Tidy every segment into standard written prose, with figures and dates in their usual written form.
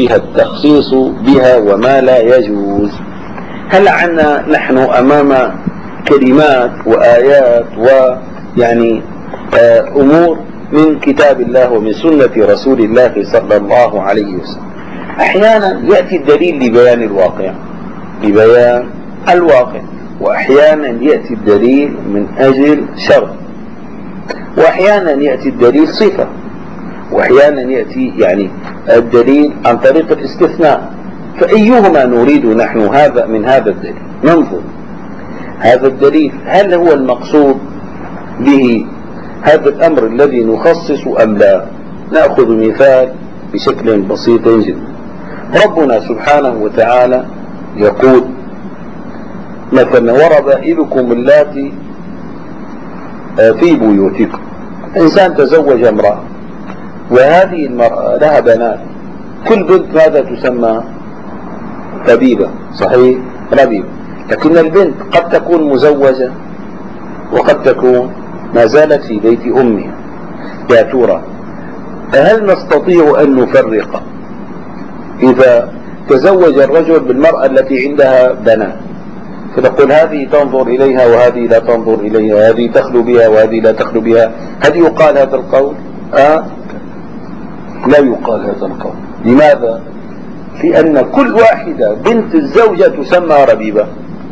بها التخصيص بها وما لا يجوز. هل عنا نحن أمام كلمات وآيات ويعني أمور من كتاب الله ومن سنة رسول الله صلى الله عليه وسلم. أحيانا يأتي الدليل لبيان الواقع، وأحيانا يأتي الدليل من أجل شرط، وأحيانا يأتي الدليل صفة، وأحيانا يأتي يعني الدليل عن طريق الاستثناء. فأيهما نريد نحن هذا من هذا الدليل؟ ننظر هذا الدليل هل هو المقصود به هذا الأمر الذي نخصص أم لا. نأخذ مثال بشكل بسيط جدا. ربنا سبحانه وتعالى يقول مثلا وربائبكم اللاتي في بيوتكم. إنسان تزوج امرأة وهذه المرأة لها بنات، كل بنت ماذا تسمى؟ ربيبة، صحيح؟ ربيبة. لكن البنت قد تكون مزوجة وقد تكون ما زالت في بيت أمها. يا ترى هل نستطيع أن نفرق إذا تزوج الرجل بالمرأة التي عندها بنات، فنقول هذه تنظر إليها وهذه لا تنظر إليها، هذه تخلو بها وهذه لا تخلو بها؟ هل يقال هذا القول؟ لا يقال هذا القول. لماذا؟ لأن كل واحدة بنت الزوجة تسمى ربيبة.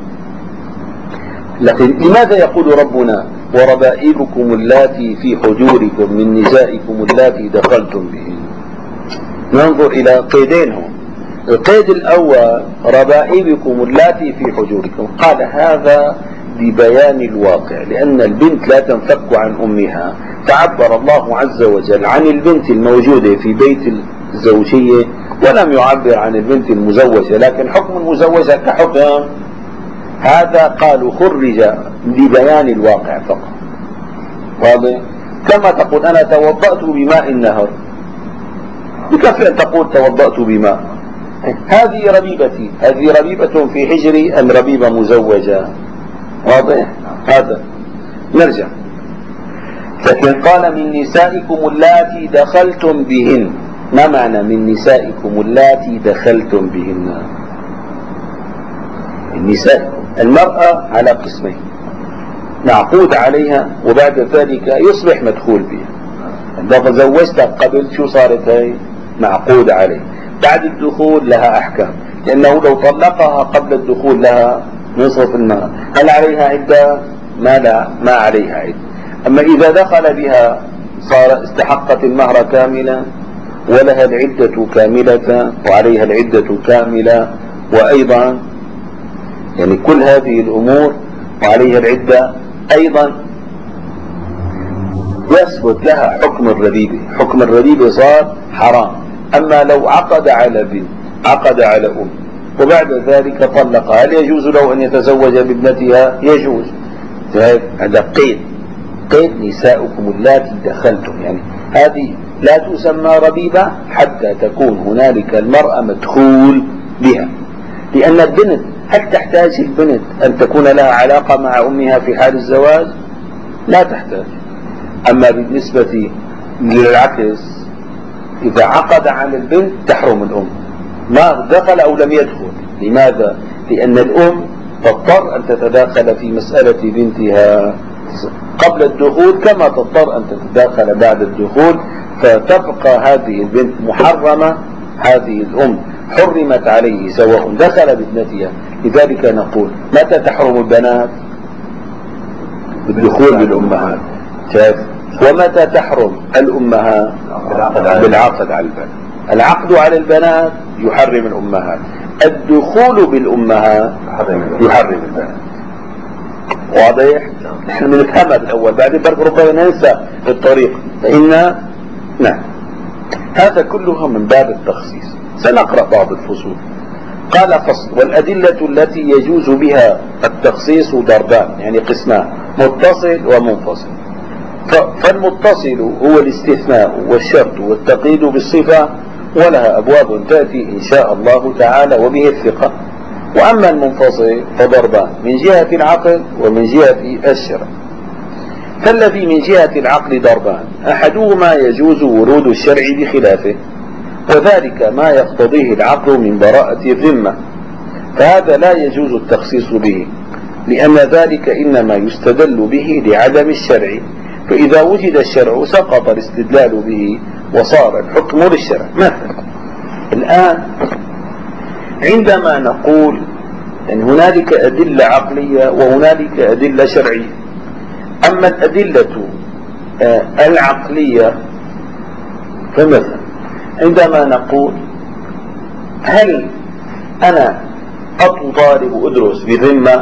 لكن لماذا يقول ربنا وربائبكم اللاتي في حجوركم من نسائكم اللاتي دخلتم بهن؟ ننظر إلى قيدين هون. القيد الأول ربائبكم اللاتي في حجوركم، قال هذا لبيان الواقع، لأن البنت لا تنفك عن أمها، فعبر الله عز وجل عن البنت الموجودة في بيت الزوجية ولم يعبر عن البنت المزوجة. لكن حكم المزوجة كحكم هذا قالوا خرج لبيان الواقع فقط. واضح؟ كما تقول أنا توضأت بماء النهر، بكفي أن تقول توضأت بماء. هذه ربيبتي، هذه ربيبة في حجري أم ربيبة مزوجة؟ واضح؟ هذا نرجع. لكن قال من نسائكم اللاتي دخلتم بهن. ما معنى من نسائكم اللاتي دخلتم بهن؟ النساء المرأة على قسمين: معقود عليها وبعد ذلك يصبح مدخول بها. إذا تزوجتها قبل شو صارت هي؟ معقود عليه. بعد الدخول لها أحكام، لأنه لو طلقها قبل الدخول لها نصف المهر. هل عليها عدة؟ ما عليها عدة. أما إذا دخل بها صار استحقت المهر كاملا ولها العدة كاملة وعليها العدة كاملة، وأيضا يعني كل هذه الأمور وعليها العدة أيضا يثبت لها حكم الربيبة. حكم الربيبة صار حرام. أما لو عقد على بنت، عقد على أم وبعد ذلك طلقها، هل يجوز له أن يتزوج بابنتها؟ يجوز. هذا قيد نساؤكم اللاتي دخلتم، يعني هذه لا تسمى ربيبة حتى تكون هنالك المرأة مدخول بها. لأن البنت، هل تحتاج البنت أن تكون لها علاقة مع أمها في حال الزواج؟ لا تحتاج. أما بالنسبة للعكس، إذا عقد على البنت تحرم الأم، ما دخل أو لم يدخل. لماذا؟ لأن الأم تضطر أن تتداخل في مسألة بنتها قبل الدخول كما تضطر أن تتداخل بعد الدخول، فتبقى هذه البنت محرمة. هذه الأم حرمت عليه سواء دخل بابنتها. لذلك نقول متى تحرم البنات؟ بالدخول بالأمهات. ومتى تحرم الأمهات؟ بالعقد على البنات. العقد على البنات يحرم الأمهات، الدخول بالأمهات يحرم البنات. واضح؟ نحن بنفهمها بالأول، بعدين ربما ننسى في الطريق. نعم، هذا كلها من باب التخصيص. سنقرأ بعض الفصول. قال فصل: والأدلة التي يجوز بها التخصيص ضربان، يعني قسمان: متصل ومنفصل. فالمتصل هو الاستثناء والشرط والتقييد بالصفة، ولها أبواب تأتي إن شاء الله تعالى وبه الثقة. وأما المنفصل فضربان: من جهة العقل ومن جهة الشرع. فالذي من جهة العقل ضربان: أحدهما يجوز ورود الشرع بخلافه، وذلك ما يقتضيه العقل من براءة الذمة، فهذا لا يجوز التخصيص به، لأن ذلك إنما يستدل به لعدم الشرع، فإذا وجد الشرع سقط الاستدلال به وصار الحكم للشرع. مثلا الآن عندما نقول أن هنالك أدلة عقلية وهنالك أدلة شرعية، أما الأدلة العقلية فمثلا عندما نقول هل أنا أطالب أدرس بذمة،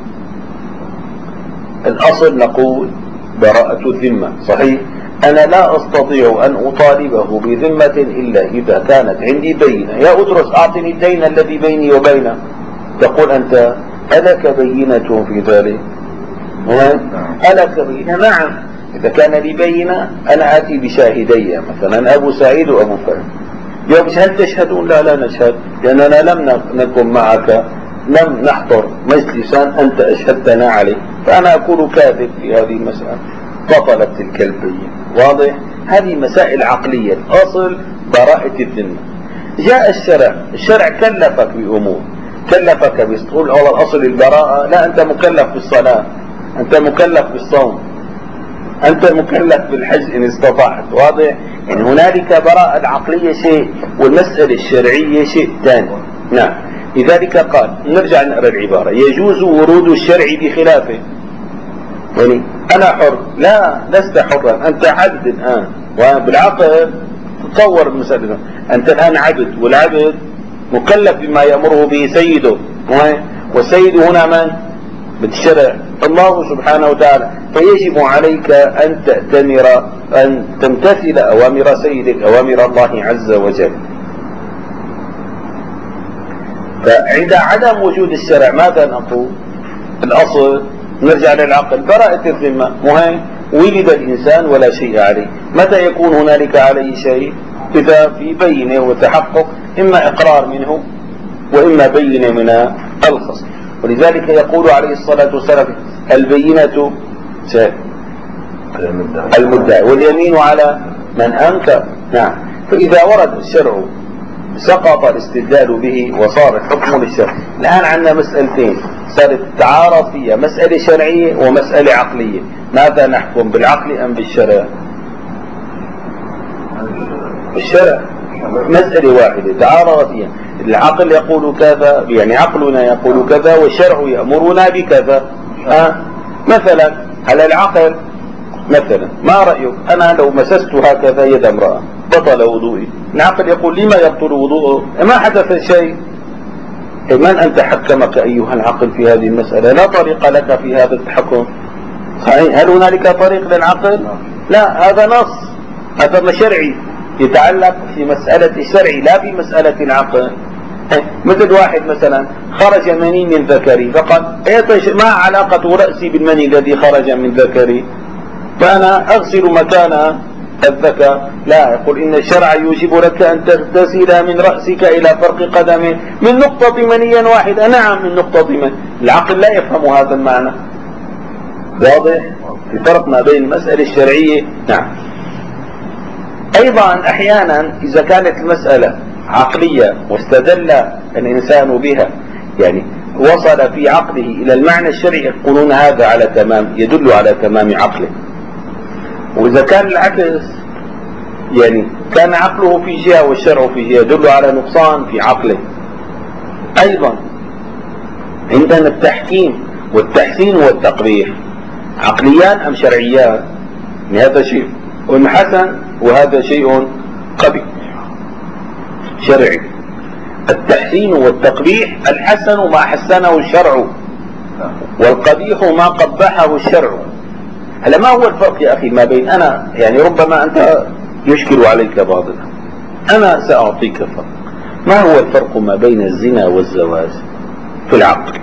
الأصل نقول براءة الذمة صحيح. أنا لا أستطيع أن أطالبه بذمة إلا إذا كانت عندي بينة. يا أدرس أعطني الدين الذي بيني وبينه، تقول أنت ألك بينة في ذلك؟ ألك بينة؟ نعم. إذا كان لي بينة أنا آتي بشاهدي، مثلا أبو سعيد وأبو فهد. يوم هل تشهدون؟ لا نشهد، لأننا لم نكن معك، لم نحضر مجلسا أنت أشهدتنا عليه، فأنا أكون كاذب في هذه المسألة، بطلت تلك البينة. واضح؟ هذه مسائل عقلية، الأصل براءة الذمة. جاء الشرع كلفك بأمور، كلفك بتقول أول الأصل البراءة، لا أنت مكلف بالصلاة، أنت مكلف بالصوم، أنت مكلف بالحج إن استطعت. واضح؟ يعني هنالك براءة العقلية شيء والمسألة الشرعية شيء ثاني. نعم. لذلك قال، نرجع نقرأ العبارة، يجوز ورود الشرع بخلافه. يعني أنا حر، لا لست حرا، أنت عبد الآن، وبالعقل تتصور المسألة، أنت الآن عبد، والعبد مكلف بما يأمره به سيده، والسيد هنا من؟ بالشرع الله سبحانه وتعالى، فيجب عليك أن تأتمر، أن تمتثل أوامر سيدك، أوامر الله عز وجل. فعند عدم وجود الشرع ماذا نقول؟ الأصل نرجع للعقل، براءة الذمة. مهم ولد الإنسان ولا شيء عليه، متى يكون هنالك عليه شيء؟ إذا في بينة وتحقق، إما إقرار منه وإما بينة من الخصم. ولذلك يقول عليه الصلاة والسلام البينة المدعي واليمين على من أنكر. نعم. فإذا ورد الشرع سقط الاستدلال به وصار الحكم للشرع. الآن عندنا مسألتين صارت تعارض فيها، مسألة شرعية ومسألة عقلية، ماذا نحكم، بالعقل أم بالشرع؟ بالشرع. مسألة واحدة تعارض فيها، العقل يقول كذا، يعني عقلنا يقول كذا، والشرع يأمرنا بكذا. مثلا على العقل، مثلا ما رأيك أنا لو مسست هكذا يد امرأة بطل وضوئي؟ العقل يقول لما يبطل وضوءه؟ ما حدث شيء. من أنت حكمك أيها العقل في هذه المسألة؟ لا طريق لك في هذا التحكم. صحيح؟ هل هنالك طريق للعقل؟ لا، هذا نص، هذا شرعي يتعلق في مسألة الشرع لا في مسألة العقل. مثل واحد مثلا خرج مني من ذكري، فقال ما علاقة رأسي بالمني الذي خرج من ذكري، فأنا أغسل مكان الذكر؟ لا، يقول إن الشرع يوجب لك أن تغتسل من رأسك إلى فرق قدمه من نقطة مني واحدة. نعم، من نقطة من. العقل لا يفهم هذا المعنى. واضح؟ الفرق ما بين المسألة الشرعية. نعم. أيضا أحيانا إذا كانت المسألة عقلية واستدل الإنسان بها، يعني وصل في عقله إلى المعنى الشرعي، يقولون هذا على تمام، يدل على تمام عقله. وإذا كان العكس، يعني كان عقله في جهة والشرع في جهة، يدل على نقصان في عقله. أيضا عندنا التحكيم والتحسين والتقبيح، عقليان أم شرعيان؟ هذا شيء حسن وهذا شيء قبيح شرعي. التحسين والتقبيح، الحسن ما حسنه الشرع والقبيح ما قبحه الشرع. هلا ما هو الفرق يا أخي ما بين، أنا يعني ربما أنت يشكل عليك بعضها، أنا سأعطيك فرق. ما هو الفرق ما بين الزنا والزواج في العقل؟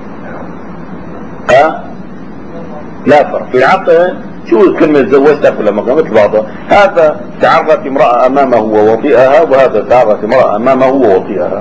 لا فرق في العقل. شو كلمة زوجتك ولا ما مثل بعضها؟ هذا تعرضت امرأة أمامه ووطئها، وهذا تعرضت امرأة أمامه ووطئها.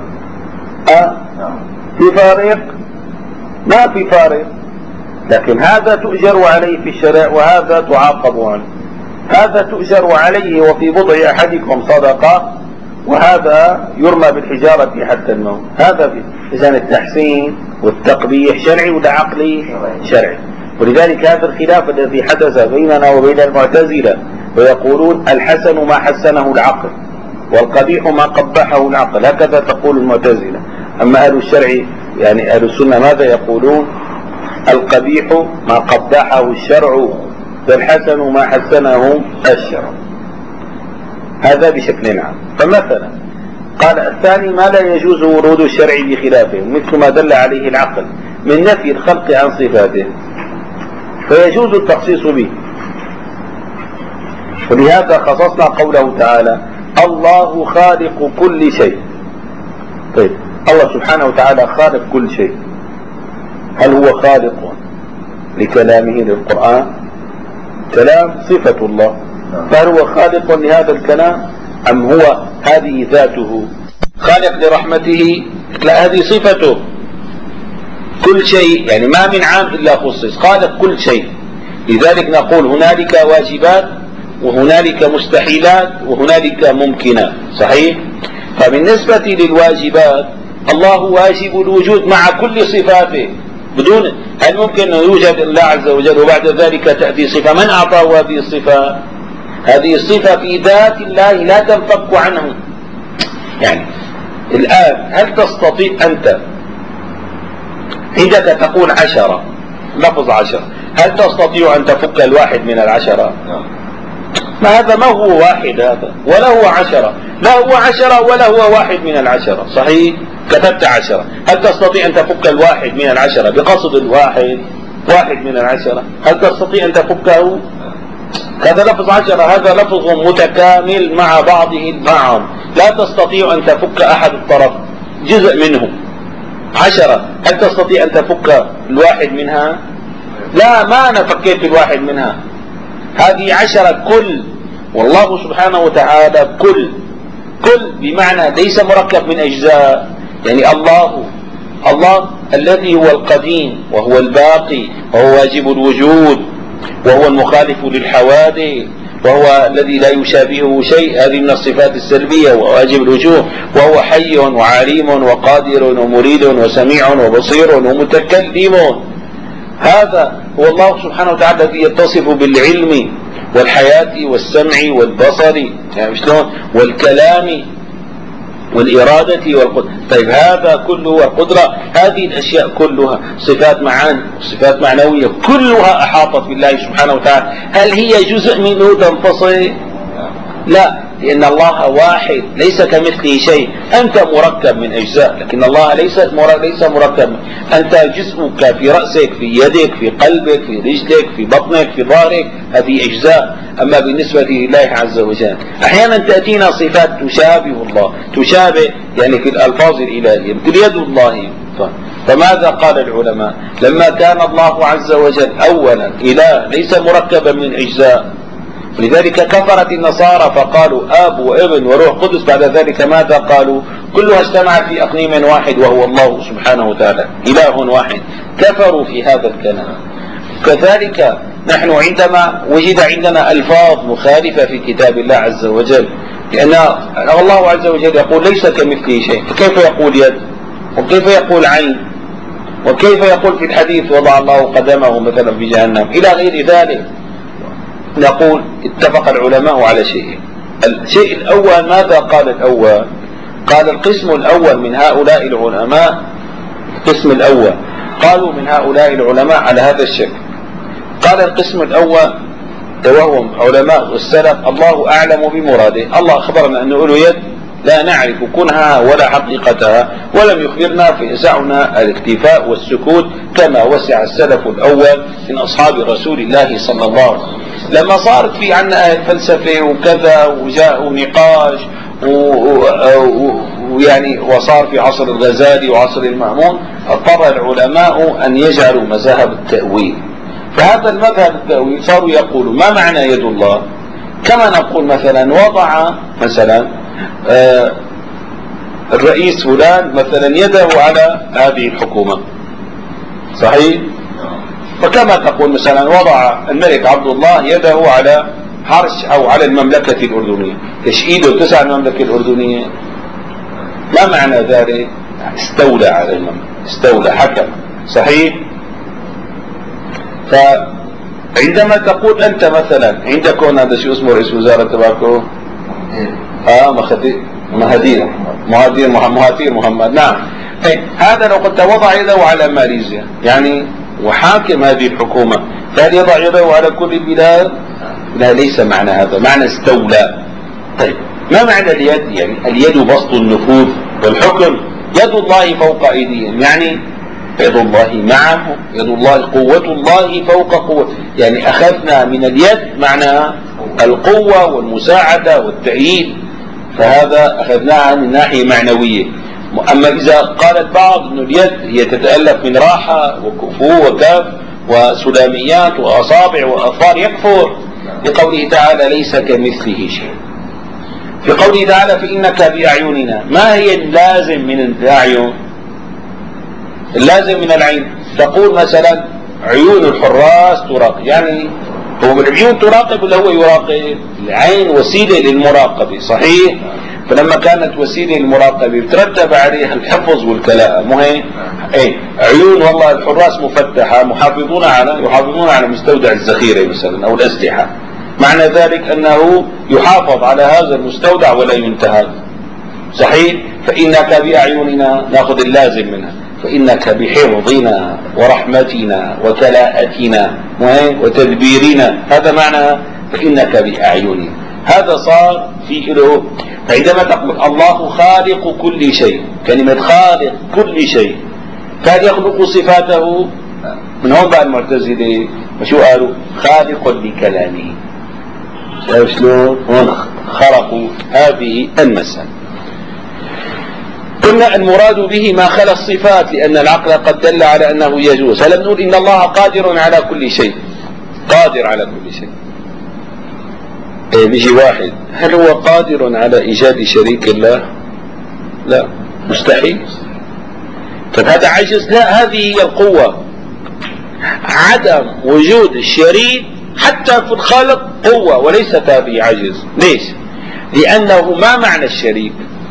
في فارق؟ ما في فارق، لكن هذا تؤجر عليه في الشرع وهذا تعاقب عنه. هذا تؤجر عليه وفي بضع أحدكم صدقة، وهذا يرمى بالحجارة حتى الموت. هذا في إذن التحسين والتقبيح شرعي ولا عقلي؟ شرعي. ولذلك هذا الخلاف الذي حدث بيننا وبين المعتزلة، ويقولون الحسن ما حسنه العقل والقبيح ما قبحه العقل، هكذا تقول المعتزلة. أما أهل الشرع يعني أهل السنة ماذا يقولون؟ القبيح ما قبحه الشرع والحسن ما حسنه الشرع. هذا بشكل عام. فمثلا قال الثاني ما لا يجوز ورود الشرع بخلافه، مثل ما دل عليه العقل من نفي الخلق عن صفاته، فيجوز التخصيص به. ولهذا خصصنا قوله تعالى الله خالق كل شيء. طيب الله سبحانه وتعالى خالق كل شيء، هل هو خالق لكلامه للقرآن؟ كلام صفة الله، فهل هو خالق لهذا الكلام أم هو هذه ذاته؟ خالق لرحمته؟ لا، هذه صفته. كل شيء يعني ما من عام إلا خصص، خالق كل شيء. لذلك نقول هنالك واجبات وهنالك مستحيلات وهنالك ممكنات، صحيح؟ فبالنسبة للواجبات الله واجب الوجود مع كل صفاته بدون، هل ممكن أن يوجد الله عز وجل وبعد ذلك تأتي صفة؟ من أعطاه هذه الصفة؟ هذه الصفة في ذات الله لا تنفك عنه. يعني الآن هل تستطيع أنت عندك تقول 10 لفظ 10، هل تستطيع أن تفك الواحد من 10؟ ما هذا ما هو واحد هذا ولا هو 10، لا هو 10 ولا هو واحد من 10، صحيح؟ كتبت 10، هل تستطيع أن تفك الواحد من 10 بقصد الواحد واحد من 10؟ هل تستطيع أن تفكه؟ هذا لفظ 10 هذا لفظ متكامل مع بعضه البعض، لا تستطيع أن تفك أحد الطرف جزء منه. 10 هل تستطيع أن تفك الواحد منها؟ لا، ما أنا فكيت الواحد منها، هذه 10 كل، والله سبحانه وتعالى كل بمعنى ليس مركب من أجزاء. يعني الله الذي هو القديم وهو الباقي وهو واجب الوجود وهو المخالف للحوادث وهو الذي لا يشابهه شيء، هذه من الصفات السلبية وواجب الوجود، وهو حي وعليم وقادر ومريد وسميع وبصير ومتكلم. هذا هو الله سبحانه وتعالى الذي يتصف بالعلم والحياة والسمع والبصر، يعني شلون؟ والكلام والإرادة والقدرة. طيب هذا كله والقدرة، هذه الأشياء كلها صفات معاني وصفات معنوية كلها أحاطت بالله سبحانه وتعالى. هل هي جزء منه تنفصل؟ لا، لأن الله واحد ليس كمثله شيء. أنت مركب من أجزاء لكن الله ليس مركب. أنت جزءك في رأسك في يدك في قلبك في رجلك في بطنك في ظهرك، هذه أجزاء. أما بالنسبة لله عز وجل أحيانا تأتينا صفات تشابه الله، تشابه يعني في الألفاظ الإلهية مثل يد الله. فماذا قال العلماء؟ لما كان الله عز وجل أولا إله ليس مركبا من أجزاء، لذلك كفرت النصارى فقالوا آب وابن وروح قدس، بعد ذلك ماذا قالوا؟ كلها اجتمعت في أقنيم واحد وهو الله سبحانه وتعالى إله واحد. كفروا في هذا الكلام. كذلك نحن عندما وجد عندنا ألفاظ مخالفة في كتاب الله عز وجل، لأن الله عز وجل يقول ليس كمثله شيء، فكيف يقول يد وكيف يقول عين وكيف يقول في الحديث وضع الله قدمه مثلا في جهنم إلى غير ذلك؟ نقول اتفق العلماء على شيء. الشيء الأول ماذا قال الأول؟ قال القسم الأول من هؤلاء العلماء، القسم الأول قالوا من هؤلاء العلماء على هذا الشكل. قال القسم الأول وهم علماء السلف الله أعلم بمراده، الله أخبرنا أن له يد لا نعرف كنها ولا حقيقتها، ولم يخبرنا فيسعنا الاكتفاء والسكوت كما وسع السلف الأول من أصحاب رسول الله صلى الله عليه وسلم. لما صارت في عنا الفلسفة وكذا وجاء نقاش ويعني وصار في عصر الغزالي وعصر المأمون، اضطر العلماء أن يجعلوا مذاهب التأويل. فهذا المذهب التأويل صاروا يقولوا ما معنى يد الله؟ كما نقول مثلا وضع مثلا الرئيس فلان مثلا يده على هذه الحكومة، صحيح؟ فكما تقول مثلا وضع الملك عبد الله يده على حرش أو على المملكة الأردنية. إيش إيده تسع المملكة الأردنية؟ ما معنى ذلك؟ استولى على المملكة، استولى، حكم. صحيح؟ فعندما تقول أنت مثلا عندكم هذا شو اسمه رئيس وزراء تبعكم؟ مهاتير محمد. نعم. هذا لو قد وضع يده على ماليزيا يعني وحاكم هذه الحكومة، فهل يضع يده على كل البلاد؟ لا، ليس معنى هذا، معنى استولى. طيب ما معنى اليد؟ يعني اليد بسط النفوذ والحكم. يد الله فوق أيديهم، يعني يد الله معه، يد الله، قوة الله فوق قوة، يعني أخذنا من اليد معنى القوة والمساعدة والتأييد، فهذا أخذناها من ناحية معنوية. أما إذا قال البعض أن اليد هي تتألف من راحة وكفو وكف وسلاميات وأصابع وأظفار، يكفر لقوله تعالى ليس كمثله شيء. في قوله تعالى فإنك بأعيننا، ما هي اللازم من الأعين؟ اللازم من العين تقول مثلا عيون الحراس تراقب، يعني هو العيون تراقب ولا هو يراقب؟ العين وسيلة للمراقبة، صحيح؟ فلما كانت وسيلة للمراقبة بترتب عليها الحفظ والكلاء، مو هيك؟ عيون والله الحراس مفتحة يحافظون على مستودع الذخيرة مثلا أو الأسلحة، معنى ذلك أنه يحافظ على هذا المستودع ولا ينتهك، صحيح؟ فإنك بأعيننا، نأخذ اللازم منها، فإنك بحفظنا ورحمتنا وكلاءتنا وتدبيرنا، هذا معنى فإنك بأعيننا. هذا صار في له. فعندما تقول الله خالق كل شيء، كلمة خالق كل شيء، كان يخلق صفاته. من هون بقى المعتزلة وشو قالوا؟ خالق لكلامه. شايف شلون؟ هون خرقوا هذه المسألة. قلنا المراد به ما خلا الصفات، لأن العقل قد دل على أنه يجوز. هل نقول إن الله قادر على كل شيء؟ قادر على كل شيء. بيجي واحد، هل هو قادر على إيجاد شريك الله؟ لا، مستحيل. طيب هذا عجز؟ لا، هذه هي القوة. عدم وجود الشريك حتى في الخلق قوة وليست هذه عجز. ليش؟ لأنه ما معنى الشريك؟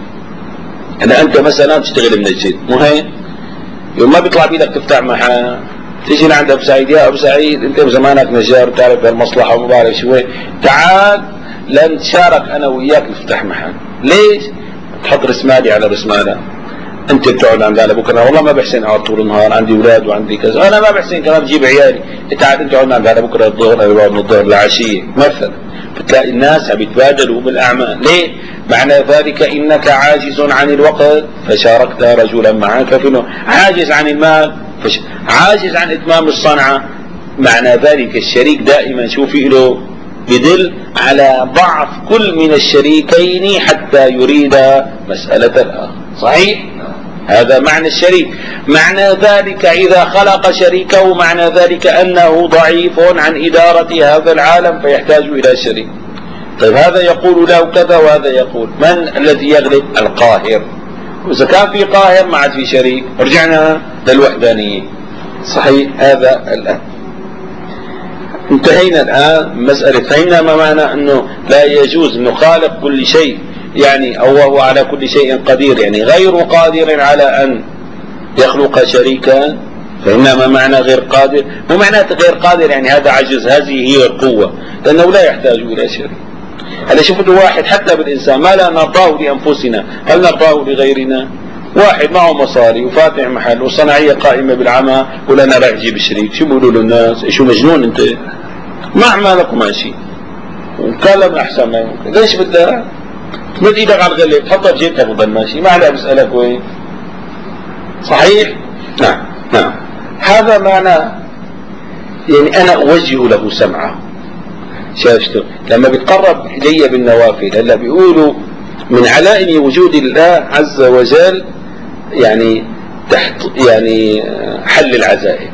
أنت مثلا تشتغل منجد، مو هيك؟ يوم ما بيطلع بيدك تفتح محل، تيجي لعند أبو سعيد، يا أبو سعيد أنت بزمانك نجار بتعرف بهالمصلحة وما بعرف شوي، تعال لنتشارك أنا وياك نفتح محل. ليش؟ تحط رسمالي على رسمالة، أنت بتقعد عند على بكرة، والله ما بحسن أقعد طول النهار، عندي أولاد وعندي كذا، أنا ما بحسن كمان بجيب عيالي، تعال أنت قعد عند على بكرة الظهر، أنا بقعد من الظهر للعشية مثلا. بتلاقي الناس عم يتبادلوا بالأعمال. ليه؟ معنى ذلك إنك عاجز عن الوقت فشاركت رجلا معك في عاجز عن المال، عاجز عن إتمام الصنعة. معنى ذلك الشريك دائما شوفي له يدل على ضعف كل من الشريكين حتى يريد مسألة الآخر، صحيح؟ هذا معنى الشريك. معنى ذلك إذا خلق شريكه معنى ذلك أنه ضعيف عن إدارة هذا العالم فيحتاج إلى شريك. طيب هذا يقول له كذا وهذا يقول، من الذي يغلب؟ القاهر. وإذا كان في قاهر ما عاد في شريك، رجعنا للوحدانية، صحيح؟ هذا الآن انتهينا الآن مسألة، فهمنا ما معنى أنه لا يجوز أنه خالق كل شيء يعني أو وهو على كل شيء قدير، يعني غير قادر على أن يخلق شريكا. فهمنا ما معنى غير قادر؟ مو معناه غير قادر يعني هذا عجز، هذه هي القوة، لأنه لا يحتاج إلى شريك. هذا شوفوا واحد حتى بالإنسان ما لا نرضاه لأنفسنا هل نرضاه لغيرنا؟ واحد معه مصاري وفاتح محل وصناعية قائمة بالعمى ولا أنا رايح أجيب شريك، شو بيقولوا له الناس؟ شو مجنون أنت؟ ما أعمالك ماشي وكلم أحسن ما يمكن. ليش بدك تمد إيدك على الغلة تحطها بجيبتك وضل ماشي؟ ما عليها بسألك وين؟ صحيح؟ نعم نعم. هذا معنى يعني أنا أوجه له سمعه. شايفته لما بيتقرب إلي بالنوافل، هلا بيقولوا من علائم وجود الله عز وجل يعني يعني حل العزائم.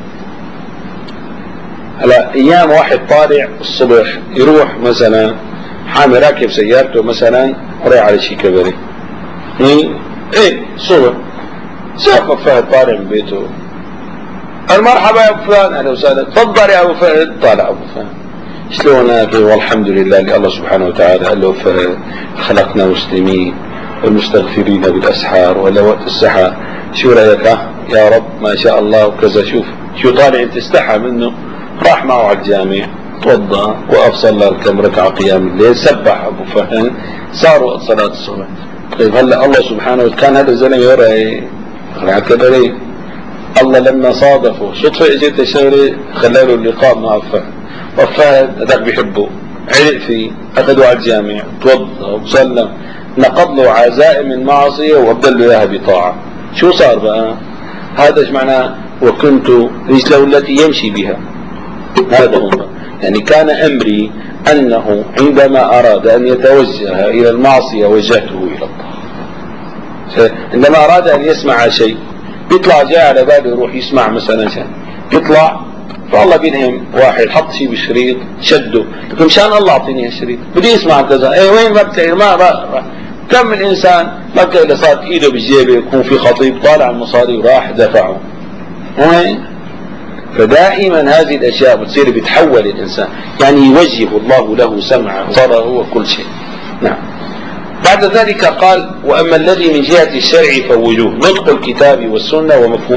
هلا ايام واحد طالع الصبح يروح مثلا حامي راكب سيارته مثلا ورايح على شي كبري، ايه الصبح شاف فهد طالع من بيته، المرحبا يا ابو فلان، اهلا وسهلا، تفضل يا ابو فهد. طالع ابو فهد شلونك؟ والحمد لله اللي الله سبحانه وتعالى قال له خلقنا مسلمين والمستغفرين بالأسحار ولا وقت السحر. شو رأيك؟ يا رب ما شاء الله وكذا. شو طالع انت استحى منه. راح معه على الجامع، توضأ وقف صلى كم ركعة قيام الليل، سبح أبو فهد، صار وقت صلاة الصبح. طيب هلا الله سبحانه وتعالى كان هذا الزلمة يرى كبري، الله لما صادفه صدفة اجت الشغلة خلاله اللقاء مع فهد، وفهد هذاك بيحبه، علق فيه، أخذه على الجامع، توضأ وصلى، نقض له عزائم المعصية وأبدل له إياها بطاعة. شو صار بقى؟ هذا ايش معناه؟ وكنت رجله التي يمشي بها. هذا هو يعني كان أمري أنه عندما أراد أن يتوجه إلى المعصية وجهته إلى الله. عندما أراد أن يسمع شيء يطلع جاء على باله يروح يسمع مثلا شيء، يطلع فالله بينهم واحد حط شيء بالشريط شده، لكن مشان الله أعطيني هالشريط بدي يسمع كذا. ايه وين ما بتلاقي ما كم من إنسان ما بتلاقي إلا صارت إيده بالجيبة يكون في خطيب طالع المصاري وراح دفعه. وين؟ فدائما هذه الأشياء بتصير بتحول الإنسان، يعني يوجه الله له سمعه وبصره وكل شيء. نعم. بعد ذلك قال: وأما الذي من جهة الشرع فوجوه نطق الكتاب والسنة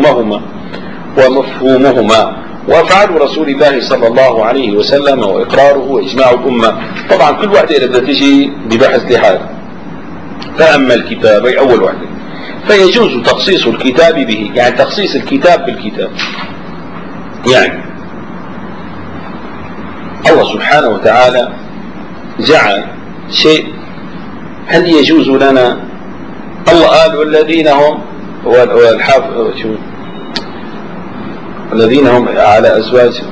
ومفهومهما وأفعال رسول الله صلى الله عليه وسلم وإقراره وإجماع الأمة. طبعا كل واحدة إذا بدها تجي ببحث لحالها. فأما الكتاب أي أول واحدة فيجوز تخصيص الكتاب به، يعني تخصيص الكتاب بالكتاب. يعني الله سبحانه وتعالى جعل شيء، هل يجوز لنا؟ الله قال: والذين هم والذين هم على أزواجهم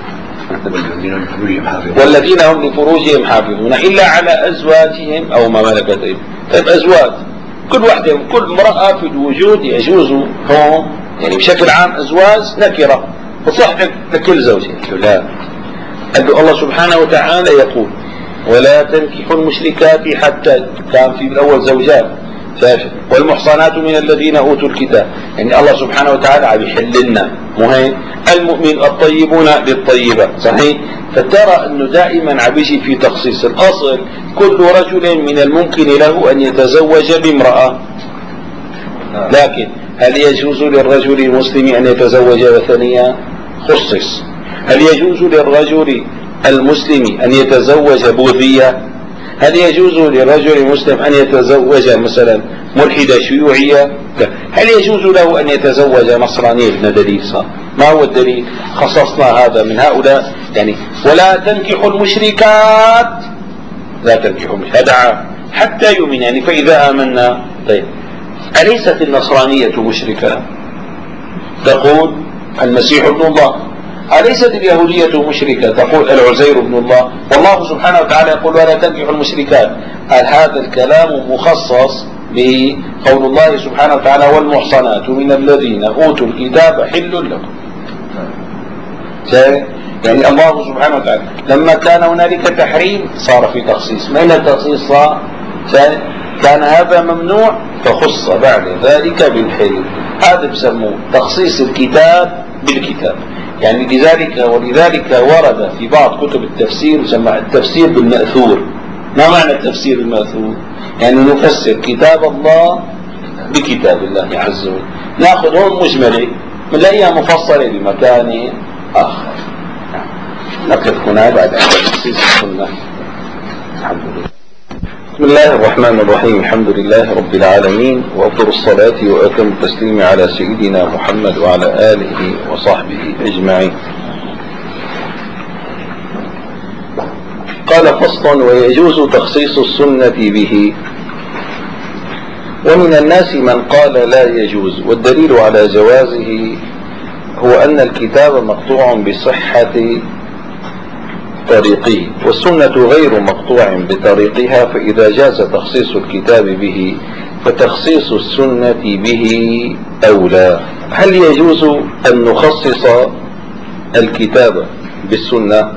والذين هم لفروجهم حافظون إلا على أزواجهم أو ما ملكت أيمانهم. طيب أزواج كل واحدة كل امرأة في الوجود يجوز هم، يعني بشكل عام أزواج نكرة وصح لكل زوجين. لا، الله سبحانه وتعالى يقول: ولا تنكحوا المشركات حتى، كان في الأول زوجات والمحصنات من الذين أوتوا الكتاب، يعني الله سبحانه وتعالى عم يحل لنا مهم المؤمن الطيبون للطيبات. صحيح؟ فترى أنه دائما عم يجي في تخصيص. الأصل كل رجل من الممكن له أن يتزوج بامرأة، لكن هل يجوز للرجل المسلم أن يتزوج وثنيا؟ خصص. هل يجوز للرجل المسلم أن يتزوج بوذية؟ هل يجوز للرجل المسلم أن يتزوج مثلا ملحدة شيوعية؟ لا. هل يجوز له أن يتزوج نصرانية؟ ابن دليل صار. ما هو الدليل؟ خصصنا هذا من هؤلاء، يعني ولا تنكحوا المشركات، لا تنكحوا هذا حتى يؤمن، يعني فإذا آمنا. طيب أليست النصرانية مشركة؟ تقول المسيح ابن الله. أليست اليهودية مشركة؟ تقول العزير ابن الله. والله سبحانه وتعالى يقول: ولا تنكحوا المشركات. قال هذا الكلام مخصص بقول الله سبحانه وتعالى: والمحصنات من الذين أوتوا الكتاب حل لكم. يعني الله سبحانه وتعالى لما كان هنالك تحريم صار في تخصيص. من التخصيص صار؟ كان هذا ممنوع فخص بعد ذلك بالحل. هذا بسموه تخصيص الكتاب بالكتاب. يعني ولذلك ورد في بعض كتب التفسير يسمى التفسير بالمأثور. ما معنى التفسير بالمأثور؟ يعني نفسر كتاب الله بكتاب الله عز وجل، ناخذ هون مجملة نلاقيها مفصلة بمكان آخر. نقف هنا بعد تخصيص السنة. الحمد لله. بسم الله الرحمن الرحيم. الحمد لله رب العالمين، وأفضل الصلاة وأتم التسليم على سيدنا محمد وعلى آله وصحبه أجمعين. قال: فصل: ويجوز تخصيص السنة به. ومن الناس من قال لا يجوز، والدليل على جوازه هو أن الكتاب مقطوع بصحة طريقه، والسنة غير مقطوع بطريقها، فإذا جاز تخصيص الكتاب به فتخصيص السنة به أولى. هل يجوز أن نخصص الكتاب بالسنة؟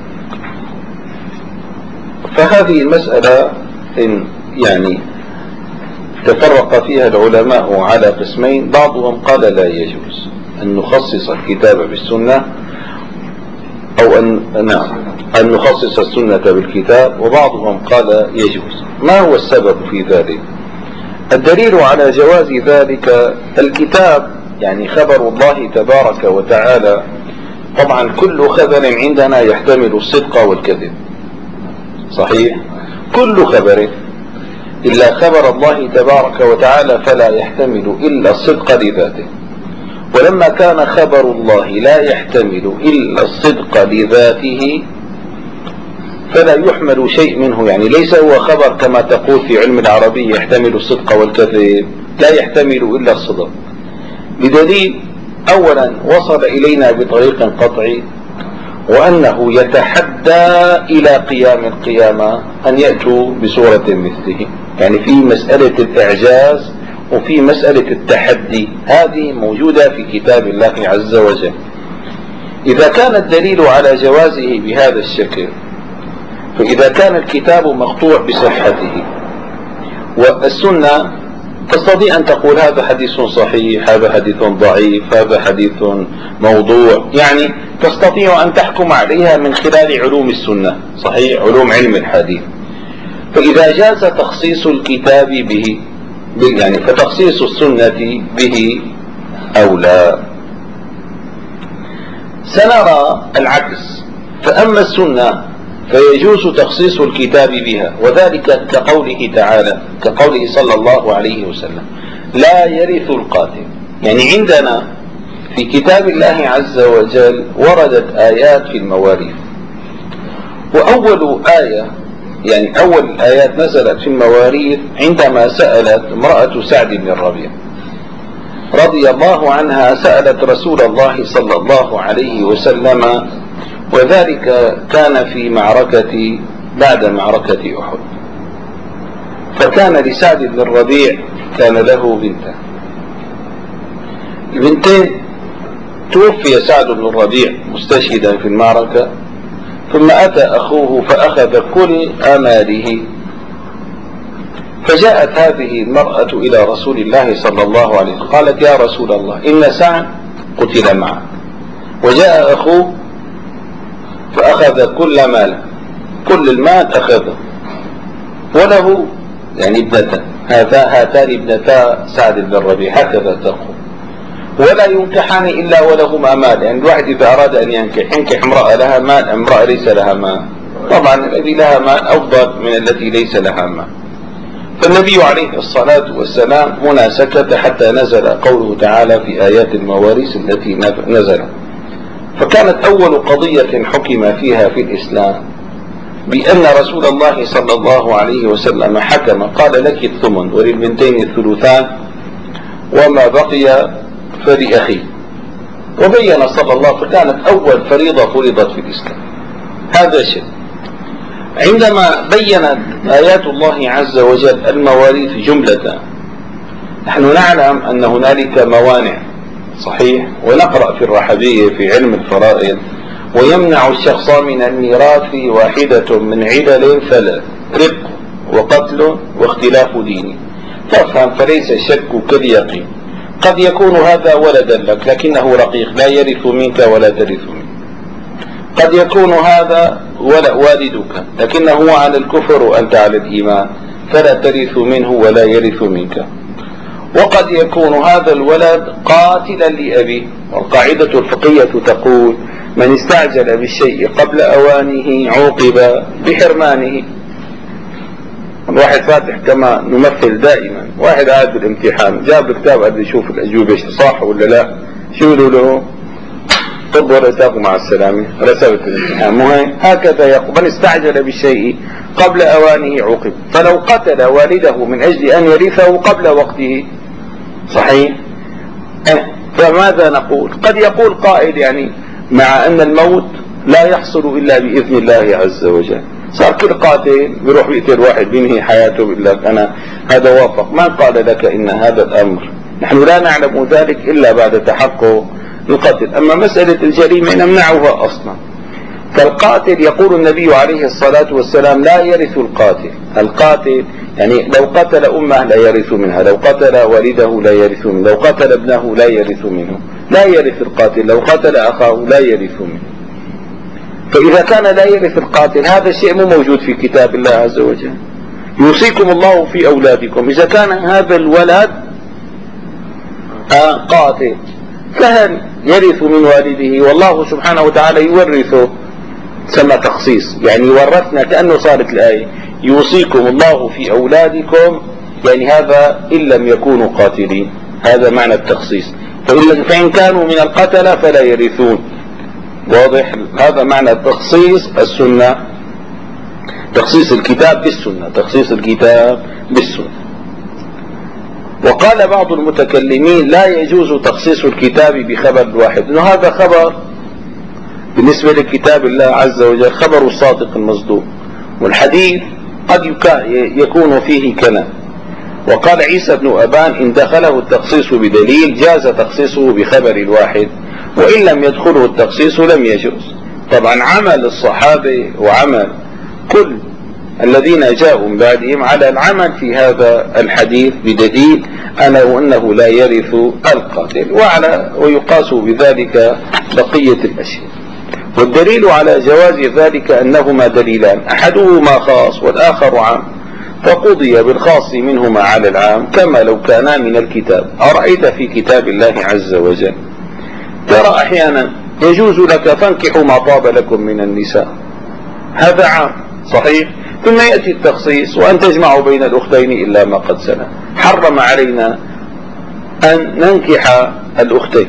فهذه المسألة يعني تفرق فيها العلماء على قسمين. بعضهم قال لا يجوز أن نخصص الكتاب بالسنة، أو أن أن نخصص السنة بالكتاب، وبعضهم قال يجوز. ما هو السبب في ذلك؟ الدليل على جواز ذلك الكتاب، يعني خبر الله تبارك وتعالى. طبعا كل خبر عندنا يحتمل الصدق والكذب، صحيح؟ كل خبر إلا خبر الله تبارك وتعالى فلا يحتمل إلا الصدق لذاته. ولما كان خبر الله لا يحتمل إلا الصدق لذاته فلا يحمل شيء منه، يعني ليس هو خبر كما تقول في علم العربي يحتمل الصدق والكذب، لا يحتمل إلا الصدق. بدليل أولا وصل إلينا بطريق قطعي، وأنه يتحدى إلى قيام القيامة أن يأتوا بسورة مثله، يعني في مسألة الإعجاز وفي مسألة التحدي، هذه موجودة في كتاب الله عز وجل. إذا كان الدليل على جوازه بهذا الشكل، فإذا كان الكتاب مقطوع بصحته والسنة تستطيع أن تقول هذا حديث صحيح، هذا حديث ضعيف، هذا حديث موضوع، يعني تستطيع أن تحكم عليها من خلال علوم السنة، صحيح، علوم علم الحديث. فإذا جاز تخصيص الكتاب به يعني فتخصيص السنة به أولى. سنرى العكس، فأما السنة فيجوز تخصيص الكتاب بها، وذلك كقوله تعالى، كقوله صلى الله عليه وسلم لا يرث القاتل. يعني عندنا في كتاب الله عز وجل وردت آيات في المواريث، وأول آية يعني أول الآيات نزلت في المواريث عندما سألت امرأة سعد بن الربيع رضي الله عنها، سألت رسول الله صلى الله عليه وسلم، وذلك كان في معركة بعد معركة أحد. فكان لسعد بن الربيع كان له بنتان، البنتين توفي سعد بن الربيع مستشهدا في المعركة، ثم أتى أخوه فأخذ كل آماله. فجاءت هذه المرأة إلى رسول الله صلى الله عليه وسلم قالت يا رسول الله إن سعد قتل معه، وجاء أخوه فأخذ كل ماله، كل المال أخذه، وله يعني ابنتان، هاتان ابنتا سعد بن الربيع، هكذا تقول، ولا ينكحان إلا ولهما مال. يعني الواحد إذا أراد أن ينكح امرأة لها مال، امرأة ليس لها مال، طبعا الذي لها مال أفضل من التي ليس لها مال. فالنبي عليه الصلاة والسلام هنا سكت حتى نزل قوله تعالى في آيات المواريث التي نزلت. فكانت أول قضية حكم فيها في الإسلام بأن رسول الله صلى الله عليه وسلم حكم قال لك الثمن وللبنتين الثلثان وما بقي فلأخيه، وبين صلى الله، فكانت أول فريضة فرضت في الإسلام هذا الشيء. عندما بينت آيات الله عز وجل المواريث جملة، نحن نعلم أن هنالك موانع، صحيح، ونقرأ في الرحبية في علم الفرائض ويمنع الشخص من الميراث واحدة من علل ثلاث: رق وقتل واختلاف ديني. تفهم، فليس الشك كاليقين. قد يكون هذا ولدا لك لكنه رقيق لا يرث منك ولا ترث منه، قد يكون هذا والدك لكنه على الكفر وأنت على الإيمان فلا ترث منه ولا يرث منك، وقد يكون هذا الولد قاتلا لأبيه، والقاعدة الفقهية تقول من استعجل بالشيء قبل أوانه عوقب بحرمانه. الواحد فاتح كما نمثل دائما، واحد قاعد بالامتحان جاب كتاب قد يشوف الأجوبة صح ولا لا، شو له طب ورثاكم مع السلامة رسبت الامتحان، مهم هكذا يقول من استعجل بالشيء قبل أوانه عوقب. فلو قتل والده من أجل أن يرثه قبل وقته، صحيح، فماذا نقول؟ قد يقول قائل يعني مع أن الموت لا يحصل إلا بإذن الله عز وجل، صار كل قاتل بيروح بيقتل واحد بينهي حياته بيقول لك أنا هذا وافق. من قال لك إن هذا الأمر؟ نحن لا نعلم ذلك إلا بعد تحقق القتل. أما مسألة الجريمة نمنعها أصلا. فالقاتل يقول النبي عليه الصلاة والسلام لا يرث القاتل. القاتل يعني لو قتل أمه لا يرث منها، لو قتل والده لا يرث منه، لو قتل ابنه لا يرث منه، لا يرث القاتل. لو قتل أخاه لا يرث منه. فإذا كان لا يرث القاتل هذا الشيء مو موجود في كتاب الله عز وجل. يوصيكم الله في أولادكم، إذا كان هذا الولد قاتل فهل يرث من والده؟ والله سبحانه وتعالى يورثه، سمى تخصيص، يعني ورثنا كأنه صارت الآية يوصيكم الله في أولادكم، يعني هذا إن لم يكونوا قاتلين، هذا معنى التخصيص. فإن كانوا من القتلة فلا يرثون. واضح؟ هذا معنى تخصيص السنة، تخصيص الكتاب بالسنة، تخصيص الكتاب بالسنة. وقال بعض المتكلمين لا يجوز تخصيص الكتاب بخبر الواحد، إنه هذا خبر بالنسبة لكتاب الله عز وجل خبر الصادق المصدوق، والحديث قد يكون فيه كلام. وقال عيسى بن أبان إن دخله التخصيص بدليل جاز تخصيصه بخبر الواحد، وإن لم يدخله التخصيص لم يجوز. طبعا عمل الصحابة وعمل كل الذين جاءوا من بعدهم على العمل في هذا الحديث بدليل أنه لا يرث القاتل، ويقاس بذلك بقية الأشياء. والدليل على جواز ذلك أنهما دليلان، أحدهما خاص والآخر عام، فقضي بالخاص منهما على العام كما لو كانا من الكتاب. أرأيت في كتاب الله عز وجل ترى أحيانا يجوز لك فانكحوا ما طاب لكم من النساء، هذا عام صحيح، ثم يأتي التخصيص وأن تجمعوا بين الأختين إلا ما قد سلف، حرم علينا أن ننكح الأختين،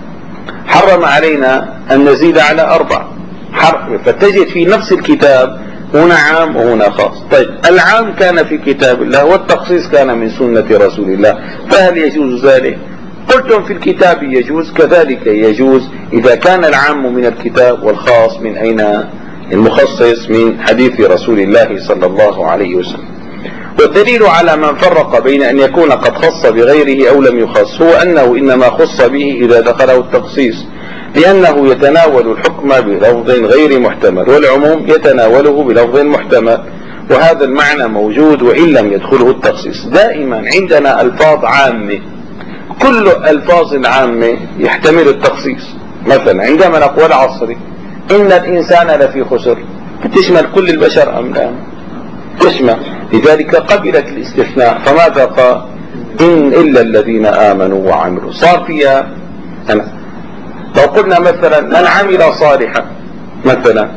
حرم علينا أن نزيد على 4، فتجد في نفس الكتاب هنا عام وهنا خاص. طيب العام كان في كتاب الله والتخصيص كان من سنة رسول الله، فهل يجوز ذلك؟ قلتم في الكتاب يجوز، كذلك يجوز إذا كان العام من الكتاب والخاص من أين؟ المخصص من حديث رسول الله صلى الله عليه وسلم. والدليل على من فرق بين أن يكون قد خص بغيره أو لم يخص هو أنه إنما خص به إذا دخله التخصيص، لأنه يتناول الحكم بلفظ غير محتمل، والعموم يتناوله بلفظ محتمل، وهذا المعنى موجود وإن لم يدخله التخصيص. دائما عندنا ألفاظ عامة، كل ألفاظ العامة يحتمل التخصيص. مثلا عندما نقول عصري إن الإنسان لفي خسر، تشمل كل البشر أم لا؟ تشمل، لذلك قبلت الاستثناء. فماذا قال؟ إن إلا الذين آمنوا وعملوا، صار فيها أنا. لو قلنا مثلا من عمل صالحا مثلا،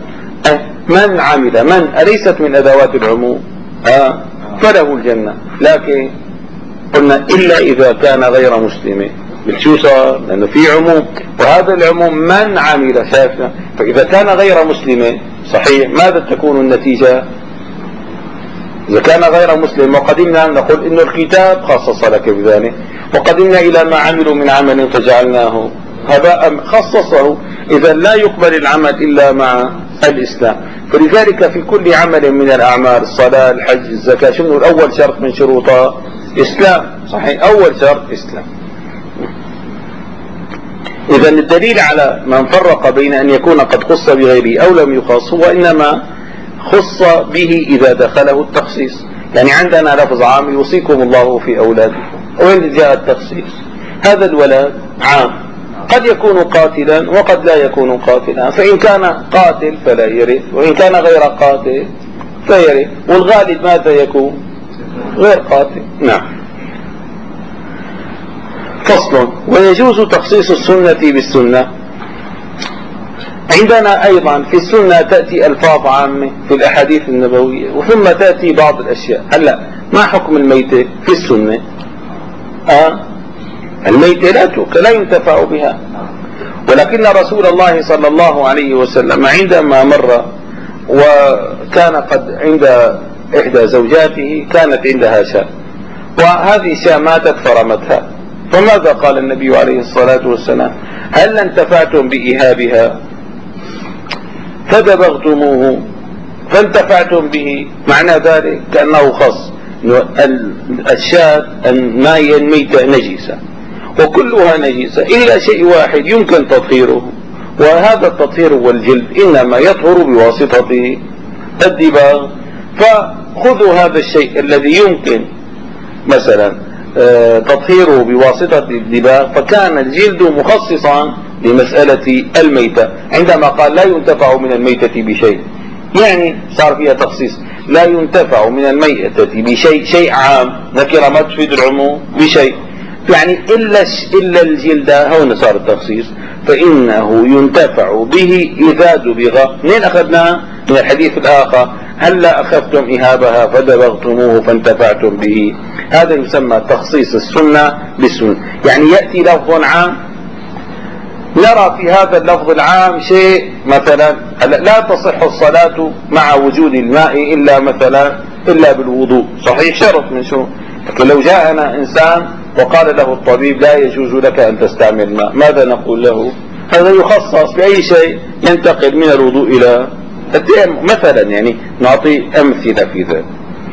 من عمل من أليست من أدوات العموم؟ فله الجنة، لكن قلنا إلا إذا كان غير مسلم. شو صار؟ لأنه في عموم، وهذا العموم من عمل شافنا، فإذا كان غير مسلم صحيح ماذا تكون النتيجة؟ إذا كان غير مسلم وقدمنا نقول إن الكتاب خصص لك بذلك، وقدمنا إلى ما عملوا من عمل فجعلناه هباء، خصصه. إذا لا يقبل العمل إلا مع الإسلام. فلذلك في كل عمل من الأعمال، الصلاة، الحج، الزكاة، شنو الأول شرط من شروطها؟ إسلام، صحيح، أول شرط إسلام. إذا الدليل على من فرق بين أن يكون قد خص بغيره أو لم يخص هو إنما خص به إذا دخله التخصيص. يعني عندنا لفظ عام يوصيكم الله في أولادكم، وين جاء التخصيص؟ هذا الولد عام، قد يكون قاتلا وقد لا يكون قاتلا، فإن كان قاتل فلا يرث، وإن كان غير قاتل فيرث، والغالب ماذا يكون؟ غير قاتل. نعم. فصل. ويجوز تخصيص السنة بالسنة. عندنا أيضا في السنة تأتي ألفاظ عامة في الأحاديث النبوية، وثم تأتي بعض الأشياء. هلا ما حكم الميتة في السنة؟ الميتة لا تؤكل، لا ينتفع بها، ولكن رسول الله صلى الله عليه وسلم عندما مر وكان قد عند إحدى زوجاته كانت عندها شاة، وهذه الشاة ماتت فرمتها، فماذا قال النبي عليه الصلاة والسلام؟ هل انتفعتم بإهابها فدبغتموه فانتفعتم به؟ معنى ذلك كأنه خص الشاة الميتة نجسة، وكلها نجسة إلا شيء واحد يمكن تطهيره، وهذا التطهير هو الجلد، إنما يطهر بواسطة الدباغ. فخذوا هذا الشيء الذي يمكن مثلا تطهيره بواسطة الدباغ، فكان الجلد مخصصا لمسألة الميتة. عندما قال لا ينتفع من الميتة بشيء، يعني صار فيها تخصيص، لا ينتفع من الميتة بشيء، شيء عام، نكرة ما تفيد العموم بشيء، يعني إلا الجلد، هون صار التخصيص، فإنه ينتفع به إذا دبغ. منين أخذناه؟ من الحديث الآخر: هلا أخذتم إهابها فدبغتموه فانتفعتم به. هذا يسمى تخصيص السنة بالسنة، يعني يأتي لفظ عام، نرى في هذا اللفظ العام شيء، مثلا لا تصح الصلاة مع وجود الماء إلا بالوضوء، صحيح، شرط من شروط. لكن لو جاءنا إنسان وقال له الطبيب لا يجوز لك أن تستعمل الماء، ماذا نقول له؟ هذا يخصص بأي شيء ينتقل من الوضوء إلى التيمم مثلا، يعني نعطي أمثلة في ذلك.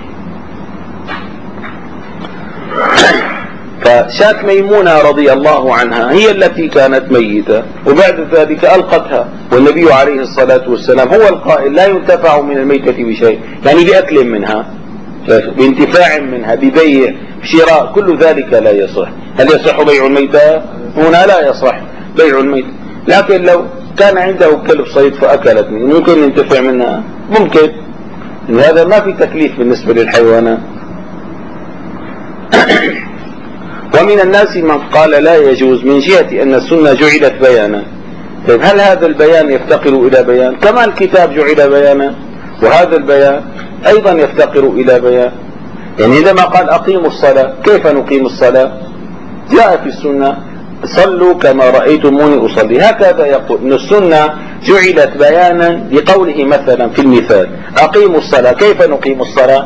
فشاة ميمونة رضي الله عنها هي التي كانت ميتة وبعد ذلك ألقتها، والنبي عليه الصلاة والسلام هو القائل لا ينتفع من الميتة بشيء، يعني بأكل منها، بانتفاع منها، ببيع، بشراء، كل ذلك لا يصح. هل يصح بيع الميتة؟ هنا لا يصح بيع الميتة، لكن لو كان عنده كلب صيد فأكلت منه ممكن ينتفع منها، ممكن، هذا ما في تكليف بالنسبة للحيوانات. ومن الناس من قال لا يجوز من جهة أن السنة جعلت بيانا. طيب هل هذا البيان يفتقر إلى بيان؟ كما الكتاب جعل بيانا، وهذا البيان أيضا يفتقر إلى بيان. يعني عندما قال أقيموا الصلاة، كيف نقيم الصلاة؟ جاء في السنة: صلوا كما رأيتموني أصلي. هكذا يقول إن السنة جعلت بيانا لقوله مثلا في المثال: أقيموا الصلاة. كيف نقيم الصلاة؟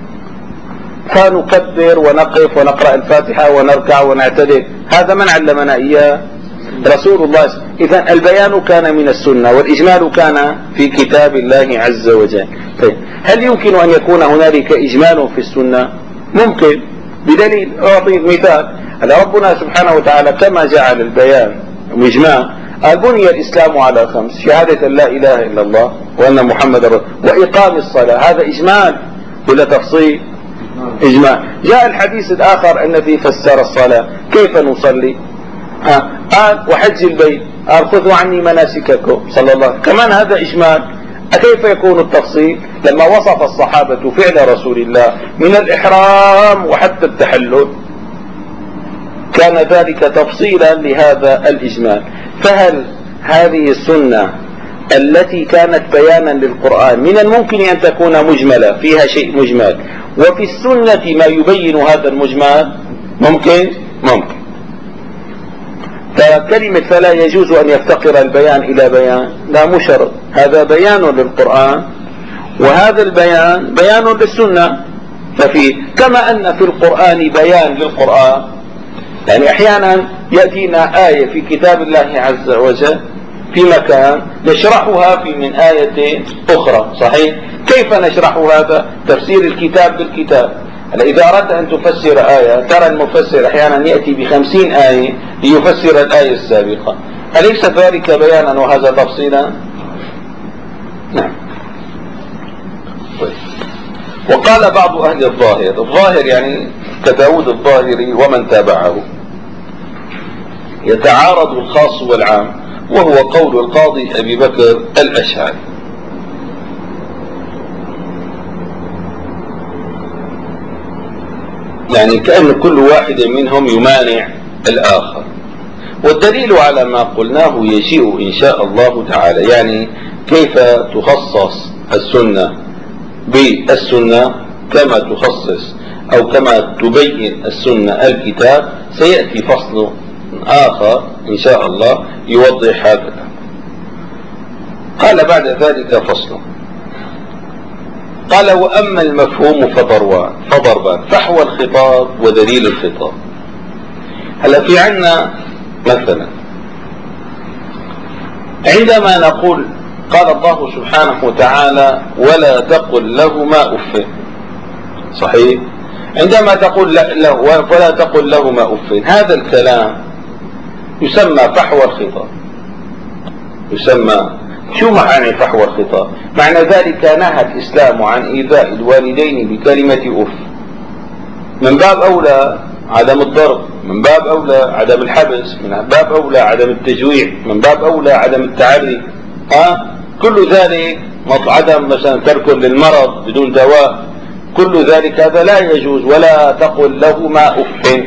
فنكبر ونقف ونقرأ الفاتحة ونركع ونعتدل. هذا من علمنا إياه؟ رسول الله. إذن البيان كان من السنة والإجمال كان في كتاب الله عز وجل. طيب هل يمكن أن يكون هنالك إجمال في السنة؟ ممكن، بدليل. أعطي مثال: ربنا سبحانه وتعالى كما جعل البيان وإجمال، قال بني الإسلام على 5: شهادة لا إله إلا الله وأن محمد رسول، وإقام الصلاة. هذا إجمال ولا تفصيل؟ إجمال. جاء الحديث الآخر الذي فسر الصلاة: كيف نصلي؟ قال وحج البيت، قال خذوا عني مناسككم صلى الله عليه وسلم، كمان هذا إجمال. كيف يكون التفصيل؟ لما وصف الصحابة فعل رسول الله من الإحرام وحتى التحلل كان ذلك تفصيلا لهذا الإجمال. فهل هذه السنة التي كانت بيانا للقرآن من الممكن أن تكون مجملة، فيها شيء مجمل، وفي السنة ما يبين هذا المجمل؟ ممكن. فكلمة فلا يجوز أن يفتقر البيان إلى بيان، لا، مو شرط. هذا بيان للقرآن وهذا البيان بيان للسنة. ففي كما أن في القرآن بيان للقرآن، يعني أحيانا يأتينا آية في كتاب الله عز وجل في مكان نشرحها في من آية أخرى، صحيح؟ كيف نشرح هذا؟ تفسير الكتاب بالكتاب. إذا أردت أن تفسر آية ترى المفسر أحيانا يأتي ب50 آية ليفسر الآية السابقة، أليس ذلك بيانا وهذا تفصيلا؟ نعم. وقال بعض أهل الظاهر يعني كداود الظاهري ومن تابعه: يتعارض الخاص والعام، وهو قول القاضي أبي بكر الأشعري. يعني كأن كل واحد منهم يمانع الآخر، والدليل على ما قلناه يجيء إن شاء الله تعالى. يعني كيف تخصص السنة بالسنة كما تخصص أو كما تبين السنة الكتاب، سيأتي فصل آخر إن شاء الله يوضح هذا. قال بعد ذلك فصل، قال: وأما المفهوم فضربان: فحوى الخطاب ودليل الخطاب. هلا في عنا مثلا عندما نقول قال الله سبحانه وتعالى: ولا تقل لهما أف، صحيح؟ عندما تقول ولا تقل لهما أف، هذا الكلام يسمى فحوى الخطاب. يسمى شو معنى فحوى الخطاب؟ معنى ذلك نهى الإسلام عن إيذاء الوالدين بكلمة أف. من باب أولى عدم الضرب، من باب أولى عدم الحبس، من باب أولى عدم التجويع، من باب أولى عدم التعري. كل ذلك عدم مثلا ترك للمرض بدون دواء، كل ذلك هذا لا يجوز. ولا تقل لهما أف.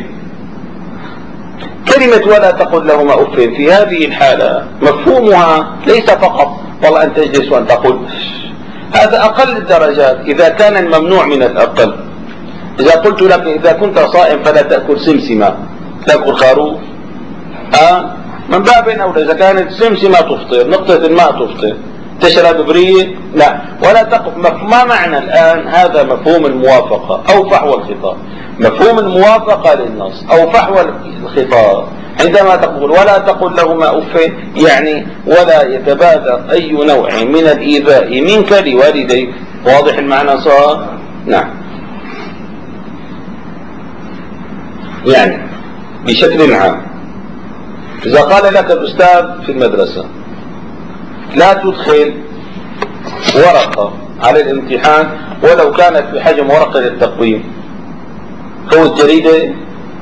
كلمة ولا تقل لهما أف في هذه الحالة مفهومها ليس فقط والله أن تجلس وأن تقول، هذا أقل الدرجات إذا كان الممنوع من الأقل. إذا قلت لك إذا كنت صائم فلا تأكل سمسمة، تأكل خروف، من باب أولى إذا كانت سمسمة تفطر، نقطة الماء تفطر، تشرب بريق لا. ولا ما معنى الآن هذا مفهوم الموافقة أو فحوى الخطاب. مفهوم الموافقة للنص أو فحوى الخطاب عندما تقول ولا تقل لهما أف، يعني ولا يتبادر أي نوع من الإيذاء منك لوالديك. واضح المعنى صار؟ نعم. يعني بشكل عام إذا قال لك الأستاذ في المدرسة لا تدخل ورقة على الامتحان ولو كانت بحجم ورقة التقويم، فوت جريدة،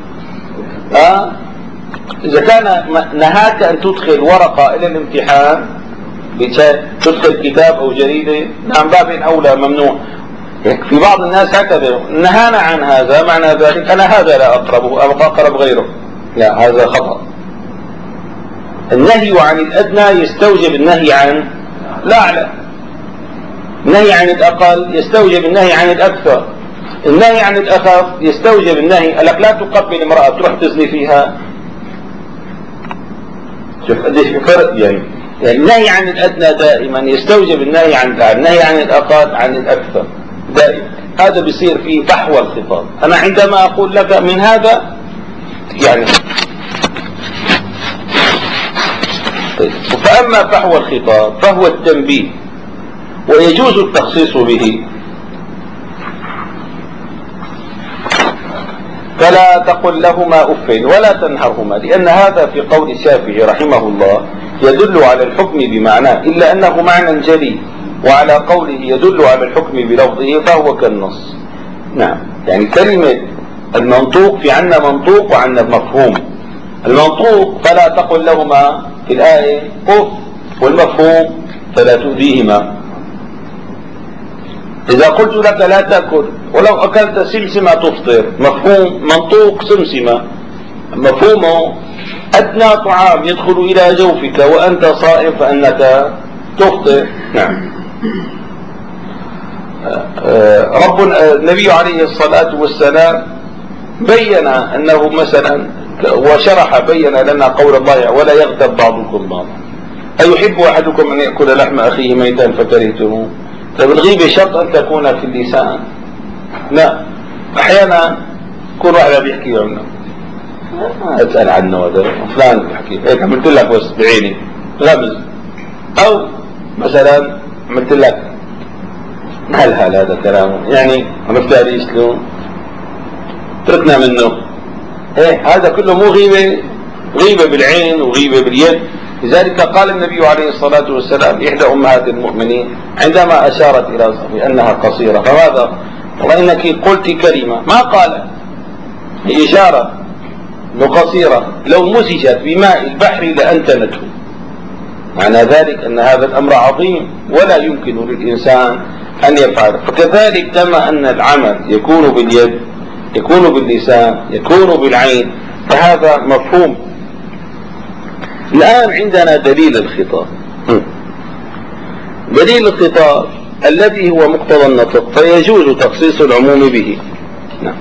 إذا كان نهاك أن تدخل ورقة إلى الامتحان تدخل كتاب أو جريدة، نعم باب أولى ممنوع. في بعض الناس هكذا نهانا عن هذا، معنى ذلك أنا هذا لا أقربه أو أقرب غيره، لا، هذا خطأ. النهي عن الأدنى يستوجب النهي عن الأعلى، النهي عن الأقل يستوجب النهي عن الأكثر، النهي عن الأخف يستوجب النهي. لك لا تقبل امرأة تروح تزني فيها، شوف قديش فرق. يعني النهي عن الأدنى دائما يستوجب النهي عن الأعلى، النهي عن الأقل عن الأكثر دائما. هذا بيصير في فحوى الخطاب. أنا عندما أقول لك من هذا يعني فأما فحوى الخطاب فهو التنبيه ويجوز التخصيص به. فلا تقل لهما أف ولا تنهرهما، لأن هذا في قول الشافعي رحمه الله يدل على الحكم بمعناه، إلا أنه معنى جلي، وعلى قوله يدل على الحكم بلفظه فهو كالنص. نعم، يعني كلمة المنطوق في عنا منطوق وعنا مفهوم. المنطوق فلا تقل لهما في الآية أف، والمفهوم فلا تؤذيهما. إذا قلت لك لا تأكل ولو أكلت سمسمة تفطر، مفهوم منطوق سمسمة مفهومه أدنى طعام يدخل إلى جوفك وأنت صائم فأنك تفطر. نعم. النبي عليه الصلاة والسلام بين أنه مثلا وشرح بين لنا قول الله ولا يغتب بعضكم بعضا، أيحب أحدكم أن يأكل لحم أخيه ميتا فكرهتموه. فبالغيبة شرط أن تكون في اللسان. لا، أحيانا يكون واحد بيحكي عنه أسأل عنه هذا فلان بيحكي هيك، عملت لك بس بعيني غمز، أو مثلا عملت لك هل هذا كلامه يعني عملت لي شلون تركنا منه. إيه هذا كله مو غيبة، غيبة بالعين وغيبة باليد. لذلك قال النبي عليه الصلاة والسلام إحدى أمهات المؤمنين عندما أشارت إلى صفي أنها قصيرة، فماذا؟ وإنك قلت كلمة، ما قال هي إشارة أنه قصيرة، لو مزجت بماء البحر لأنتنته. معنى ذلك أن هذا الأمر عظيم ولا يمكن للإنسان أن يفعله. فكذلك كما أن العمل يكون باليد، يكون باللسان، يكون بالعين، فهذا مفهوم. الآن عندنا دليل الخطاب. دليل الخطاب الذي هو مقتضى النطق، فيجوز تخصيص العموم به. نعم.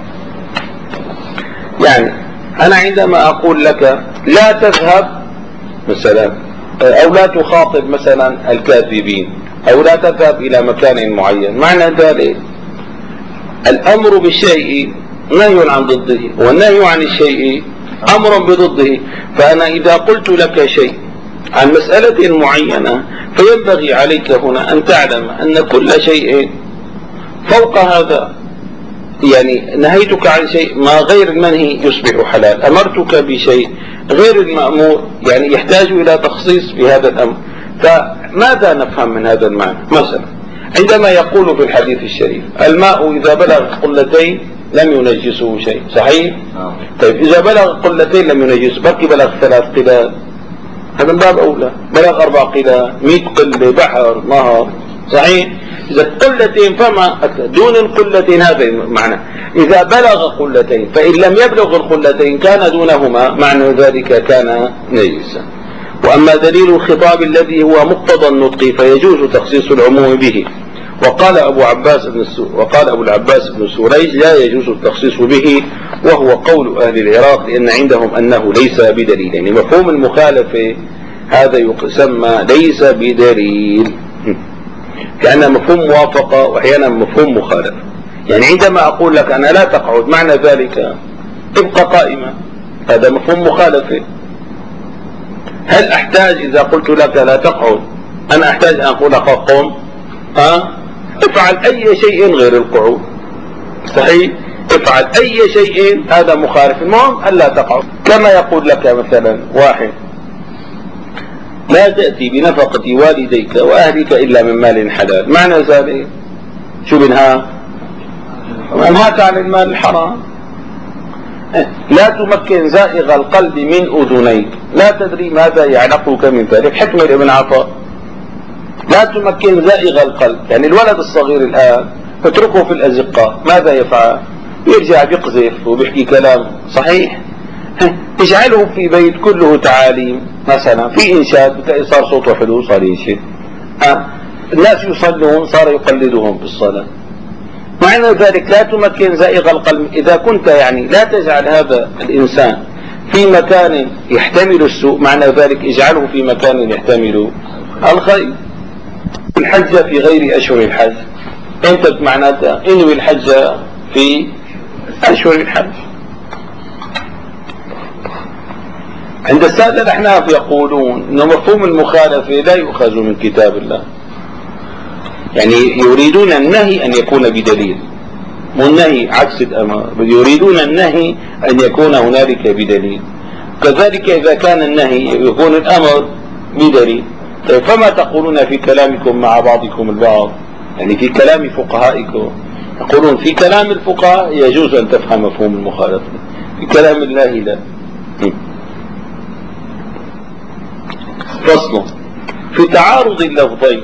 يعني أنا عندما أقول لك لا تذهب مثلا، أو لا تخاطب مثلا الكاذبين، أو لا تذهب إلى مكان معين، معنى ذلك الأمر بالشيء نهي عن ضده، والنهي عن الشيء أمر بضده. فأنا إذا قلت لك شيء عن مسألة معينة فينبغي عليك هنا أن تعلم أن كل شيء فوق هذا. يعني نهيتك عن شيء ما غير المنهي يصبح حلال، أمرتك بشيء غير المأمور يعني يحتاج إلى تخصيص في هذا الأمر. فماذا نفهم من هذا المعنى؟ مثلا عندما يقول في الحديث الشريف الماء إذا بلغ قلتين لم ينجسه شيء، صحيح؟ طيب إذا بلغ قلتين لم ينجسه، بركي بلغ 3 قلال، هذا من باب أولى. بلغ 4 قلال، 100 قلة، بحر، نهر، صحيح؟ إذا قلتين فما دون القلتين، هذا معنى. إذا بلغ قلتين، فإن لم يبلغ القلتين كان دونهما، معنى ذلك كان نجسا. وأما دليل الخطاب الذي هو مقتضى النطق فيجوز تخصيص العموم به. وقال أبو العباس بن سريج لا يجوز التخصيص به، وهو قول أهل العراق، لأن عندهم أنه ليس بدليل. يعني مفهوم المخالفة هذا يسمى ليس بدليل، كأن مفهوم موافقة وأحيانا مفهوم مخالفة. يعني عندما أقول لك أنا لا تقعد، معنى ذلك ابقى قائما، هذا مفهوم مخالفة. هل أحتاج إذا قلت لك لا تقعد أنا أحتاج أن أقول لك قم؟ افعل أي شيء غير القعود، صحيح؟ افعل أي شيء، هذا مخالف. المهم ألا تقعد. كما يقول لك مثلا واحد لا تأتي بنفقة والديك وأهلك إلا من مال حلال، معنى ذلك شو بنها؟ منهاك عن المال الحرام. لا تمكن زائغ القلب من أذنيك، لا تدري ماذا يعلقك من ذلك، حكمة ابن عطاء. لا تمكن زائغ القلب، يعني الولد الصغير الآن اتركه في الأزقة، ماذا يفعل؟ يرجع بيقذف وبيحكي كلام، صحيح؟ اجعله في بيت كله تعاليم، مثلا في إنشاد بتلاقي صار صوته حلو، صار ينشد، الناس يصلون صار يقلدهم بالصلاة. معنى ذلك لا تمكن زائغ القلب. إذا كنت يعني لا تجعل هذا الإنسان في مكان يحتمل السوء، معنى ذلك اجعله في مكان يحتمل الخير. الحج في غير أشهر الحج، انت معناتها انوي الحج في أشهر الحج. عند السادة الأحناف يقولون أن مفهوم المخالفة لا يؤخذ من كتاب الله، يعني يريدون النهي أن يكون بدليل، والنهي عكس الأمر، يريدون النهي أن يكون هنالك بدليل. كذلك إذا كان النهي يكون الأمر بدليل. طيب فما تقولون في كلامكم مع بعضكم البعض؟ يعني في كلام فقهائكم يقولون في كلام الفقهاء يجوز أن تفهم مفهوم المخالفة، في كلام الله لا. فصل في تعارض اللفظين.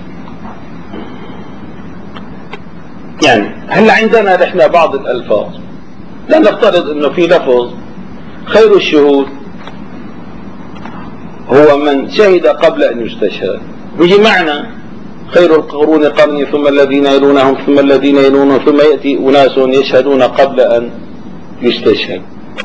يعني هل عندنا نحن بعض الألفاظ، لا نفترض أنه في لفظ خير الشهود هو من شهد قبل أن يستشهد، بيجي معنى خير القرون قرني ثم الذين يلونهم ثم الذين يلونهم ثم يأتي أناس يشهدون قبل أن يستشهد.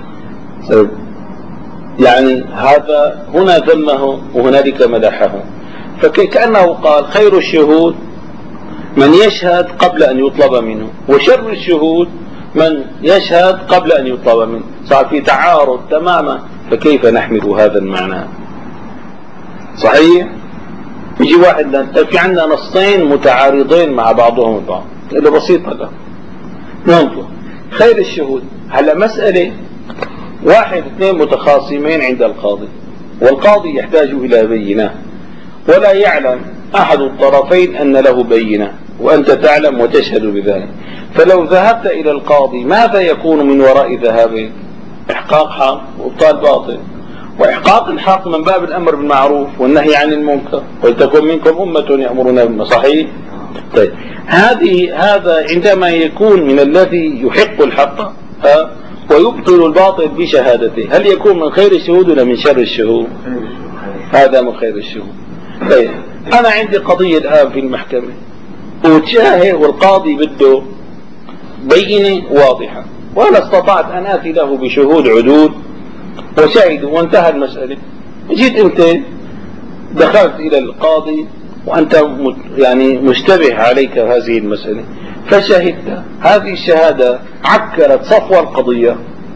يعني هذا هنا ذمه وهنالك مدحه، فكأنه قال خير الشهود من يشهد قبل أن يطلب منه، وشر الشهود من يشهد قبل أن يطلب منه. صار في تعارض تماما، فكيف نحمل هذا المعنى؟ صحيح؟ يجي واحد في عندنا نصين متعارضين مع بعضهم البعض، اللي بسيطة له ننظر خير الشهود. هلا مسألة واحد اثنين متخاصمين عند القاضي، والقاضي يحتاج إلى بينة، ولا يعلم أحد الطرفين أن له بينة، وأنت تعلم وتشهد بذلك. فلو ذهبت إلى القاضي ماذا يكون من وراء ذهابك؟ إحقاق حق وإبطال باطل. وإحقاق الحق من باب الأمر بالمعروف والنهي عن المنكر، ولتكن منكم أمة يأمرون بالمعروف، صحيح؟ طيب هذا عندما يكون من الذي يحق الحق ويبطل الباطل بشهادته، هل يكون من خير الشهود ولا من شر الشهود؟ هذا من خير الشهود. طيب أنا عندي قضية الآن في المحكمة وتشاهد، والقاضي بده بينة واضحة، وأنا استطعت أن آتي له بشهود عدول وشهدوا وانتهى المسألة. جيت أنت دخلت إلى القاضي وأنت يعني مشتبه عليك هذه المسألة، فشهدت، هذه الشهادة عكرت صفو القضية.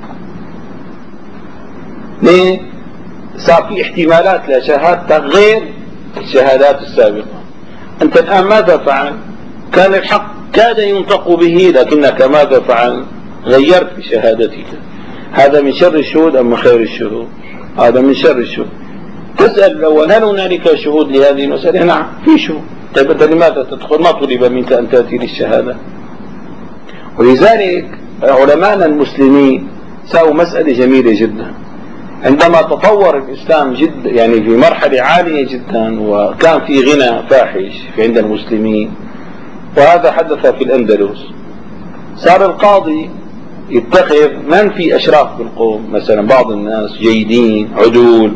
ليه؟ صار في احتمالات لشهادتك غير الشهادات السابقة. أنت الآن ماذا فعل؟ كان الحق كاد ينطق به، لكنك ماذا فعل؟ غيرت بشهادتك. هذا من شر الشهود أم من خير الشهود؟ هذا من شر الشهود. تسأل الأول هل هنالك شهود لهذه المسألة؟ نعم في شهود. طيب أنت لماذا تدخل؟ ما طلب منك أن تأتي للشهادة. ولذلك علماءنا المسلمين ساووا مسألة جميلة جدا. عندما تطور الإسلام جدا يعني في مرحلة عالية جدا وكان في غنى فاحش في عند المسلمين، وهذا حدث في الأندلس، صار القاضي يتخذ من في أشراف بالقوم، مثلا بعض الناس جيدين عدول،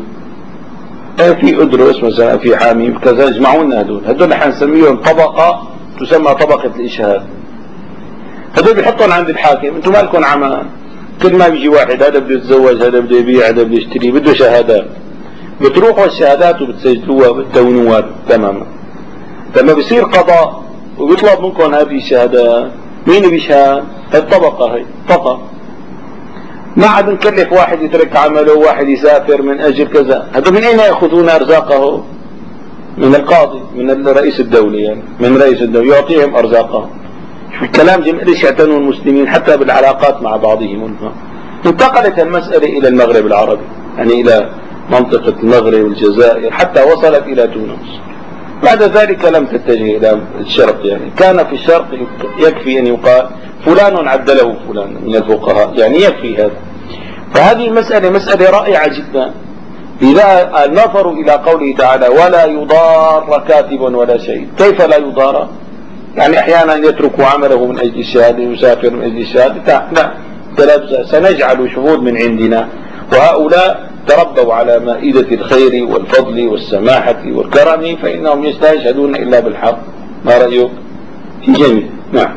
في أدرس مثلا في حاميم كذا، يجمعونا هدول حنسميهم طبقة تسمى طبقة الإشهاد. هدول بيحطهم عند الحاكم، انتم مالكم عمان، كل ما بيجي واحد هذا بده يتزوج، هذا بده يبيع، هذا بده يشتري، بده شهادات، بتروحوا الشهادات وبتسجلوها بتدونوها تماما. لما بيصير قضاء وبيطلب منكم هذه الشهادات، مين بيشهد؟ الطبقة هي فقط. ما عاد نكلف واحد يترك عمله وواحد يسافر من أجل كذا. هذا من أين يأخذون أرزاقه؟ من القاضي، من رئيس الدولة، يعني من رئيس الدولة يعطيهم أرزاقهم. شو الكلام جميل، ليش يعتنوا المسلمين حتى بالعلاقات مع بعضهم. انتقلت المسألة إلى المغرب العربي، يعني إلى منطقة المغرب والجزائر حتى وصلت إلى تونس. بعد ذلك لم تتجه إلى الشرق، يعني كان في الشرق يكفي أن يقال فلان عدله فلان من الفقهاء، يعني يكفي هذا. فهذه المسألة مسألة رائعة جدا. إذا نظروا إلى قوله تعالى ولا يضار كاتب ولا شيء، كيف لا يضار؟ يعني أحيانا يترك عمله من أجل الشهادة، يسافر من أجل الشهادة، لا، سنجعل شهود من عندنا، وهؤلاء تربوا على مائدة الخير والفضل والسماحة والكرم، فإنهم لا يشهدون إلا بالحق. ما رأيك؟ جميل. نعم.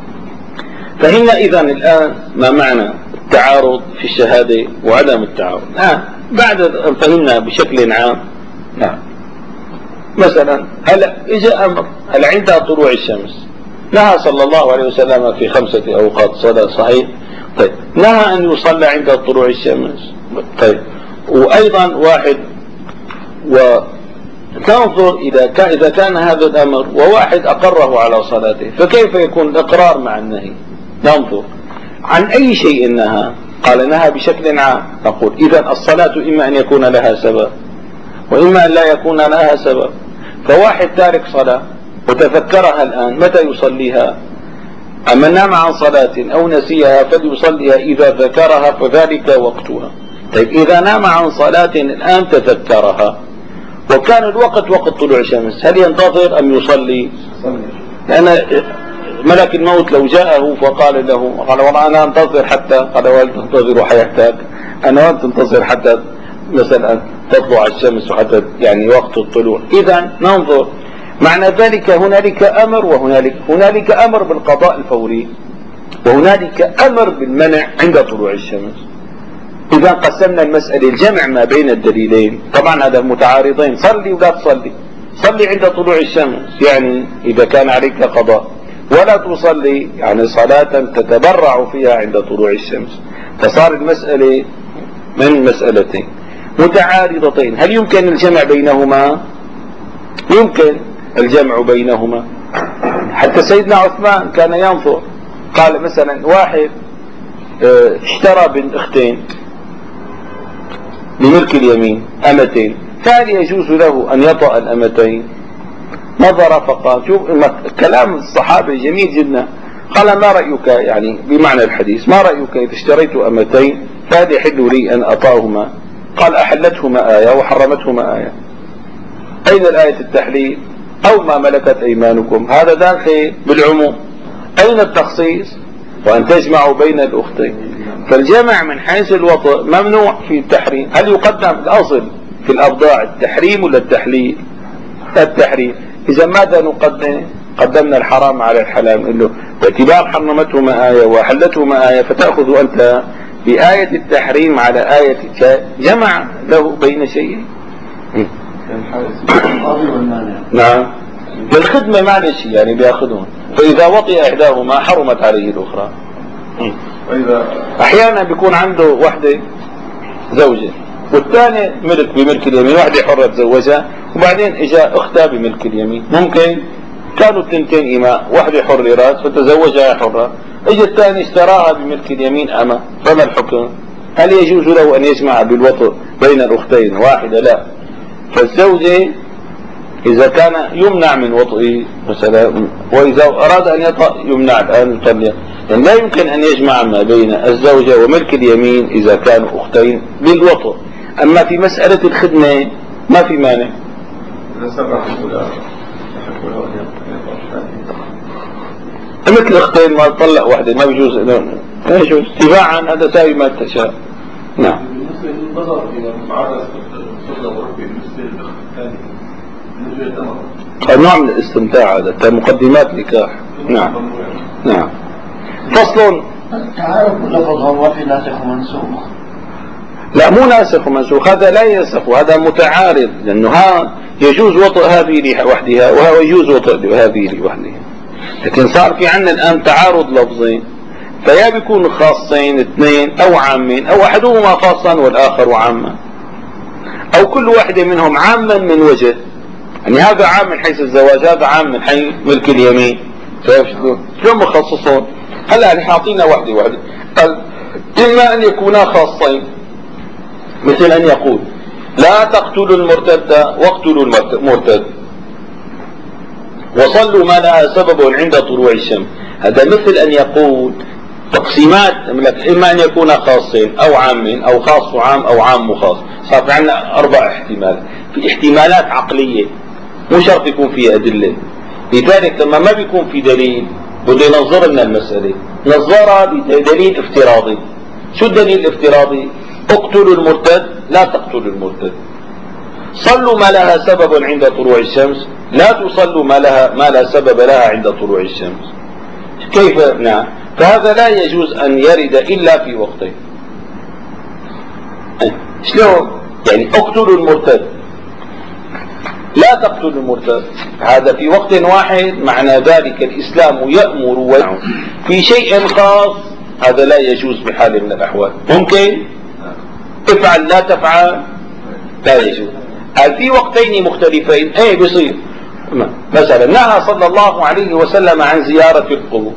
فهمنا إذن الآن ما معنى التعارض في الشهادة وعدم التعارض. بعد أن فهمنا بشكل عام، نعم، مثلا هل إجا أمر هل عند طلوع الشمس نهى صلى الله عليه وسلم في 5 أوقات صلاة، صحيح؟ طيب، نهى أن يصلى عند طلوع الشمس. طيب، وأيضا واحد وتنظر إذا كان هذا الأمر وواحد أقره على صلاته، فكيف يكون الإقرار مع النهي؟ ننظر عن أي شيء نهى. قال نهى بشكل عام، نقول إذن الصلاة إما أن يكون لها سبب وإما أن لا يكون لها سبب. فواحد تارك صلاة وتذكرها الآن، متى يصليها؟ أما نام عن صلاة أو نسيها فليصليها إذا ذكرها فذلك وقتها. طيب، إذا نام عن صلاة الآن تذكرها وكان الوقت وقت طلوع الشمس، هل ينتظر أم يصلي؟ لأن ملك الموت لو جاءه فقال له، قال والله أنا أنتظر حتى، قال وهل تنتظر حياتك؟ أنا تنتظر حتى مثلا تطلع الشمس وحتى يعني وقت الطلوع. إذا ننظر معنى ذلك هنالك أمر هنالك أمر بالقضاء الفوري، وهنالك أمر بالمنع عند طلوع الشمس. إذا قسمنا المسألة الجمع ما بين الدليلين، طبعا هذا متعارضين، صلي ولا تصلي. صلي عند طلوع الشمس يعني إذا كان عليك قضاء، ولا تصلي يعني صلاة تتبرع فيها عند طلوع الشمس. فصار المسألة من مسألتين متعارضتين، هل يمكن الجمع بينهما؟ يمكن الجمع بينهما. حتى سيدنا عثمان كان ينظر، قال مثلا واحد اشترى بنت اختين بملك اليمين، أمتين، فهل يجوز له أن يطأ الأمتين؟ نظر فقال، شوف كلام الصحابة جميل جدا، قال ما رأيك يعني بمعنى الحديث، ما رأيك إذا اشتريت أمتين فهل يحل لي أن أطأهما؟ قال أحلتهما آية وحرمتهما آية. أين الآية التحليل؟ أو ما ملكت أيمانكم، هذا داخل بالعموم. أين التخصيص؟ وأن تجمعوا بين الأختين. فالجمع من حيث الوطء ممنوع في التحريم. هل يقدم الأصل في الأبضاع التحريم ولا التحليل؟ التحريم. إذا ماذا نقدم؟ قدمنا الحرام على الحلال، إنه باعتبار حرمتهما آية وحلتهما آية، فتأخذ أنت بآية التحريم على آية جمع له بين شيئين. نعم، بالخدمة معلش يعني بياخذون، فإذا وطئ إحداهما حرمت عليه الأخرى. أحيانا بيكون عنده وحدة زوجة والثاني ملك بملك اليمين، واحدة حرة تزوجها وبعدين إجا أختها بملك اليمين، ممكن كانوا التنتين إماء، واحدة حررت فتزوجها حرة، إجا الثاني اشتراها بملك اليمين أما، فما الحكم؟ هل يجوز له أن يجمع بالوطء بين الأختين واحدة؟ لا. فالزوجة إذا كان يمنع من وطئه مثلا، وإذا أراد أن يطأ يمنع الآن يطلق، يعني لا يمكن أن يجمع ما بين الزوجة وملك اليمين إذا كانوا أختين بالوطء. أما في مسألة الخدمة ما في مانع. مثل أختين ما تطلق واحدة ما بيجوز، لا يجوز تباعا، هذا ساوي ما تشاء. نعم. بالنسبة للنظر إلى معارضة الصدق وربي بالنسبة للأخت الثاني نوع من الاستمتاع، هذا كمقدمات نكاح. نعم. نعم. فصل. تعارف لفظها وفي ناسخ ومنسوخ. لا مو ناسخ ومنسوخ، هذا لا ينسخ، هذا متعارض، لأنه يجوز وطئ هذه لوحدها وهو يجوز وطئ هذه لوحدها. لكن صار في عندنا الآن تعارض لفظين، فيا بيكونوا خاصين اثنين أو عامين، أو أحدهما خاصا والآخر عاما، أو كل واحدة منهم عاما من وجه، يعني هذا عام من حيث الزواج، هذا عام من حيث ملك اليمين. شلون مخصصون؟ هلا نحن أعطينا واحدة قال إما أن يكونا خاصين، مثل أن يقول لا تقتلوا المرتد واقتلوا المرتد وصلوا ما لها سبب عند طلوع الشمس. هذا مثل أن يقول تقسيمات، إما أن يكون خاصين أو عامين، أو خاص وعام أو عام وخاص. صار في عندنا 4 احتمال، في احتمالات عقلية مو شرط يكون فيها أدلة. لذلك لما ما بيكون في دليل بده ينظر لنا المسألة، نظرها بدليل افتراضي. شو الدليل الافتراضي؟ اقتلوا المرتد لا تقتلوا المرتد، صلوا ما لها سبب عند طلوع الشمس لا تصلوا ما لا سبب لها عند طلوع الشمس. كيف؟ نعم. فهذا لا يجوز أن يرد إلا في وقتين. شلون؟ يعني اقتلوا المرتد لا تقتلوا المرتد، هذا في وقت واحد، معنى ذلك الإسلام يأمر وينهى في شيء خاص، هذا لا يجوز بحال من الأحوال. ممكن افعل لا تفعل لا يجوز. في وقتين مختلفين ايه بيصير. مثلا نهى صلى الله عليه وسلم عن زيارة القبور،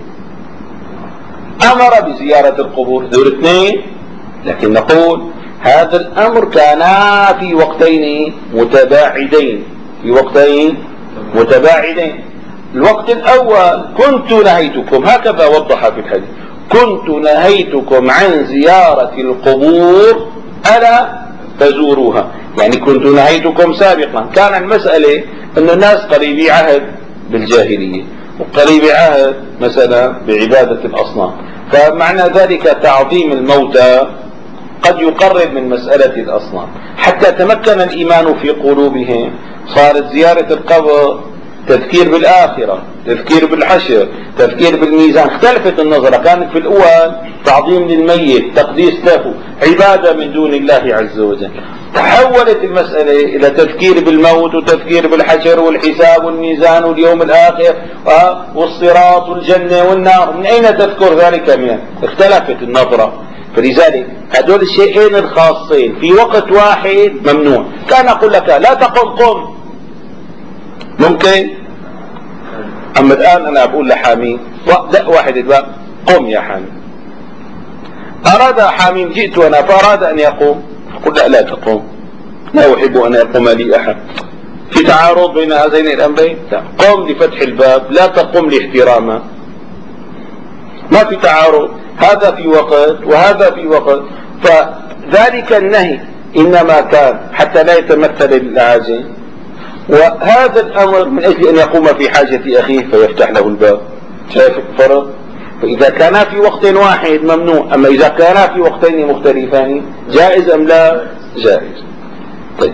امر بزيارة القبور، دول اثنين، لكن نقول هذا الامر كان في وقتين متباعدين، في وقتين متباعدين. الوقت الاول كنت نهيتكم، هكذا وضح في الحديث، كنت نهيتكم عن زيارة القبور ألا فزوروها، يعني كنت نهيتكم سابقا. كان المسألة أن الناس قريبي عهد بالجاهلية وقريبي عهد مثلا بعبادة الأصنام، فمعنى ذلك تعظيم الموتى قد يقرب من مسألة الأصنام حتى تمكن الإيمان في قلوبهم. صارت زيارة القبر تذكير بالآخرة، تذكير بالحشر، تذكير بالميزان. اختلفت النظرة، كانت في الأول تعظيم للميت، تقديس له، عبادة من دون الله عز وجل. تحولت المسألة إلى تذكير بالموت وتذكير بالحشر والحساب والميزان واليوم الآخر والصراط والجنة والنار. من أين تذكر ذلك؟ من اختلفت النظرة. فلذلك هذول الشيئين الخاصين في وقت واحد ممنوع. كان أقول لك لا قم ممكن، أما الآن أنا بقول لحامي لا واحد الباب قم يا حامي، أراد حامي جئت أنا فأراد أن يقوم، أقول لا تقوم، لا أحب أن يقوم لي أحد. في تعارض بين هذين الأمرين؟ لا، قم لفتح الباب لا تقوم لاحترامه، ما في تعارض، هذا في وقت وهذا في وقت. فذلك النهي إنما كان حتى لا يتمثل العاجل، وهذا الأمر من أجل أن يقوم في حاجة أخيه فيفتح له الباب. شايف الفرق؟ فإذا كان في وقت واحد ممنوع، أما إذا كان في وقتين مختلفين جائز أم لا؟ جائز. طيب،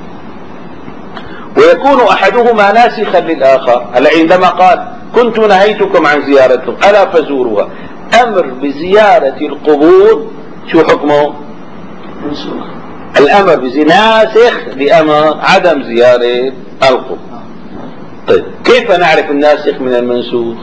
ويكون أحدهما ناسخا للآخر. هلا عندما قال كنت نهيتكم عن زيارتهم ألا فزوروها، أمر بزيارة القبور شو حكمه؟ الأمر ناسخ لأمر عدم زيارة القبور. طيب، كيف نعرف الناسخ من المنسوخ؟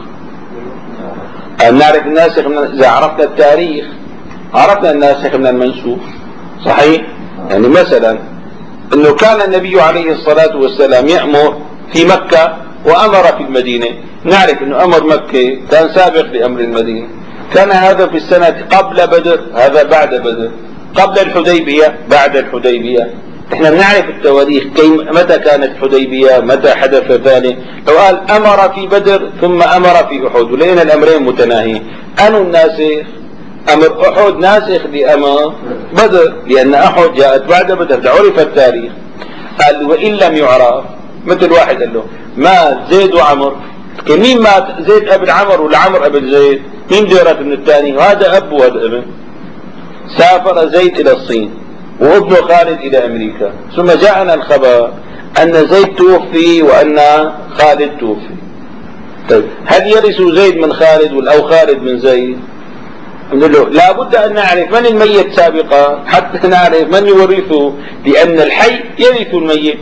نعرف الناسخ إذا عرفنا التاريخ عرفنا الناسخ من المنسوخ. صحيح؟ يعني مثلا أنه كان النبي عليه الصلاة والسلام يأمر في مكة وأمر في المدينة، نعرف أنه أمر مكة كان سابق لأمر المدينة. كان هذا في السنة قبل بدر، هذا بعد بدر، قبل الحديبية بعد الحديبية. احنا بنعرف التواريخ متى كانت حديبية، متى حدث ذلك. لو قال امر في بدر ثم امر في احد ولقينا الامرين متناهيين، انو الناسخ؟ امر احد ناسخ لامر بدر، لان احد جاءت بعد بدر، عرف التاريخ. قال وان لم يعرف، مثل واحد قال له مات زيد وعمر، مين مات؟ زيد ابن عمر ولا عمر ابن زيد؟ مين جرت من الثاني؟ وهذا اب وهذا ابن. سافر زيد الى الصين وابنه خالد الى امريكا، ثم جاءنا الخبر ان زيد توفي وان خالد توفي. طيب هل يرث زيد من خالد او خالد من زيد؟ نقول له لا بد ان نعرف من الميت سابقا حتى نعرف من يورثه، لان الحي يرث الميت.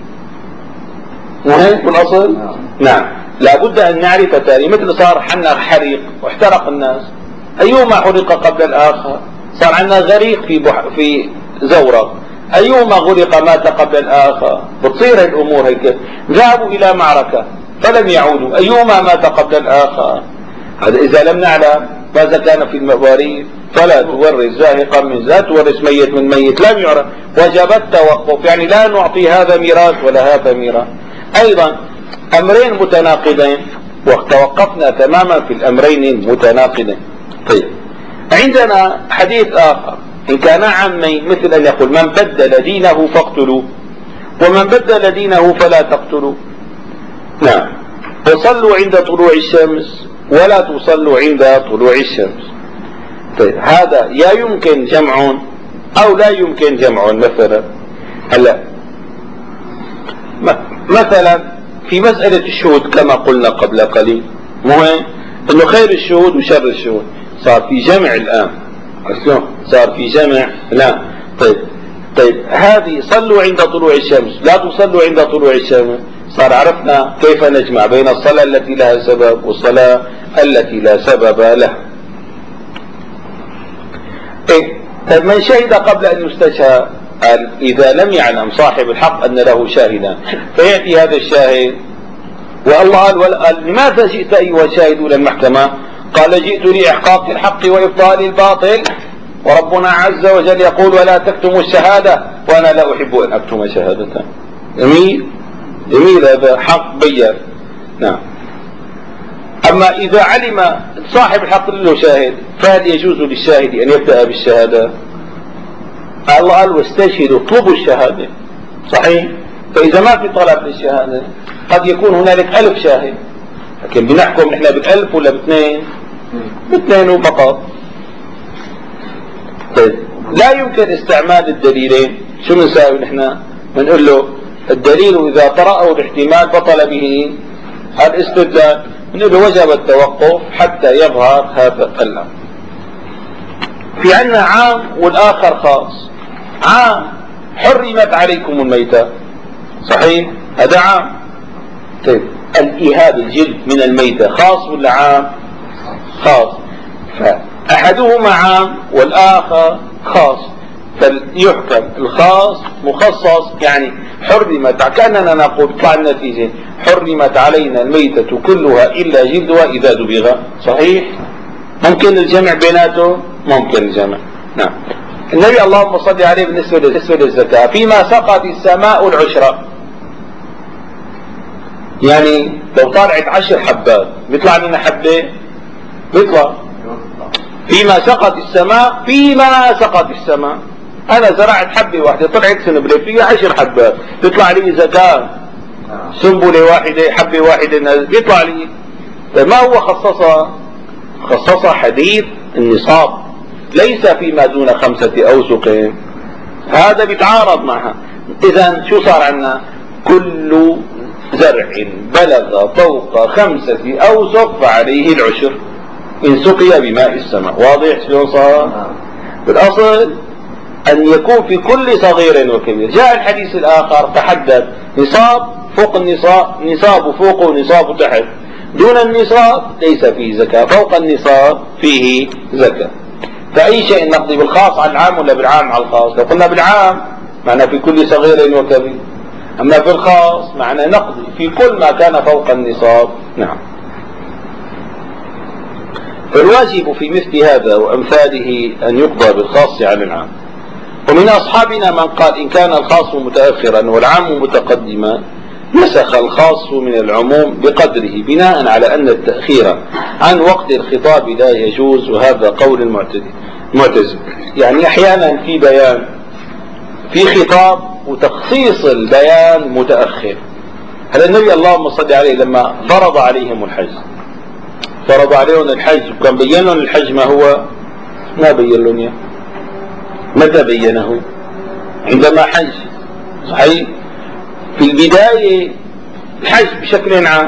مهم بالاصل؟ نعم، لا بد ان نعرف تاريخ. مثل صار عندنا حريق واحترق الناس، ايهما حرق قبل الاخر؟ صار عندنا غريق في زورق، ايهما غرق مات قبل الاخر؟ بتصير الامور هيك. ذهبوا الى معركة فلم يعودوا، ايهما مات قبل الاخر؟ هذا اذا لم نعلم ماذا كان في المواريث. فلا تورث زاهقا من لا تورث ميت من ميت لم يعرف، وجب التوقف، يعني لا نعطي هذا ميراث ولا هذا ميراث. ايضا امرين متناقضين وتوقفنا تماما في الامرين المتناقضين. طيب عندنا حديث اخر، ان كان عمين مثل ان يقول من بدل دينه فاقتلوه، ومن بدل دينه فلا تقتلوا. نعم، وصلوا عند طلوع الشمس ولا تصلوا عند طلوع الشمس. طيب هذا يا يمكن جمع او لا يمكن جمع. مثلا هلا مثلا في مسألة الشهود كما قلنا قبل قليل، مهم انه خير الشهود وشر الشهود. صار في جمع الان، صار في جمع الان. طيب هذه صلوا عند طلوع الشمس لا تصلوا عند طلوع الشمس، صار عرفنا كيف نجمع بين الصلاة التي لها سبب والصلاة التي لا سبب لها. طيب من شهد قبل ان يستشهد، قال اذا لم يعلم صاحب الحق ان له شاهدا فيأتي هذا الشاهد. والله قال لماذا جئت ايها الشاهد الى المحكمة؟ قال جئت لإحقاق الحق وإبطال الباطل، وربنا عز وجل يقول ولا تكتموا الشهادة وأنا لا أحب أن أكتم شهادة. جميل هذا حق بين. نعم. أما إذا علم صاحب الحق له شاهد فهل يجوز للشاهد أن يبدأ بالشهادة؟ الله قال واستشهدوا اطلبوا الشهادة، صحيح؟ فإذا ما في طلب للشهادة قد يكون هنالك 1000 شاهد، لكن بنحكم نحن ب1000 ولا باثنين فقط. طيب لا يمكن استعمال الدليلين. شو بنساوي نحن؟ بنقول له الدليل اذا طرأه الاحتمال بطل به الاستدلال، بنقول له وجب التوقف حتى يظهر هذا الامر. في عندنا عام والاخر خاص. عام حرمت عليكم الميتة، صحيح؟ هذا عام. طيب الإهاب الجلد من الميتة خاص ولا عام؟ خاص. فأحدهما عام والآخر خاص، فليحكم الخاص مخصص. يعني حرمت، كأننا نقول طلع النتيجة حرمت علينا الميتة كلها إلا جلدها إذا دبغ، صحيح؟ ممكن الجمع بيناته؟ ممكن الجمع. نعم. النبي اللهم صل عليه بالنسبة للزكاة فيما سقط السماء العشرة، يعني لو طلعت 10 حبات بيطلع لنا حبة؟ بيطلع. فيما سقط السماء، انا زرعت حبة واحدة طلعت سنبلة فيها 10 حبات، بيطلع لي زكاة سنبلة واحدة حبة واحدة بيطلع لي. ما هو خصصها حديث النصاب، ليس فيما دون 5 أوسق. هذا بيتعارض معها. اذا شو صار عنا؟ كل زرع بلغ فوق 5 أوسق فعليه العشر إن سقي بماء السماء. واضح شلون صار؟ بالأصل أن يكون في كل صغير وكبير. جاء الحديث الآخر تحدث نصاب فوق النصاب، نصاب فوق ونصاب تحت، دون النصاب ليس فيه زكاة، فوق النصاب فيه زكاة. فأي شيء نقضي بالخاص على العام ولا بالعام على الخاص؟ لو قلنا بالعام معنى في كل صغير وكبير، أما في الخاص معنى نقضي في كل ما كان فوق النصاب. نعم. فالواجب في مثل هذا وأمثاله أن يقضى بالخاص على العام. ومن أصحابنا من قال إن كان الخاص متأخرا والعام متقدما نسخ الخاص من العموم بقدره بناء على أن التأخير عن وقت الخطاب لا يجوز، وهذا قول المعتزلة. يعني أحيانا في بيان في خطاب وتخصيص البيان متأخر. هل النبي اللهم صل عليه لما فرض عليهم الحج، فرض عليهم الحج وكان بين لهم الحج ما هو؟ ما بين لهم اياه. متى بينه؟ عندما حج. صحيح؟ في البداية الحج بشكل عام،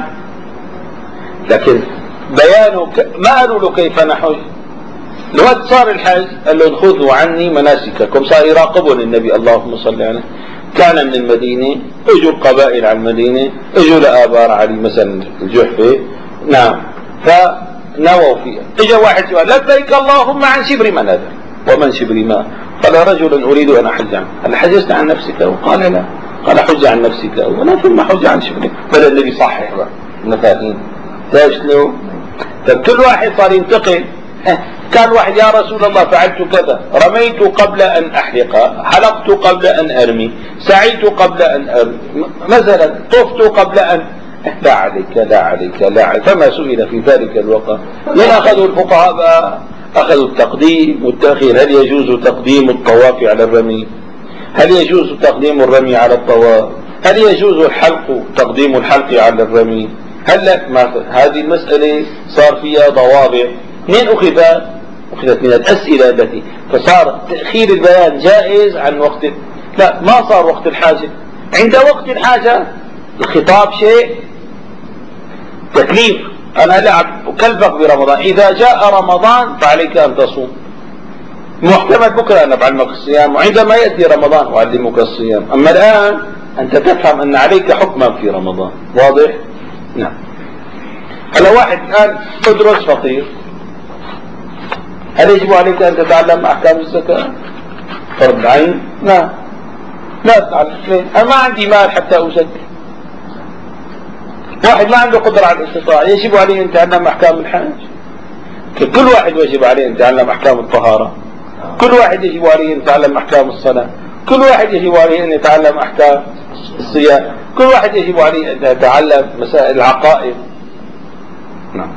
لكن بيانه ما قالوا له كيف نحج. لوقت صار الحج قال لهم خذوا عني مناسككم، صار يراقبهم النبي اللهم صل عليه. كان من المدينة، اجوا القبائل على المدينة، اجوا لآبار علي مثلا الجحفة، نعم، فنووا فيها. اجا واحد سؤال لبيك اللهم عن شبر من هذا؟ ومن شبر ما؟ قال رجل اريد ان احج عنه. هل حجزت عن نفسك؟ قال لا. قال حج عن نفسك اولا ثم حج عن شبرك. بل النبي صحح المفاهيم. شلون؟ طيب كل واحد صار ينتقل. كان واحد يا رسول الله فعلت كذا، رميت قبل ان احلق، حلقت قبل ان ارمي، سعيت قبل ان ارمي، مثلا طفت قبل ان، لا عليك لا عليك لا عليك. فما سئل في ذلك الوقت. من اخذوا الفقهاء بقى؟ اخذوا التقديم والتاخير. هل يجوز تقديم الطواف على الرمي؟ هل يجوز تقديم الرمي على الطواف؟ هل يجوز الحلق تقديم الحلق على الرمي؟ هل هذه المسألة صار فيها ضوابط. منين أخذت؟ أخذت من الأسئلة التي، فصار تأخير البيان جائز عن وقت، لا ما صار وقت الحاجة. عند وقت الحاجة الخطاب شيء تكليف. أنا لا أكلفك برمضان، إذا جاء رمضان فعليك أن تصوم. محتمل بكرة أن أعلمك الصيام، وعندما يأتي رمضان أعلمك الصيام. أما الآن أنت تفهم أن عليك حكما في رمضان. واضح؟ نعم. هلا واحد الآن تدرس فقير، هل يجب عليك أن تتعلم أحكام الزكاة؟ فرض عين؟ لا، لا تتعلم. ليه؟ أنا ما عندي مال حتى أزكي. واحد ما عنده قدرة على الاستطاعة، يجب عليه أن يتعلم أحكام الحج. كل واحد يجب عليه أن يتعلم أحكام الطهارة، كل واحد يجب عليه أن يتعلم أحكام الصلاة، كل واحد يجب عليه أن يتعلم أحكام الصيام، كل واحد يجب عليه أن يتعلم مسائل العقائد. نعم.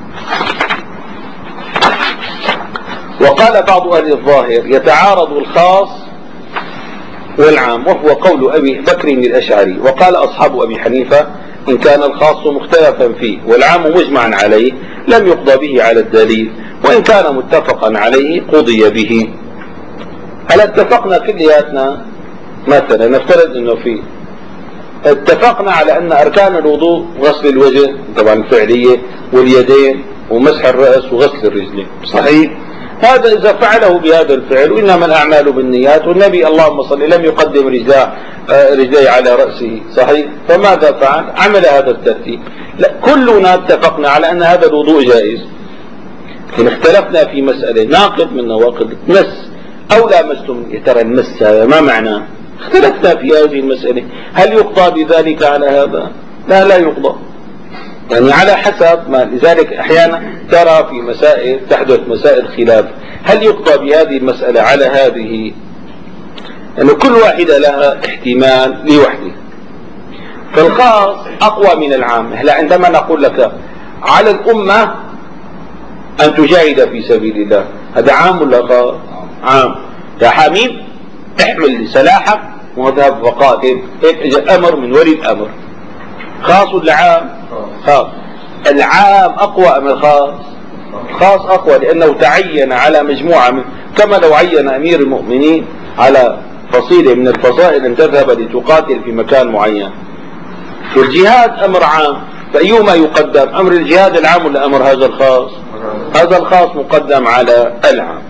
وقال بعض أهل الظاهر يتعارض الخاص والعام، وهو قول أبي بكر الأشعري. وقال أصحاب أبي حنيفة إن كان الخاص مختلفا فيه والعام مجمعا عليه لم يقضى به على الدليل، وإن كان متفقا عليه قضي به. هل اتفقنا كلياتنا؟ مثلا نفترض انه في اتفقنا على ان اركان الوضوء غسل الوجه طبعا الفعلية واليدين ومسح الرأس وغسل الرجلين، صحيح؟ هذا اذا فعله بهذا الفعل، وانما الاعمال بالنيات، والنبي اللهم صل لم يقدم رجليه على رأسه، صحيح؟ فماذا فعل؟ عمل هذا الترتيب. لا، كلنا اتفقنا على ان هذا الوضوء جائز، لكن اختلفنا في مسألة ناقض من نواقض المس، أو لامستم ترى المس هذا ما معناه؟ اختلفنا في هذه المسألة. هل يقضى بذلك على هذا؟ لا، لا يقضى، يعني على حسب ما. لذلك أحيانا ترى في مسائل تحدث مسائل خلاف، هل يقضى بهذه المسألة على هذه؟ يعني كل واحدة لها احتمال لوحده. فالخاص أقوى من العام. هلا عندما نقول لك على الأمة أن تجاهد في سبيل الله، هذا عام ولا خاص؟ عام. يا حميم احمل سلاحك واذهب وقاتل، هيك اجى امر من ولي الامر. خاص ولا عام؟ خاص. العام اقوى ام الخاص؟ الخاص اقوى، لانه تعين على مجموعة من، كما لو عين امير المؤمنين على فصيلة من الفصائل ان تذهب لتقاتل في مكان معين. والجهاد امر عام، فايهما يقدم؟ امر الجهاد العام ولا امر هذا الخاص؟ هذا الخاص مقدم على العام.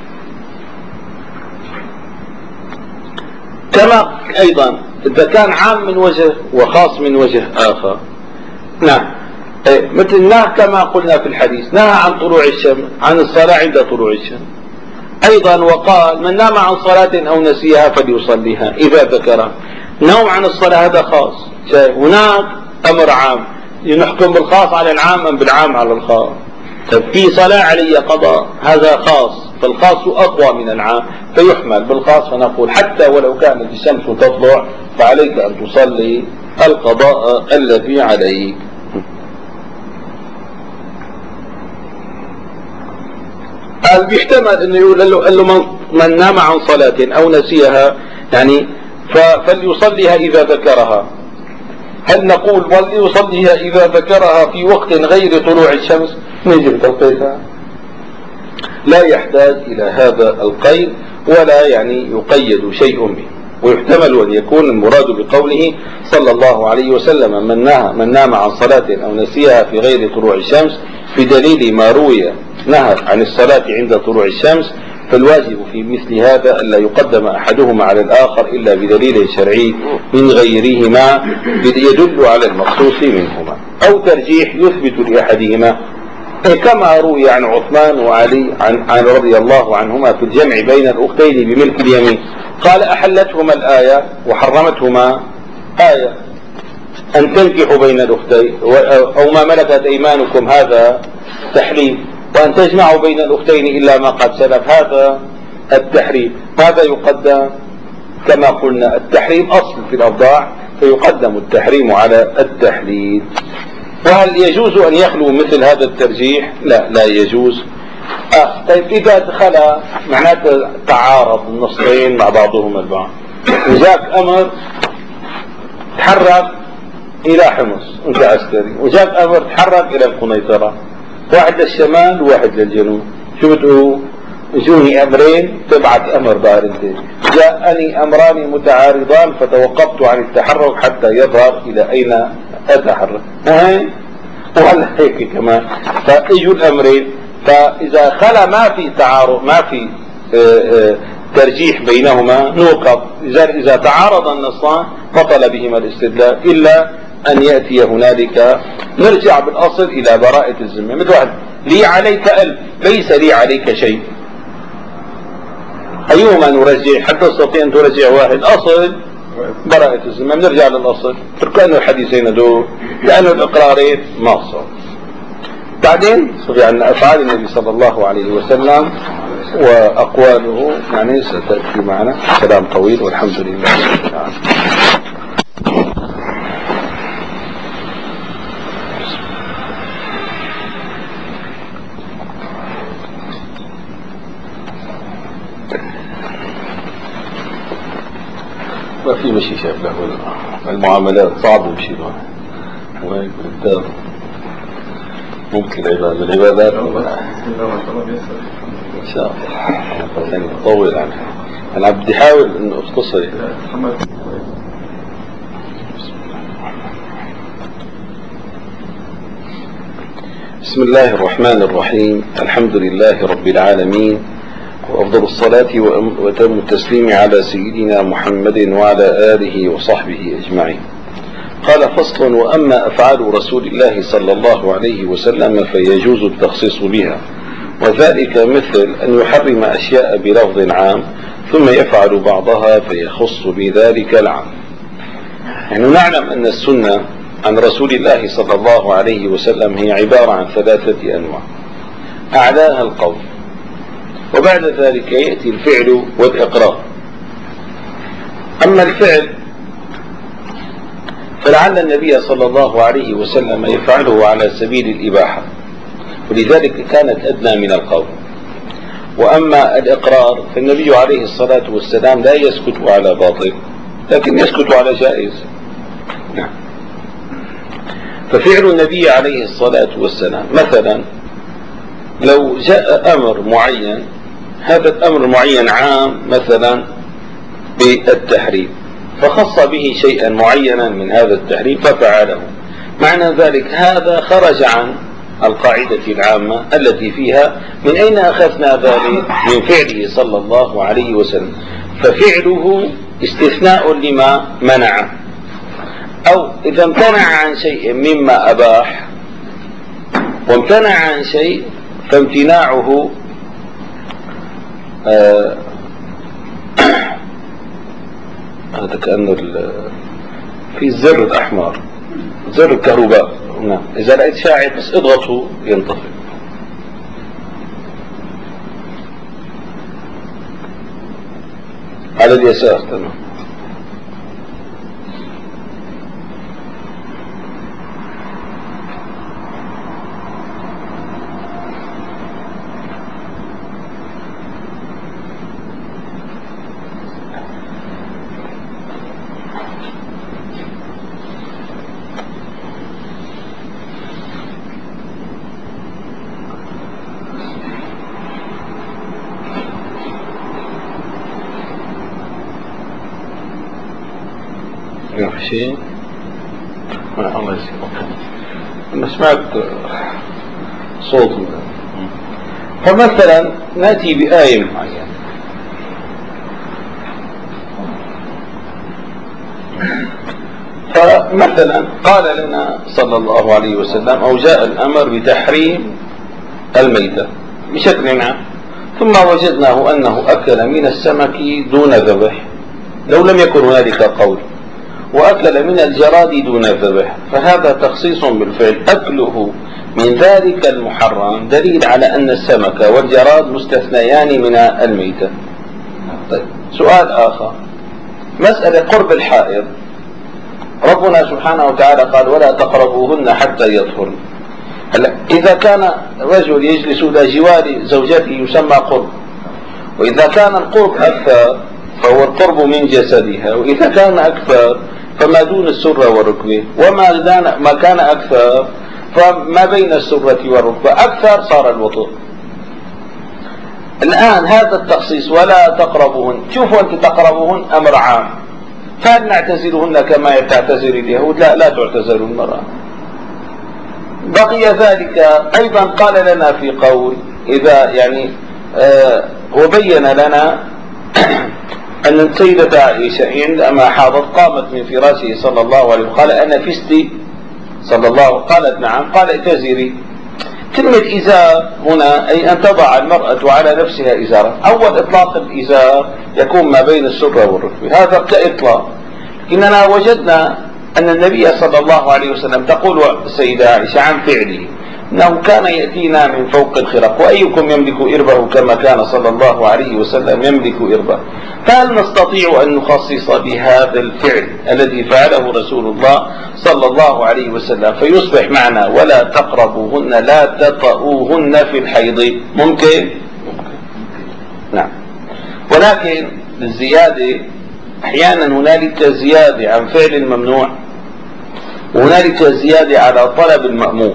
كما ايضا اذا كان عام من وجه وخاص من وجه اخر. نعم، مثل نهى كما قلنا في الحديث، نهى عن طلوع الشمس، عن الصلاة عند طلوع الشمس. ايضا وقال من نام عن صلاة او نسيها فليصليها اذا ذكرها. نوم عن الصلاة هذا خاص. هناك امر عام، نحكم بالخاص على العام ام بالعام على الخاص؟ في صلاة علي قضاء، هذا خاص. فالخاص أقوى من العام فيحمل بالخاص، فنقول حتى ولو كانت الشمس تطلع فعليك أن تصلي القضاء الذي عليك. قال بيحتمل انه يقول له من نام عن صلاة او نسيها يعني فليصليها اذا ذكرها. هل نقول وليصليها اذا ذكرها في وقت غير طلوع الشمس؟ نجد توقيتها لا يحتاج الى هذا القيد ولا يعني يقيد شيء به. ويحتمل ان يكون المراد بقوله صلى الله عليه وسلم من نام عن صلاة او نسيها في غير طلوع الشمس بدليل ما روي نهى عن الصلاة عند طلوع الشمس، فالواجب في مثل هذا ألا يقدم أحدهما على الآخر إلا بدليل شرعي من غيرهما يدل على المخصوص منهما، أو ترجيح يثبت لأحدهما كما روي عن عثمان وعلي عن رضي الله عنهما في الجمع بين الأختين بملك اليمين، قال أحلتهما الآية وحرمتهما آية أن تنكحوا بين الأختين أو ما ملكت أيمانكم هذا تحريم، وأن تجمعوا بين الأختين إلا ما قد سلف هذا التحريم. ماذا يقدم؟ كما قلنا التحريم أصل في الأبضاع فيقدم التحريم على التحليل. وهل يجوز أن يخلو مثل هذا الترجيح؟ لا يجوز. طيب إذا دخل معناته تعارض النصين مع بعضهما البعض، وجاك أمر تحرك إلى حمص أنت عسكري، وجاك أمر تحرك إلى القنيطرة، واحد للشمال وواحد للجنوب، شو بتقول؟ جوني أمرين تبعت أمر بارنتين، جاءني أمران متعارضان فتوقفت عن التحرك حتى يظهر إلى أين أتحرك. وهلا هيك كمان فإجوا الأمرين، فإذا خلا ما في تعارض ما في ترجيح بينهما نوقف. إذا تعارض النصان بطل بهما الاستدلال إلا أن يأتي هنالك نرجع بالأصل إلى براءة الذمة. مثل واحد لي عليك 1000 ليس لي عليك شيء، أيهما نرجع حتى تستطيع أن ترجع واحد؟ أصل براءة الذمة، نرجع للأصل. كأنه الحديثين دول كأنه الإقرارين ما صار. بعدين صفي عن أفعال النبي صلى الله عليه وسلم وأقواله يعني ستأتي معنا. كلام طويل والحمد لله. ما في مشي شاف له المعاملات صعب يمشي له وهيك قدام ممكن العبادات ان شاء الله طول عنها. انا بدي احاول انه اختصر. بسم الله الرحمن الرحيم. الحمد لله رب العالمين، وأفضل الصلاة وأتم التسليم على سيدنا محمد وعلى آله وصحبه أجمعين. قال فصل: وأما أفعال رسول الله صلى الله عليه وسلم فيجوز التخصيص بها، وذلك مثل أن يحرم أشياء بلفظ عام ثم يفعل بعضها فيخص بذلك العام. يعني نعلم أن السنة عن رسول الله صلى الله عليه وسلم هي عبارة عن 3 أنواع، أعلاها القول، وبعد ذلك يأتي الفعل والإقرار. أما الفعل فلعل النبي صلى الله عليه وسلم يفعله على سبيل الإباحة، ولذلك كانت أدنى من القول. وأما الإقرار فالنبي عليه الصلاة والسلام لا يسكت على باطل لكن يسكت على جائز. ففعل النبي عليه الصلاة والسلام مثلا لو جاء أمر معين، هذا الأمر المعين عام مثلا بالتحريم، فخص به شيئا معينا من هذا التحريم ففعله، معنى ذلك هذا خرج عن القاعدة العامة التي فيها من أين أخذنا ذلك؟ من فعله صلى الله عليه وسلم، ففعله استثناء لما منع، أو إذا امتنع عن شيء مما أباح وامتنع عن شيء فامتناعه هذا كأنه في الزر الأحمر زر الكهرباء، نعم، إذا رأيت شاعر بس اضغطه ينطفئ. على اليسار. تمام. شيء الله يسلمك. أنا سمعت صوت. فمثلا نأتي بآية معينة، فمثلا قال لنا صلى الله عليه وسلم أو جاء الأمر بتحريم الميتة بشكل عام، ثم وجدناه أنه أكل من السمك دون ذبح لو لم يكن هنالك قول، وأكل من الجراد دون ذبح، فهذا تخصيص بالفعل. أكله من ذلك المحرم دليل على أن السمك والجراد مستثنيان من الميتة. طيب، سؤال آخر، مسألة قرب الحائض. ربنا سبحانه وتعالى قال ولا تقربوهن حتى يطهرن. هلا إذا كان رجل يجلس إلى جوار زوجته يسمى قرب، وإذا كان القرب أكثر فهو القرب من جسدها، وإذا كان أكثر فما دون السرة والركبة، وما كان أكثر فما بين السرة والركبة أكثر صار الوطء. الآن هذا التخصيص ولا تقربوهن، شوفوا أنت تقربوهن أمر عام، فهل نعتزلهن كما تعتزل اليهود؟ لا تعتزل المرأة. بقي ذلك أيضا قال لنا في قول إذا يعني وبين لنا أن السيدة عائشة عندما حاضت قامت من فراشه صلى الله عليه وسلم قال أنا فستي صلى الله، قالت نعم، قال ائتزري. كلمة إزار هنا أي أن تضع المرأة على نفسها إزارا. أول إطلاق الإزار يكون ما بين السرة والركبة، هذا كإطلاق. إننا وجدنا أن النبي صلى الله عليه وسلم تقول السيدة عائشة عن فعله أنه كان يأتينا من فوق الخرق، وأيكم يملك إربه كما كان صلى الله عليه وسلم يملك إربه. فهل نستطيع أن نخصص بهذا الفعل الذي فعله رسول الله صلى الله عليه وسلم فيصبح معنا ولا تقربوهن لا تطؤوهن في الحيض؟ ممكن؟ نعم. ولكن الزيادة أحيانا هنالك زيادة عن فعل الممنوع، وهنالك زيادة على طلب المأمور.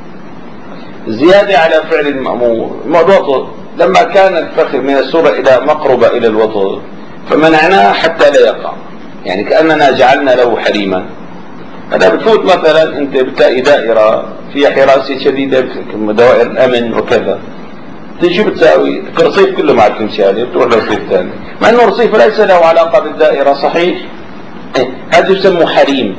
زيادة على فعل المأمور الوطء، لما كان الفخذ من السرة إلى مقربة إلى الوطء فمنعناه حتى لا يقع، يعني كأننا جعلنا له حريما. هذا بتفوت مثلا أنت بتلاقي دائرة فيها حراسة شديدة دوائر الأمن وكذا، شو بتساوي؟ الرصيف كله معك تمشي عليه، بتروح لرصيف ثاني، مع أنه الرصيف ليس له علاقة بالدائرة. صحيح؟ هذا يسمى حريم.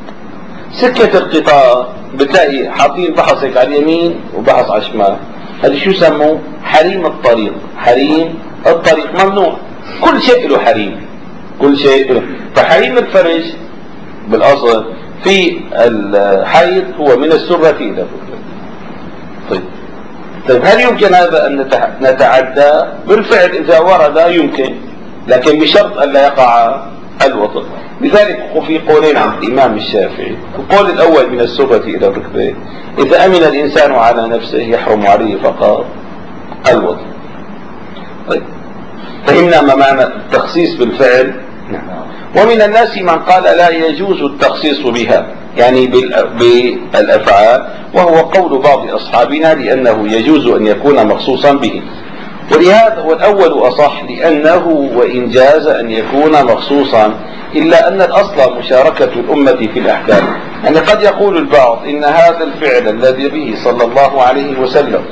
سكة القطار بتلاقي حاطين بحصك على اليمين وبحص على الشمال، هذا شو يسموه؟ حريم الطريق. حريم الطريق ممنوع، كل شيء له حريم، كل شيء له. فحريم الفرج بالأصل في الحيض هو من السرة إلى الركبة. طيب هل يمكن هذا أن نتعدى؟ بالفعل إذا ورد يمكن، لكن بشرط أن لا يقع الوطء. لذلك في قولين عن الإمام الشافعي. القول الأول من السرة إلى الركبة، إذا أمن الإنسان على نفسه يحرم عليه فقط الوطء. طيب فهمنا ما معنى التخصيص بالفعل؟ نعم. ومن الناس من قال لا يجوز التخصيص بها، يعني بالأفعال، وهو قول بعض أصحابنا لأنه يجوز أن يكون مخصوصا به. ولهذا والأول أصح، لأنه وإن جاز أن يكون مخصوصا إلا أن الأصل مشاركة الأمة في الأحكام. يعني قد يقول البعض إن هذا الفعل الذي به صلى الله عليه وسلم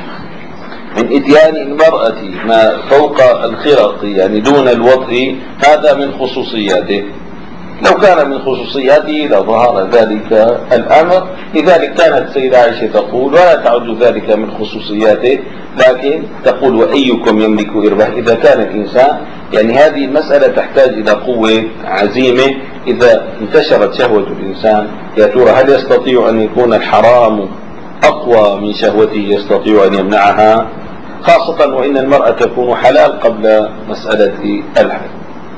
من إتيان المرأة ما فوق الخرق يعني دون الوطء هذا من خصوصياته. لو كان من خصوصياته لظهر ذلك الأمر. لذلك كانت السيدة عائشة تقول ولا تعد ذلك من خصوصياته، لكن تقول وأيكم يملك إربه. إذا كان الإنسان يعني هذه المسألة تحتاج إلى قوة عزيمة. إذا انتشرت شهوة الإنسان يا ترى هل يستطيع أن يكون الحرام أقوى من شهوته يستطيع أن يمنعها؟ خاصة وإن المرأة تكون حلال قبل مسألة الحل.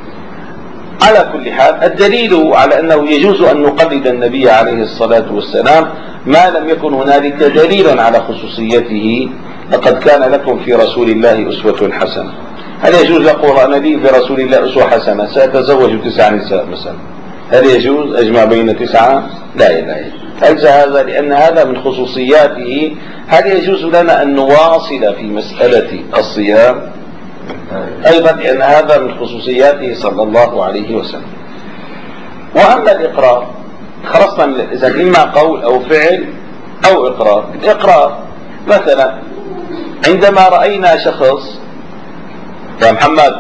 على كل حال الدليل على أنه يجوز أن نقلد النبي عليه الصلاة والسلام ما لم يكن هنالك دليل على خصوصيته. لقد كان لكم في رسول الله أسوة حسنة. هل يجوز أقول أنا لي في رسول الله أسوة حسنة سأتزوج 9 نساء مثلا؟ هل يجوز أجمع بين 9؟ لا يجوز. ليس هذا لأن هذا من خصوصياته. هل يجوز لنا أن نواصل في مسألة الصيام؟ أيضا لأن هذا من خصوصياته صلى الله عليه وسلم. وأما الإقرار خلصنا من الإذن إما قول أو فعل أو إقرار. الإقرار مثلا عندما رأينا شخص يا محمد،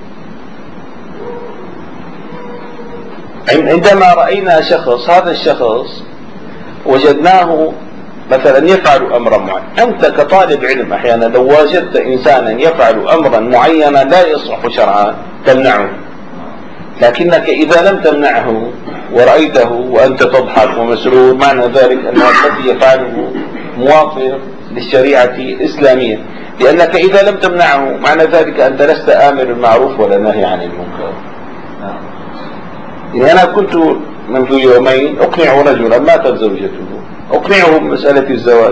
عندما رأينا شخص، هذا الشخص وجدناه مثلا يفعل أمرا معينا. أنت كطالب علم أحيانا لو وجدت إنسانا يفعل أمرا معينا لا يصلح شرعا تمنعه، لكنك إذا لم تمنعه ورأيته وأنت تضحك ومسرور معنى ذلك أن الذي يفعله موافق للشريعة الإسلامية، لأنك إذا لم تمنعه معنى ذلك أنت لست آمر بالمعروف ولا نهي عن المنكر. يعني أنا كنت منذ يومين أقنع رجلا ماتت زوجته، أقنعه بمسألة الزواج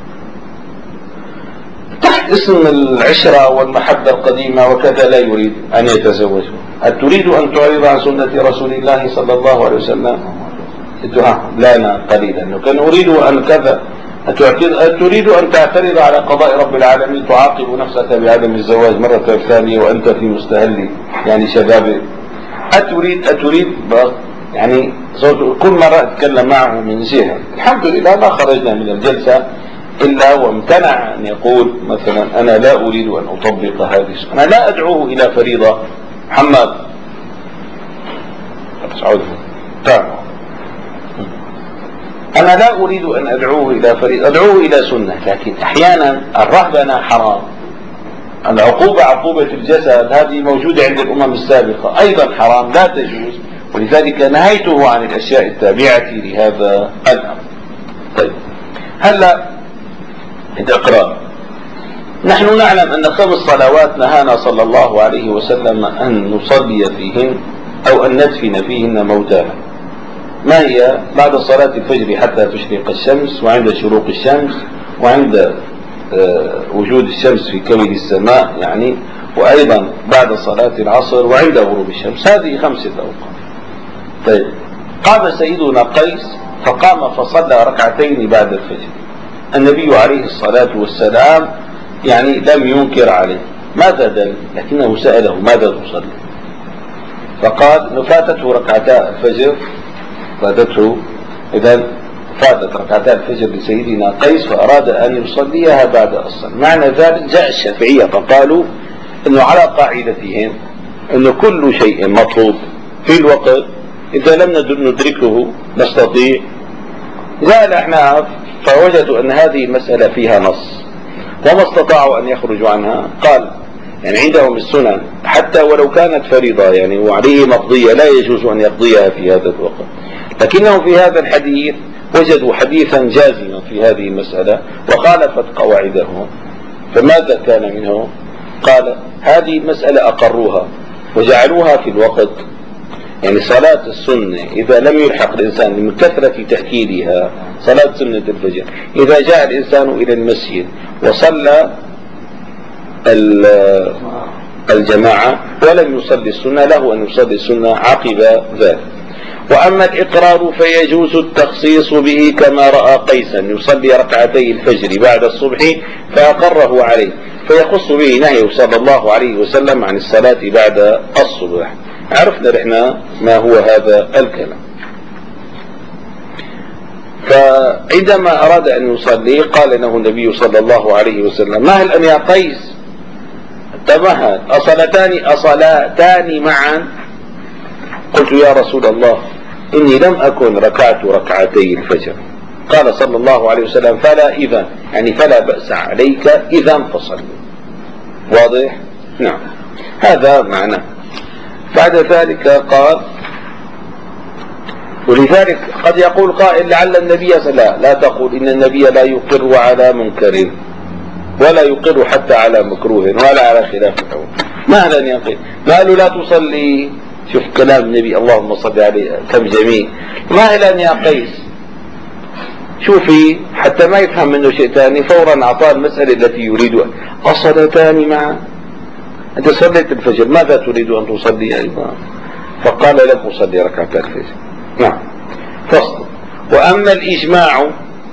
تحت اسم العشرة والمحبة القديمة وكذا، لا يريد أن يتزوج. هل تريد أن تعرض عن سنة رسول الله صلى الله عليه وسلم؟ لا أنا قليلا كان أريد أن كذا. تريد أن تعترض على قضاء رب العالمين تعاقب نفسك بعدم الزواج مرة ثانية وأنت في مستهل يعني شبابك؟ أتريد يعني كل مرة أتكلم معه من جهة. الحمد لله ما خرجنا من الجلسة إلا وامتنع أن يقول مثلا أنا لا أريد أن أطبق هذه السنة. أنا لا أدعوه إلى فريضة. محمد أنا لا أريد أن أدعوه إلى فريضة، أدعوه إلى سنة. لكن أحيانا الرهبنة حرام، العقوبة عقوبة الجسد هذه موجودة عند الأمم السابقة أيضا حرام لا تجوز، ولذلك نهيته عن الأشياء التابعة لهذا الأمر. طيب هلا الإقرار. نحن نعلم أن 5 صلوات نهانا صلى الله عليه وسلم أن نصلي فيهن أو أن ندفن فيهن موتانا. ما هي؟ بعد صلاة الفجر حتى تشرق الشمس، وعند شروق الشمس، وعند وجود الشمس في كبد السماء يعني، وأيضا بعد صلاة العصر وعند غروب الشمس. هذه 5 أوقات. طيب قام سيدنا قيس فقام فصلى ركعتين بعد الفجر. النبي عليه الصلاة والسلام يعني لم ينكر عليه. ماذا دل؟ لكنه سأله ماذا تصلي؟ فقال فاتته ركعتا الفجر، فاتته إذن فاتت ركعتا الفجر لسيدنا قيس فأراد أن يصليها بعد الصلاة. معنى ذلك جاء الشافعية فقالوا إنه على قاعدتهم إنه كل شيء مطلوب في الوقت إذا لم ندركه نستطيع. جاء الأحناف فوجدوا أن هذه المسألة فيها نص وما استطاعوا أن يخرجوا عنها. قال يعني عندهم السنن حتى ولو كانت فريضة يعني وعليه مقضية لا يجوز أن يقضيها في هذا الوقت، لكنهم في هذا الحديث وجدوا حديثا جازما في هذه المسألة وخالفت قواعدهم. فماذا كان منهم؟ قال هذه المسألة أقروها وجعلوها في الوقت. يعني صلاة السنة إذا لم يلحق الإنسان من كثرة تأكيدها، صلاة سنة الفجر إذا جاء الإنسان إلى المسجد وصلى الجماعة ولم يصلي السنة له أن يصلي السنة عقب ذلك. وأما الإقرار فيجوز التخصيص به كما رأى قيسا يصلي ركعتي الفجر بعد الصبح فأقره عليه، فيخص به نهيه صلى الله عليه وسلم عن الصلاة بعد الصبح. عرفنا نحن ما هو هذا الكلام. فعندما أراد أن يصلي قال له النبي صلى الله عليه وسلم مهل أن يا قيس تمهل أصلاتان معا؟ قلت يا رسول الله إني لم أكن ركعت ركعتي الفجر. قال صلى الله عليه وسلم فلا إذا يعني فلا بأس عليك إذا فصل. واضح؟ نعم هذا معناه. بعد ذلك قال ولذلك قد يقول قائل لعل النبي لا تقول إن النبي لا يقر على منكر ولا يقر حتى على مكروه ولا على خلاف الحكم. مهلا يقول قالوا لا تصلي شوف كلام النبي اللهم صل عليه كم جميل. ماهلا يا قيس، شوفي حتى ما يفهم منه شيء ثاني فورا أعطاه المسألة التي يريدها. أصلتان معا؟ أنت صليت الفجر، ماذا تريد أن تصلي أيضا؟ فقال لم أصلي ركعة الفجر. نعم. فصل. وأما الإجماع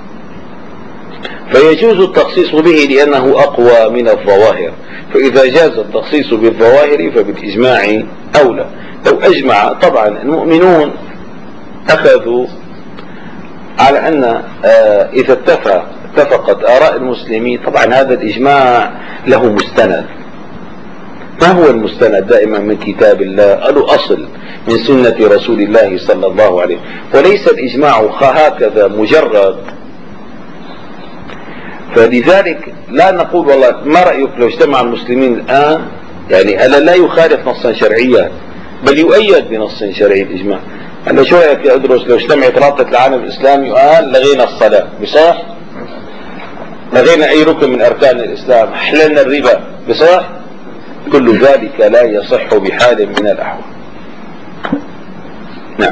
فيجوز التخصيص به لأنه أقوى من الظواهر، فإذا جاز التخصيص بالظواهر فبالإجماع أولى. لو أجمع، طبعا المؤمنون أخذوا على أن إذا اتفقت آراء المسلمين، طبعا هذا الإجماع له مستند. ما هو المستند؟ دائما من كتاب الله، له أصل من سنة رسول الله صلى الله عليه وسلم، وليس الإجماع هكذا مجرد. فلذلك لا نقول والله ما رأيك لو اجتمع المسلمين الآن، يعني ألا لا يخالف نصا شرعيا بل يؤيد بنص شرعي الإجماع. هلا شو رأيك يا أدرس لو اجتمعت رابطة العالم الإسلامي وقال لغينا الصلاة، بصح؟ لغينا أي ركن من أركان الإسلام، حللنا الربا، بصح؟ كل ذلك لا يصح بحال من الأحوال. نعم.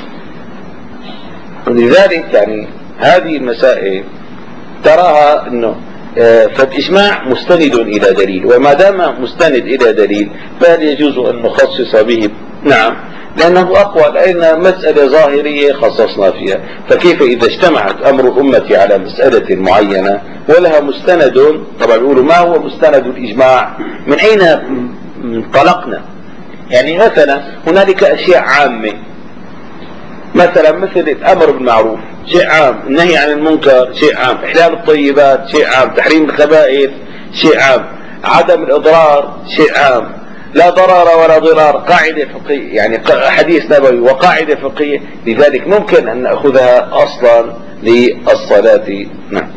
ولذلك يعني هذه المسائل تراها انه فالإجماع مستند الى دليل، وما دام مستند الى دليل فهل يجوز ان نخصص به؟ نعم، لانه اقوى، لان مسألة ظاهرية خصصنا فيها، فكيف اذا اجتمعت امر الامة على مسألة معينة ولها مستند؟ طبعا يقولوا ما هو مستند الاجماع؟ من اين انطلقنا؟ يعني مثلا هنالك اشياء عامة، مثلا مثل الامر بالمعروف شيء عام، النهي عن المنكر شيء عام، احلال الطيبات شيء عام، تحريم الخبائث شيء عام، عدم الاضرار شيء عام، لا ضرر ولا ضرار، قاعدة فقهية، يعني حديث نبوي وقاعدة فقهية. لذلك ممكن ان ناخذها اصلا للصلاة. نعم.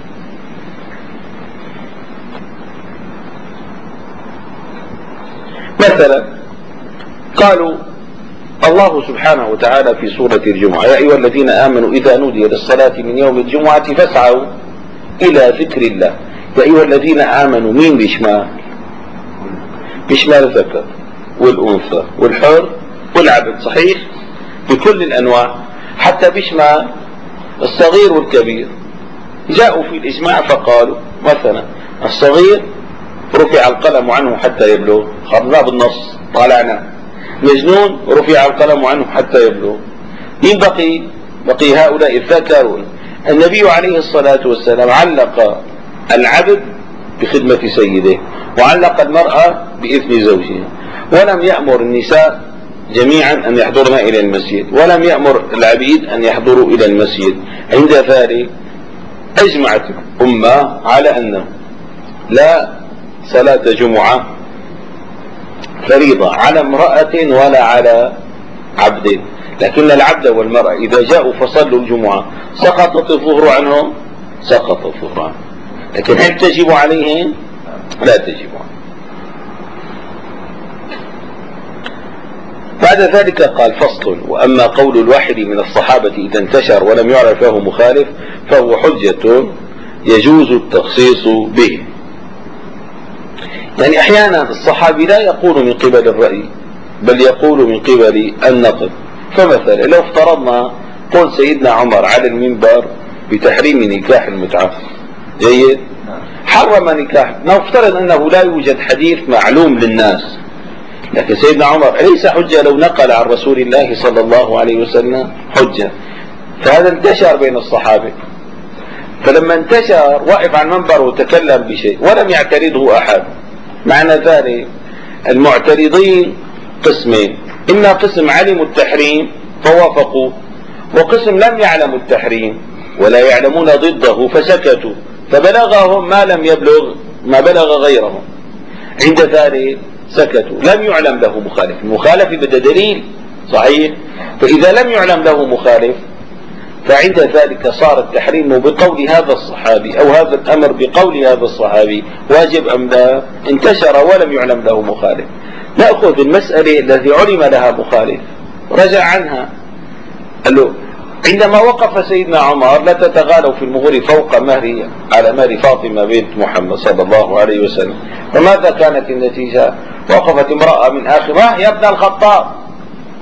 مثلا قالوا الله سبحانه وتعالى في سورة الجمعة: يا أيها الذين آمنوا إذا نودي للصلاة من يوم الجمعة فاسعوا إلى ذكر الله. يا أيها الذين آمنوا، مين بيشمال؟ بيشمال الذكر والأنثى والحر والعبد، صحيح؟ بكل الأنواع، حتى بيشمال الصغير والكبير. جاءوا في الإجماع فقالوا مثلا الصغير رفع القلم عنه حتى يبلغ، خرجناه بالنص طالعنا. مجنون رفع القلم عنه حتى يبلغ. مين بقي؟ بقي هؤلاء الذكرون. النبي عليه الصلاة والسلام علق العبد بخدمة سيده، وعلق المرأة بإذن زوجها، ولم يأمر النساء جميعا أن يحضرن إلى المسجد، ولم يأمر العبيد أن يحضروا إلى المسجد. عند ذلك أجمعت الأمة على أنه لا صلاة جمعة فريضة على امرأة ولا على عبد، لكن العبد والمرأة إذا جاءوا فصلوا الجمعة سقطت الظهر عنهم، سقط الظهر عنهم، لكن هل تجب عليهم؟ لا تجب عليهم. بعد ذلك قال: فصل. وأما قول الواحد من الصحابة إذا انتشر ولم يعرف له مخالف فهو حجة يجوز التخصيص به. يعني أحيانا الصحابي لا يقول من قبل الرأي بل يقول من قبل النقد. فمثلا لو افترضنا قول سيدنا عمر على المنبر بتحريم نكاح المتعة، جيد، حرم نكاح، نفترض أنه لا يوجد حديث معلوم للناس، لكن سيدنا عمر ليس حجة لو نقل عن رسول الله صلى الله عليه وسلم حجة. فهذا انتشر بين الصحابة، فلما انتشر وقف على المنبر وتكلم بشيء ولم يعترضه أحد. معنى ذلك المعترضين قسمين: إما قسم علموا التحريم فوافقوا، وقسم لم يعلموا التحريم ولا يعلمون ضده فسكتوا، فبلغهم ما لم يبلغ ما بلغ غيرهم، عند ذلك سكتوا، لم يعلم له مخالف. المخالف بده دليل، صحيح؟ فإذا لم يعلم له مخالف فعند ذلك صار التحريم بقول هذا الصحابي أو هذا الأمر بقول هذا الصحابي واجب أم لا؟ انتشر ولم يعلم له مخالف. نأخذ المسألة التي علم لها مخالف رجع عنها. قال له: عندما وقف سيدنا عمر: لا تتغالوا في المهور فوق مهري على مهر فاطمة بنت محمد صلى الله عليه وسلم. فماذا كانت النتيجة؟ وقفت امرأة من آخر: يا ابن الخطاب،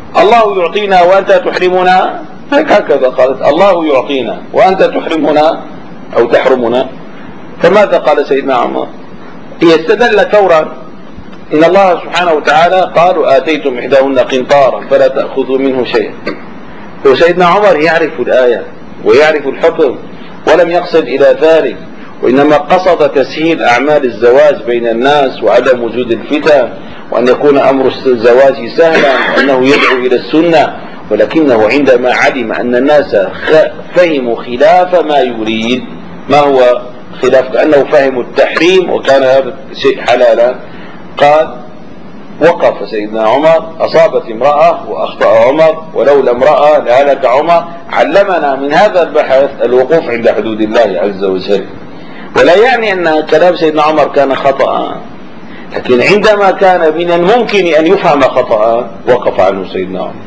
الله يعطينا وأنت تحرمنا، هكذا قالت الله يعطينا وأنت تحرمنا أو تحرمنا. فماذا قال سيدنا عمر؟ هي استدلت فورا، إن الله سبحانه وتعالى قال وآتيتم إحداهن قنطارا فلا تأخذوا منه شيئا. وسيدنا عمر يعرف الآية ويعرف الحكم ولم يقصد إلى ذلك، وإنما قصد تسهيل أعمال الزواج بين الناس وعدم وجود الفتن، وأن يكون أمر الزواج سهلا وأنه يدعو إلى السنة. ولكنه عندما علم أن الناس فهموا خلاف ما يريد، ما هو خلاف؟ كأنه فهموا التحريم وكان هذا الشيء حلالا، قال وقف سيدنا عمر، أصابت امرأة وأخطأ عمر ولولا امرأة لهلك عمر. علمنا من هذا البحث الوقوف عند حدود الله عز وجل. ولا يعني أن كلام سيدنا عمر كان خطأ، لكن عندما كان من الممكن أن يفهم خطأ وقف عنه سيدنا عمر.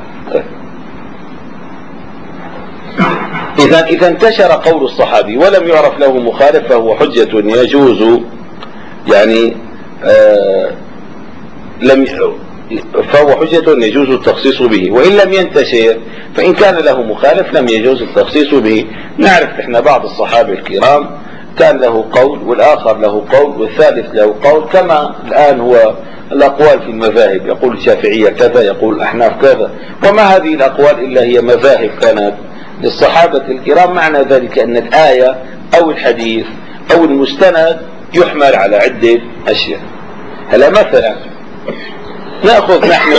إذا انتشر قول الصحابي ولم يعرف له مخالف فهو حجة يجوز، يعني فهو حجة يجوز التخصيص به، وإن لم ينتشر فإن كان له مخالف لم يجوز التخصيص به. نعرف إحنا بعض الصحابة الكرام كان له قول والآخر له قول والثالث له قول، كما الآن هو الأقوال في المذاهب، يقول الشافعية كذا يقول الأحناف كذا، وما هذه الأقوال إلا هي مذاهب كانت للصحابة الكرام. معنى ذلك أن الآية أو الحديث أو المستند يحمل على عدة أشياء. هلا مثلا نأخذ نحن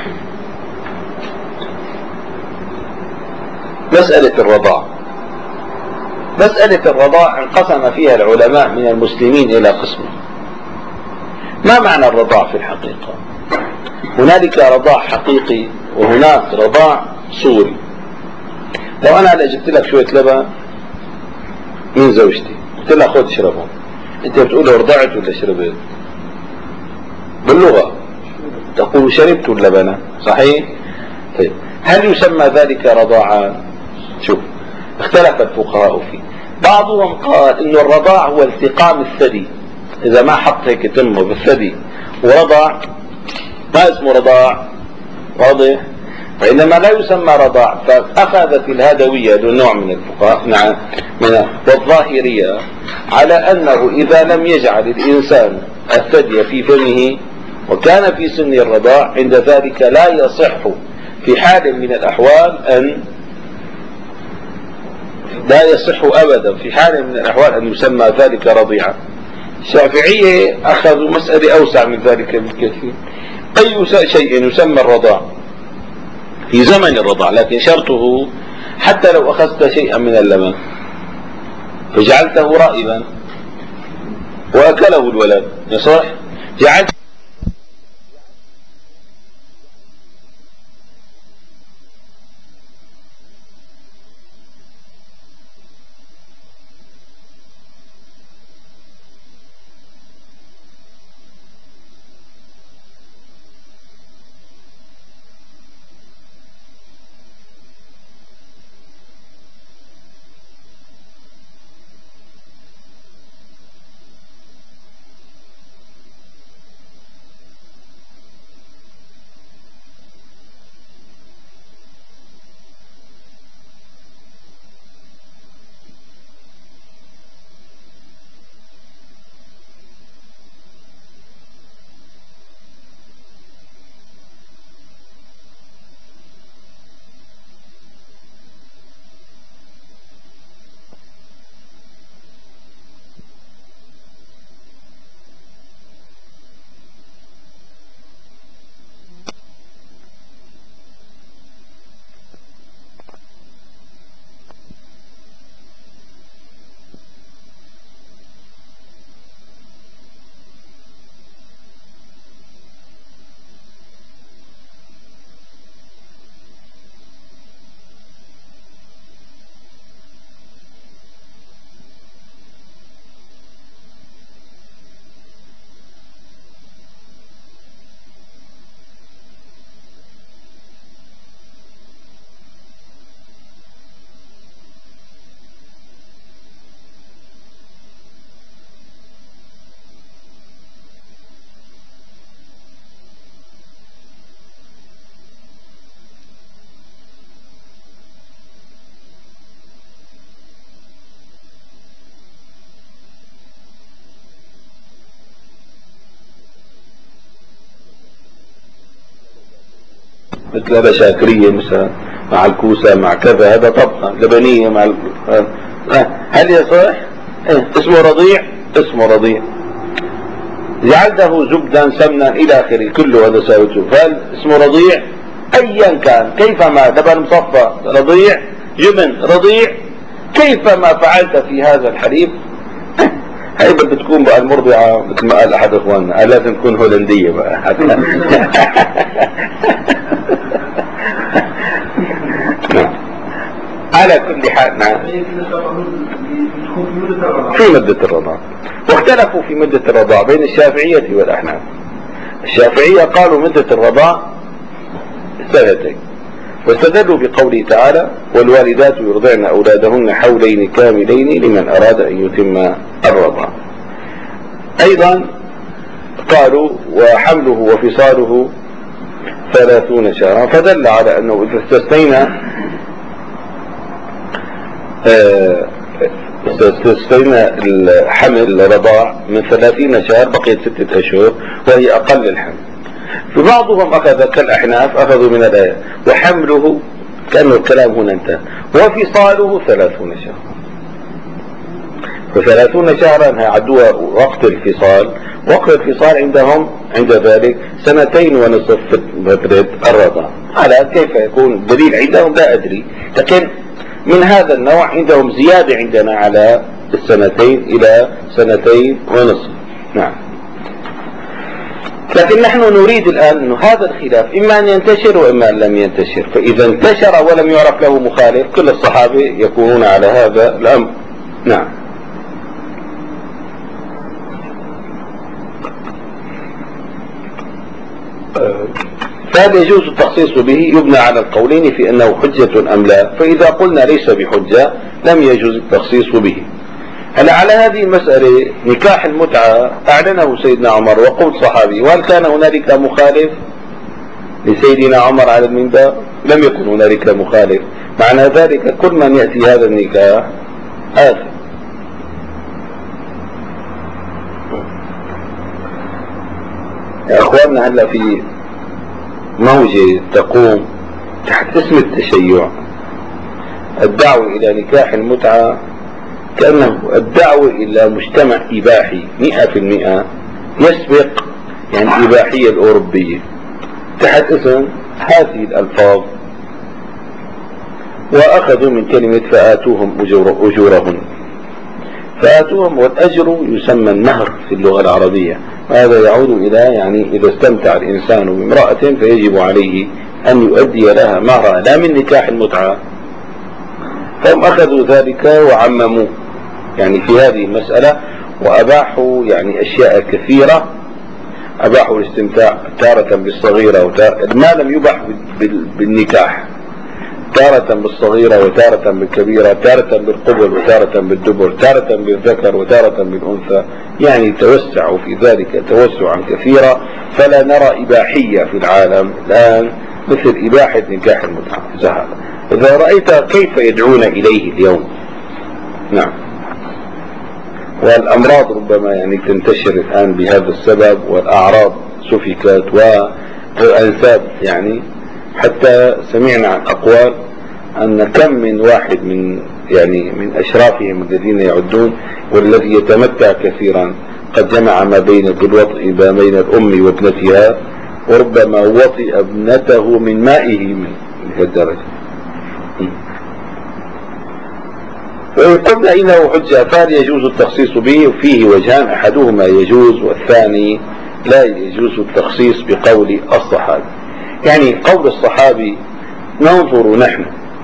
مسألة الرضاع. مسألة الرضاع انقسم فيها العلماء من المسلمين إلى قسمين. ما معنى الرضاع في الحقيقة؟ هنالك رضاع حقيقي وهناك رضاع صوري. لو أنا جبت لك شوية لبن من زوجتي قلت لها خذ اشربهم، أنت بتقول رضعت ولا شربت؟ باللغة تقول شربت اللبن، صحيح؟ طيب هل يسمى ذلك رضاعا؟ شوف اختلف الفقهاء فيه. بعضهم قال إنه الرضاع هو التقام الثدي، إذا ما حط هيك تمه بالثدي ورضع ما اسمه رضاع، واضح؟ وإنما لا يسمى رضاع. فأخذت الهدوية نوع من الفقهاء والظاهرية على أنه إذا لم يجعل الإنسان الثدي في فمه وكان في سن الرضاع عند ذلك لا يصح في حال من الأحوال لا يصح أبدا في حال من الأحوال أن يسمى ذلك رضيعا. الشافعية أخذوا مسألة أوسع من ذلك بكثير. أي شيء يسمى الرضاع في زمن الرضاع، لكن شرطه حتى لو أخذت شيئا من اللبن فجعلته رائبا وأكله الولد يصح؟ جعلت مثل البشاكرية مثلا مع الكوسة مع كذا، هذا طبخة لبنية مع هل يصح؟ اسمه رضيع، اسمه رضيع. جعلته زبدا سمنا الى اخره كله هذا ساوته، فهل اسمه رضيع؟ ايا كان كيفما لبن مصفى رضيع، جبن رضيع، كيفما فعلت في هذا الحليب هي بدها تكون بقى المرضعة مثل ما قال احد اخواننا، لازم تكون هولندية بقى حتى. على كل حال نعم في مدة الرضاعة. واختلفوا في مدة الرضاعة بين الشافعية والأحناف. الشافعية قالوا مدة الرضاعة 2 واستدلوا بقوله تعالى والوالدات يرضعن أولادهن حولين كاملين لمن أراد أن يتم الرضاعة. أيضا قالوا وحمله وفصاله 30 شهرا، فدل على أنه إذا استثنينا الحمل الرضاع من 30 شهر بقيت 6 أشهر وهي أقل الحمل. في بعضهم أخذ كالأحناف أخذوا من الآية وحمله كأنه الكلام هنا انتهى وفصاله 30 شهرا. ف30 شهرا عدوها وقت الفصال. وقت الفصال عندهم عند ذلك 2.5 في فترة الرضاع. على كيف يكون الدليل عندهم لا أدري، لكن من هذا النوع عندهم زيادة عندنا على 2 إلى 2.5. نعم. لكن نحن نريد الآن أن هذا الخلاف إما أن ينتشر وإما أن لم ينتشر، فإذا انتشر ولم يعرف له مخالف كل الصحابة يكونون على هذا الأمر. نعم. فهذا يجوز التخصيص به يبنى على القولين في أنه حجة أم لا، فإذا قلنا ليس بحجة لم يجوز التخصيص به. هلا على هذه المسألة نكاح المتعة أعلنه سيدنا عمر وقول صحابي، وهل كان هنالك مخالف لسيدنا عمر على المنبر؟ لم يكن هنالك مخالف، معنى ذلك كل من يأتي هذا النكاح آثم. يا أخواننا هلا في موجة تقوم تحت اسم التشيع، الدعوة إلى نكاح المتعة كأنه الدعوة إلى مجتمع إباحي 100% يسبق يعني الإباحية الأوروبية تحت اسم هذه الألفاظ. وأخذوا من كلمة فآتوهم أجورهم، فآتوهم والأجر يسمى النهر في اللغة العربية، وهذا يعود إلى يعني إذا استمتع الإنسان بامرأة فيجب عليه أن يؤدي لها مهرها لا من نكاح المتعة. فهم أخذوا ذلك وعمموه يعني في هذه المسألة، وأباحوا يعني أشياء كثيرة. أباحوا الاستمتاع تارة بالصغيرة ما لم يباح بالنكاح، تارة بالصغيرة وتارة بالكبيرة، تارة بالقبل وتارة بالدبر، تارة بالذكر وتارة بالأنثى، يعني توسعوا في ذلك توسعا كثيرا. فلا نرى إباحية في العالم الآن مثل إباحة نكاح المتعة. إذا رأيت كيف يدعون إليه اليوم. نعم. والأمراض ربما يعني تنتشر الآن بهذا السبب، والأعراض سفكت والأنساب يعني حتى سمعنا عن أقوال أن كم من واحد من أشرافهم الذين يعدون والذي يتمتع كثيرا قد جمع ما بين الوطء ما بين الأم وابنتها، وربما وطئ ابنته من مائه من الدرجة. وإن قلنا إنه حجة فهل يجوز التخصيص به؟ وفيه وجهان، أحدهما يجوز والثاني لا يجوز التخصيص بقول الصحابي. يعني قول الصحابي ننظر نحن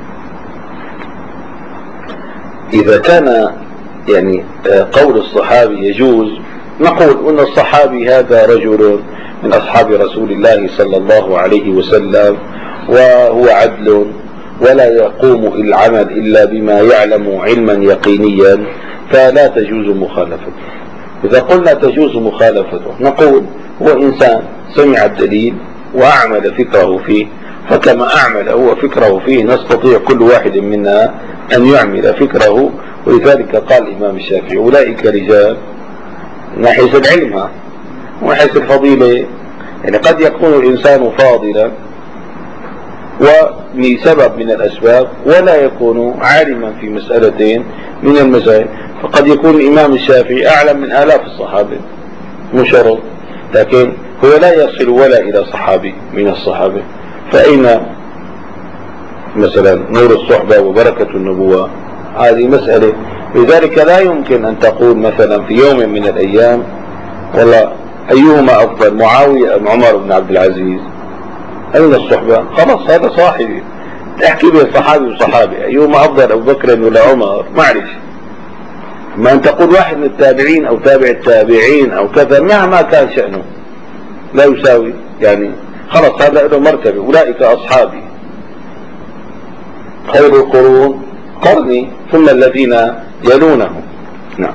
إذا كان يعني قول الصحابي يجوز نقول أن الصحابي هذا رجل من أصحاب رسول الله صلى الله عليه وسلم وهو عدل ولا يقوم العمل إلا بما يعلم علما يقينيا، فلا تجوز مخالفته. إذا قلنا تجوز مخالفته نقول هو إنسان سمع الدليل وأعمل فكره فيه، فكما أعمل هو فكره فيه نستطيع كل واحد منا أن يعمل فكره. ولذلك قال الإمام الشافعي أولئك رجال من حيث العلم ومن حيث الفضيلة. يعني قد يكون الإنسان فاضلا ولسبب من الأسباب، ولا يكون عالما في مسألتين من المسائل. فقد يكون الإمام الشافعي أعلم من آلاف الصحابة مشرط، لكن هو لا يصل ولا إلى صحابي من الصحابة، فأين مثلا نور الصحبة وبركة النبوة؟ هذه مسألة. لذلك لا يمكن أن تقول مثلا في يوم من الأيام والله أيهما أفضل، معاوية أم عمر بن عبد العزيز؟ أين الصحبة؟ خلاص هذا صاحبي، احكي بين صحابي وصحابي أيهما أفضل، أبو بكر ولا عمر؟ معلش. ما أن تقول واحد من التابعين أو تابع التابعين أو كذا مهما كان شأنه لا يساوي، يعني خلاص هذا له مرتبة، أولئك أصحابي خير القرون قرني ثم الذين يلونهم. نعم.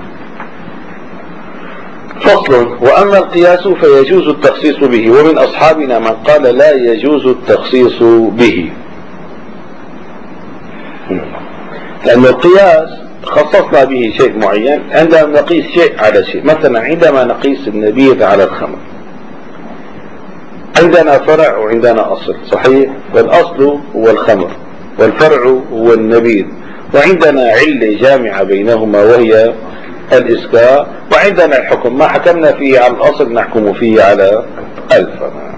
فصل. وأما القياس فيجوز التخصيص به، ومن أصحابنا من قال لا يجوز التخصيص به، لأن القياس خصصنا به شيء معين عندما نقيس شيء على شيء. مثلا عندما نقيس النبيذ على الخمر عندنا فرع وعندنا أصل، صحيح؟ والأصل هو الخمر والفرع هو النبيذ، وعندنا علة جامعة بينهما وهي الإسكار، وعندنا الحكم، ما حكمنا فيه على الأصل نحكم فيه على الفرع.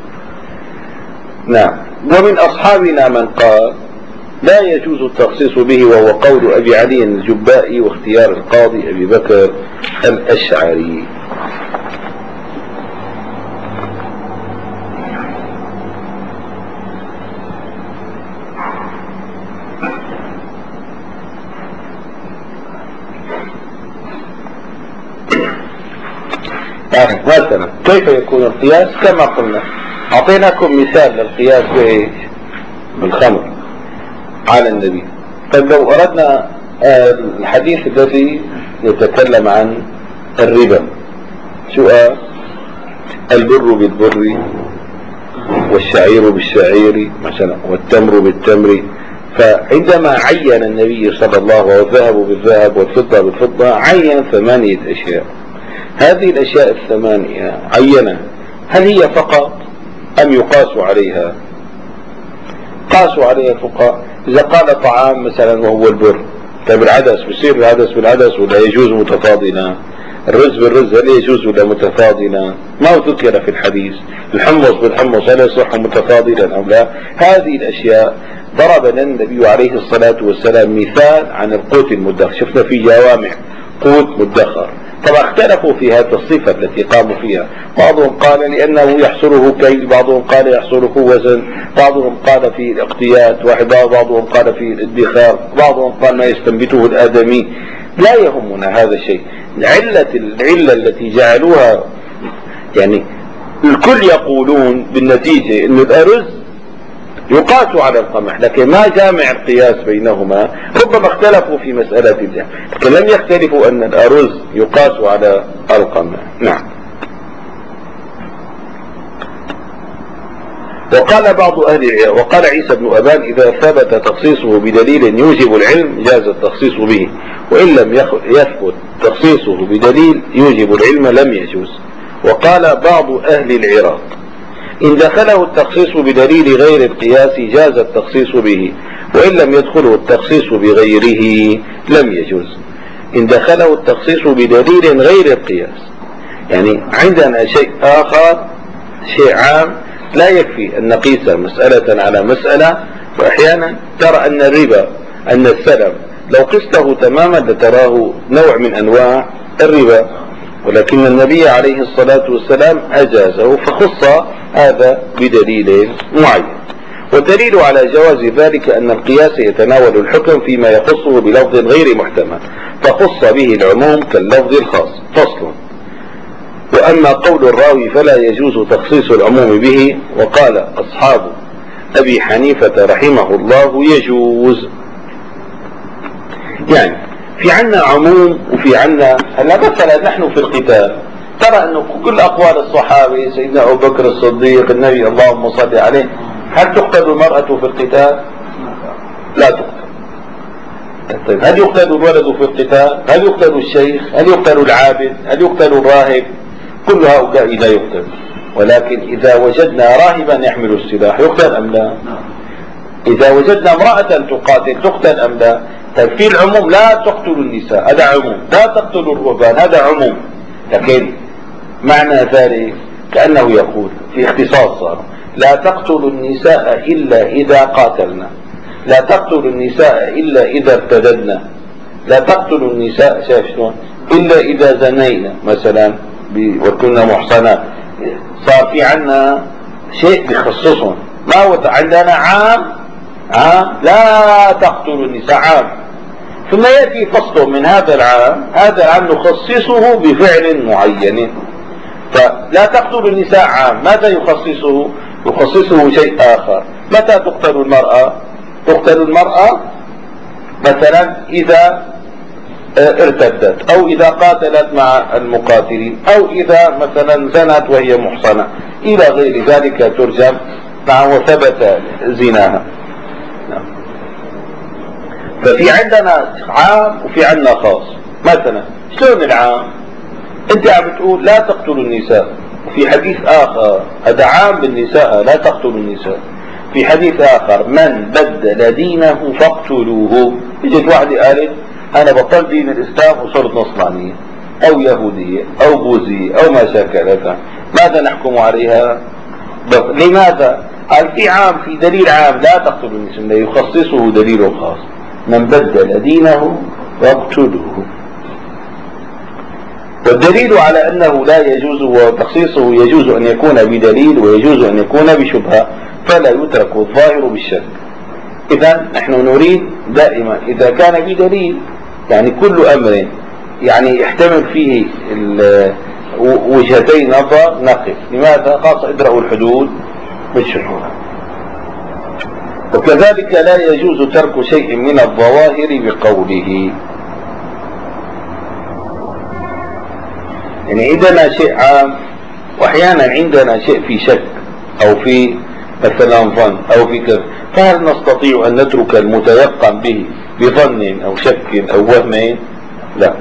نعم. ومن أصحابنا من قال لا يجوز التخصيص به، وهو قول أبي علي الجبائي واختيار القاضي أبي بكر الأشعري. مثلا كيف يكون القياس؟ كما قلنا أعطيناكم مثال للقياس بإيش؟ بالخمر على النبي. طيب لو أردنا الحديث الذي يتكلم عن الربا، سؤال: البر بالبر والشعير بالشعير مثلا والتمر بالتمر، فعندما عين النبي صلى الله عليه وسلم الذهب بالذهب والفضة بالفضة عين 8 أشياء. هذه الأشياء 8 عينها، هل هي فقط أم يقاس عليها؟ قاسوا عليها الفقهاء. إذا قال طعام مثلا وهو البر، طيب العدس بصير العدس بالعدس ولا يجوز متفاضلا؟ الرز بالرز هل يجوز ولا متفاضلا؟ ما ذكر في الحديث. الحمص بالحمص هل يصح متفاضلا أو لا؟ هذه الأشياء ضرب لنا النبي عليه الصلاة والسلام مثال عن القوت المدخر، شفنا في جوامع قوت مدخر. طبعا اختلفوا في هذه الصفة التي قاموا فيها، بعضهم قال لأنه يحصره كيل، بعضهم قال يحصره وزن، بعضهم قال في الاقتيات، بعضهم قال في الادخار، بعضهم قال ما يستنبته الآدمي. لا يهمنا هذا الشيء. العلة التي جعلوها، يعني الكل يقولون بالنتيجة أن الأرز يقاس على القمح، لكن ما جامع القياس بينهما. ربما اختلفوا في مسألة الجهل، لكن لم يختلفوا أن الأرز يقاس على القمح. نعم. وقال عيسى بن أبان إذا ثبت تخصيصه بدليل يوجب العلم جاز التخصيص به، وإن لم يثبت تخصيصه بدليل يوجب العلم لم يجوز. وقال بعض أهل العراق إن دخله التخصيص بدليل غير القياس جاز التخصيص به، وإن لم يدخله التخصيص بغيره لم يجوز. إن دخله التخصيص بدليل غير القياس، يعني عندنا شيء آخر، شيء عام لا يكفي أن نقيس مسألة على مسألة. وأحيانا ترى أن الربا، أن السلم لو قسته تماما لتراه نوع من أنواع الربا، ولكن النبي عليه الصلاة والسلام أجازه فخص هذا بدليل معين. والدليل على جواز ذلك أن القياس يتناول الحكم فيما يخصه بلفظ غير محتمل فخص به العموم كاللفظ الخاص. فصل. وأما قول الراوي فلا يجوز تخصيص العموم به، وقال أصحاب أبي حنيفة رحمه الله يجوز. يعني في عنا عموم وفي عنا، هلا مثلا نحن في القتال ترى أنه كل أقوال الصحابة، سيدنا أبو بكر الصديق، النبي اللهم صل عليه، هل تقتل المرأة في القتال؟ لا تقتل. طيب هل يقتل الولد في القتال؟ هل يقتل الشيخ؟ هل يقتل العابد؟ هل يقتل الراهب؟ كل هؤلاء لا يقتل. ولكن إذا وجدنا راهبا يحمل السلاح يقتل أم لا؟ إذا وجدنا امرأة تقاتل تقتل أم لا؟ طيب في العموم لا تقتل النساء هذا عموم، لا تقتل الرهبان هذا عموم، لكن معنى ذلك كأنه يقول في اختصاص صار لا تقتل النساء إلا إذا قاتلنا، لا تقتل النساء إلا إذا ارتددنا، لا تقتل النساء شايف شلون إلا إذا زنينا مثلا وكنا محصنات. صار في عنا شيء بيخصصهم، ما هو عندنا عام لا تقتل النساء عام، ثم يأتي فصل من هذا العام نخصصه بفعل معين. فلا تقتل النساء عام، ماذا يخصصه؟ يخصصه شيء آخر. متى تقتل المرأة؟ تقتل المرأة مثلا إذا ارتدت، أو إذا قاتلت مع المقاتلين، أو إذا مثلا زنت وهي محصنة إلى غير ذلك ترجم وثبت زناها. ففي عندنا عام وفي عندنا خاص. مثلا شلون العام؟ انت عم بتقول لا تقتلوا النساء، وفي حديث آخر هذا عام بالنساء لا تقتلوا النساء، في حديث آخر من بدل دينه فاقتلوه. اجت واحدة قالت أنا بطلت دين الإسلام وصرت نصرانية أو يهودية أو بوذية أو ما شاكلتها، ماذا نحكم عليها؟ لماذا؟ قال في عام، في دليل عام لا تقتلوا النساء يخصصه دليل خاص، من بدل دينه فاقتلوه. والدليل على أنه لا يجوز وتخصيصه يجوز أن يكون بدليل ويجوز أن يكون بشبهة، فلا يترك الظاهر بالشك. إذا نحن نريد دائما إذا كان بدليل يعني كل أمر يعني يحتمل فيه وجهتي نظر نقف. لماذا؟ خاصة ادرأوا الحدود بالشهور. وكذلك لا يجوز ترك شيء من الظواهر بقوله. يعني عندنا شيء عام واحيانا عندنا شيء في شك او في مثلا ظن او في كذا، فهل نستطيع ان نترك المتيقن به بظن او شك او وهم؟ لا.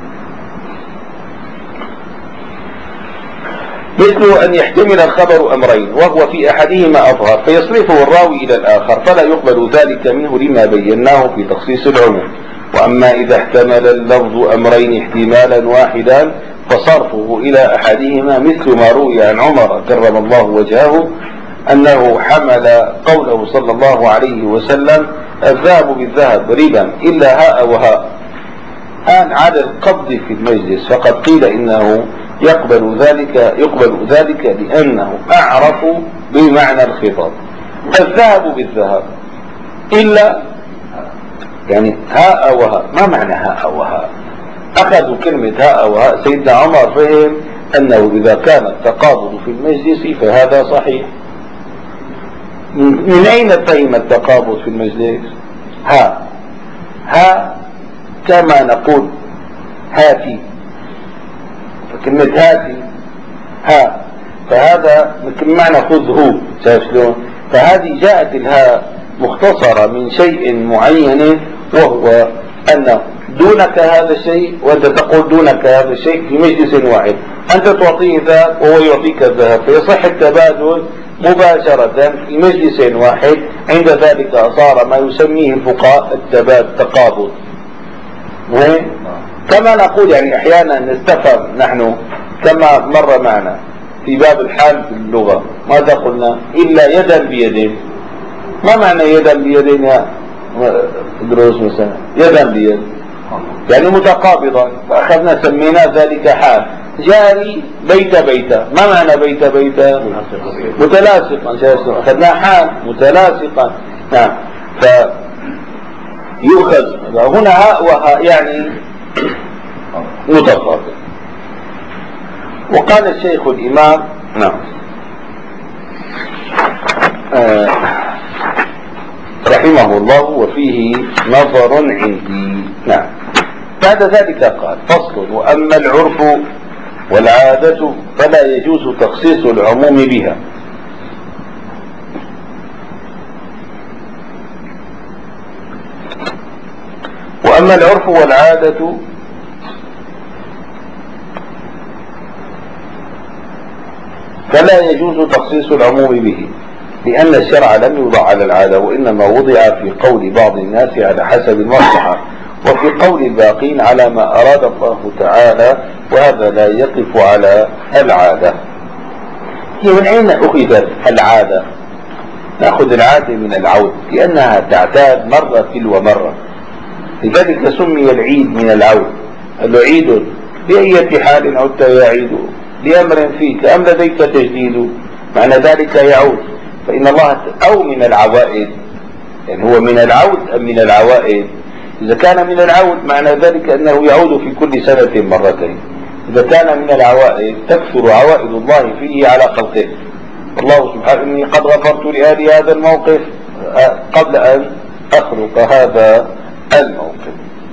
مثل ان يحتمل الخبر امرين وهو في احدهما اظهر فيصرفه الراوي الى الاخر فلا يقبل ذلك منه لما بيناه في تخصيص العموم. واما اذا احتمل اللفظ امرين احتمالا واحدا فصرفه الى احدهما مثل ما روي عن عمر كرم الله وجهه انه حمل قوله صلى الله عليه وسلم الذهب بالذهب ربا الا هاء وهاء على القبض في المجلس، فقد قيل انه يقبل ذلك لانه اعرف بمعنى الخطاب. الذهب بالذهب الا يعني هاء وهاء، ما معنى هاء وهاء؟ اخذوا كلمة هاء وهاء، سيدنا عمر فهم انه اذا كان التقابض في المجلس فهذا صحيح. من اين فهم التقابض في المجلس؟ ها كما نقول هاتي، فكلمة هاتي فهذا مثل معنى خذه، شايف شلون؟ فهذه جاءت الهاء مختصرة من شيء معين، وهو أن دونك هذا الشيء وأنت تقول دونك هذا الشيء في مجلس واحد، أنت تعطيه ذهب وهو يعطيك الذهب، فيصح التبادل مباشرة في مجلس واحد. عند ذلك صار ما يسميه الفقهاء التقابض. كما نقول يعني أحيانا نستفهم نحن كما مر معنا في باب الحال في اللغة، ماذا قلنا؟ إلا يدا بيد. ما معنى يدا بيد يا دروس مثلا؟ يدا بيد يعني متقابضا، فأخذنا سمينا ذلك حال. جاري بيت بيتا، ما معنى بيت بيتا؟ متلاصقا، أخذنا حال متلاصقا. نعم. فيؤخذ هنا هاء وهاء يعني متقابل. وقال الشيخ الإمام نعم رحمه الله وفيه نظر عندي. نعم. بعد ذلك قال فصل: وأما العرف والعادة فلا يجوز تخصيص العموم بها. وأما العرف والعادة فلا يجوز تخصيص العموم به، لأن الشرع لم يوضع على العادة، وإنما وضع في قول بعض الناس على حسب المصلحة، وفي قول الباقين على ما أراد الله تعالى، وهذا لا يقف على العادة. هي من أين أخذت العادة؟ نأخذ العادة من العود، لأنها تعتاد مرة تلو مرة، لذلك سمي العيد من العود. قال له عيد بأية حال عدت يا عيد، لأمر فيك أم لديك تجديد، معنى ذلك يعود. فإن الله أو من العوائد، يعني هو من العود أم من العوائد؟ إذا كان من العود معنى ذلك أنه يعود في كل سنة مرتين. إذا كان من العوائد تكثر عوائد الله فيه على خلقه. الله سبحانه إني قد غفرت لأهل هذا الموقف قبل أن أخلق هذا الموقف.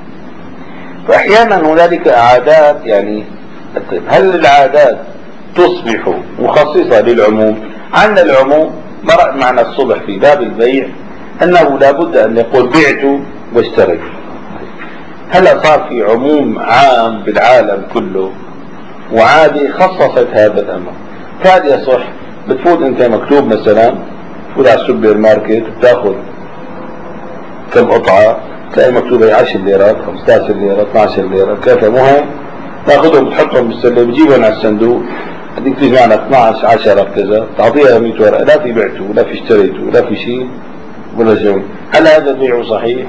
فأحيانا هنالك عادات، يعني هل العادات تصبح مخصصة للعموم؟ عندنا العموم مرأ معنى الصبح في باب البيع أنه لا بد أن يقول بعت واشتريت. هلا صار في عموم عام بالعالم كله، وعادة خصصت هذا الأمر. فهذا يصح. بتفوت أنت مكتوب مثلا تفوت على السوبر ماركت بتاخذ كم قطعة، تلاقي مكتوبة 10 ليرات 15 ليرة 12 ليرة كذا، مهم تاخذهم بتحطهم بالسلة بتجيبهم على الصندوق، هذيك تيجي معنا 12 10 كذا، تعطيها 100 ورقة، لا في بعته ولا في اشتريته ولا في شيء ولا شيء. هل هذا البيع صحيح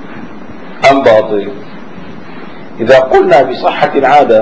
أم باطل؟ إذا قلنا بصحة العادة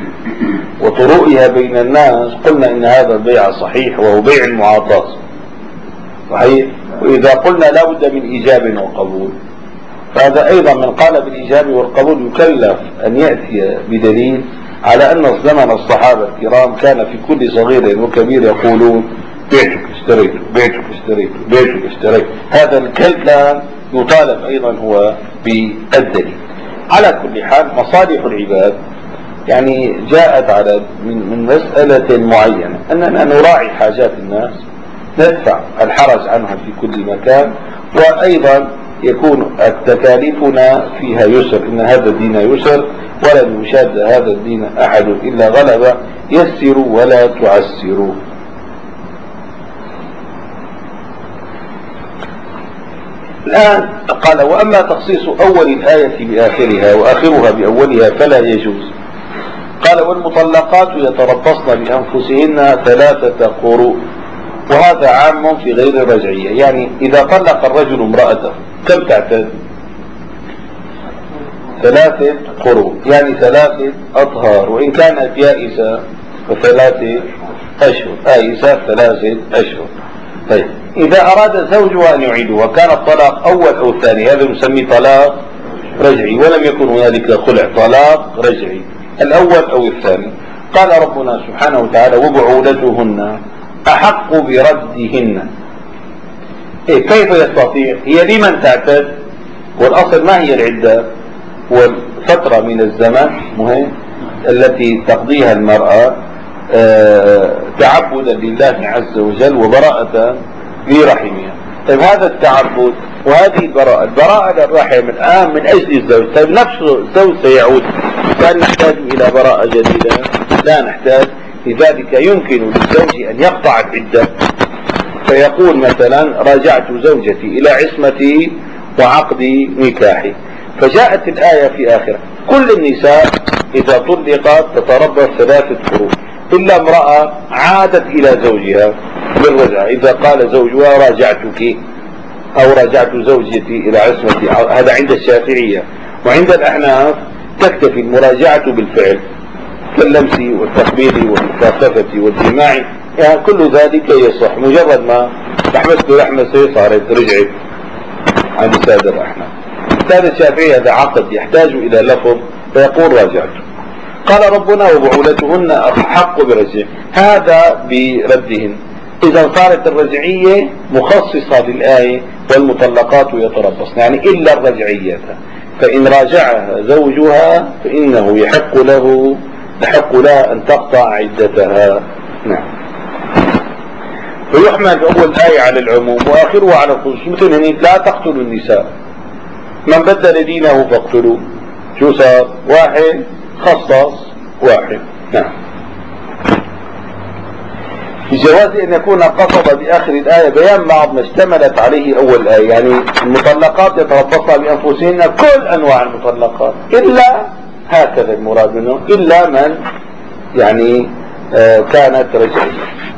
وطرقها بين الناس قلنا إن هذا البيع صحيح، وهو بيع المعاطاة صحيح. وإذا قلنا لا بد من إيجاب وقبول، فهذا أيضا من قال بالإيجاب والقبول يكلف أن يأتي بدليل على أن زمن الصحابة الكرام كان في كل صغير وكبير يقولون بعتك اشتريت بعتك اشتريت بعتك اشتريت. هذا الكلام يطالب أيضا هو بالدليل. على كل حال مصالح العباد يعني جاءت على من مسألة معينة، أننا نراعي حاجات الناس، ندفع الحرج عنهم في كل مكان، وأيضا يكون تكاليفنا فيها يسر. إن هذا الدين يسر ولن يشاد هذا الدين أحد إلا غلبه، يسروا ولا تعسروا. الآن قال وأما تخصيص أول الآية بآخرها وآخرها بأولها فلا يجوز. قال والمطلقات يتربصن بأنفسهن 3 قروء، وهذا عام في غير الرجعية. يعني إذا طلق الرجل امرأته كم تعتد؟ 3 قروء، يعني 3 أطهار، وإن كانت يائسة ف3 أشهر، آيسة 3 أشهر. طيب إذا أراد زوجها أن يعيده وكان الطلاق أول أو ثاني هذا نسميه طلاق رجعي، ولم يكن هنالك خلع، طلاق رجعي الأول أو الثاني. قال ربنا سبحانه وتعالى وبعولتهن أحق بردهن. كيف يستطيع؟ هي لمن تعتد؟ والأصل ما هي العدة؟ والفترة من الزمن مهم التي تقضيها المرأة تعبدا لله عز وجل وبراءة برحمها. طيب هذا التعبد وهذه البراءة للرحم الآن من أجل الزوج. طيب نفسه الزوج سيعود، فهل نحتاج إلى براءة جديدة؟ لا نحتاج. لذلك يمكن للزوج أن يقطع العدة فيقول مثلا راجعت زوجتي إلى عصمتي وعقد نكاحي، فجاءت الآية في آخرة كل النساء إذا طلقت تتربص 3 قروء إلا امرأة عادت إلى زوجها بالرجعة. إذا قال زوجها راجعتك أو راجعت زوجتي إلى عصمتي، هذا عند الشافعية. وعند الأحناف تكتفي المراجعة بالفعل كاللمس والتقبيل والمكاففة والجماع، يعني كل ذلك يصح، مجرد ما لحمست لحمسة صارت رجعت عند سادة الأحناف. سادة الشافعية هذا عقد يحتاج إلى لفظ فيقول راجعته. قال ربنا وبعولتهن أحق برجعه، هذا بردهن. إذا صارت الرجعية مخصصة للآية والمطلقات يتربصن، يعني إلا الرجعية، فإن راجعها زوجها فإنه يحق لها أن تقطع عدتها. نعم. فيحمل أول آية على العموم وآخره على الخصوص، مثل هنيك لا تقتلوا النساء، من بدل دينه فاقتلوه. شو صار؟ واحد خصص واحد. نعم. في جواز أن يكون قصد بآخر الآية بيان بعض ما اشتملت عليه أول الآية. يعني المطلقات يتربصن بأنفسهن كل أنواع المطلقات، إلا هكذا المراد منه، إلا من يعني كانت رجعية.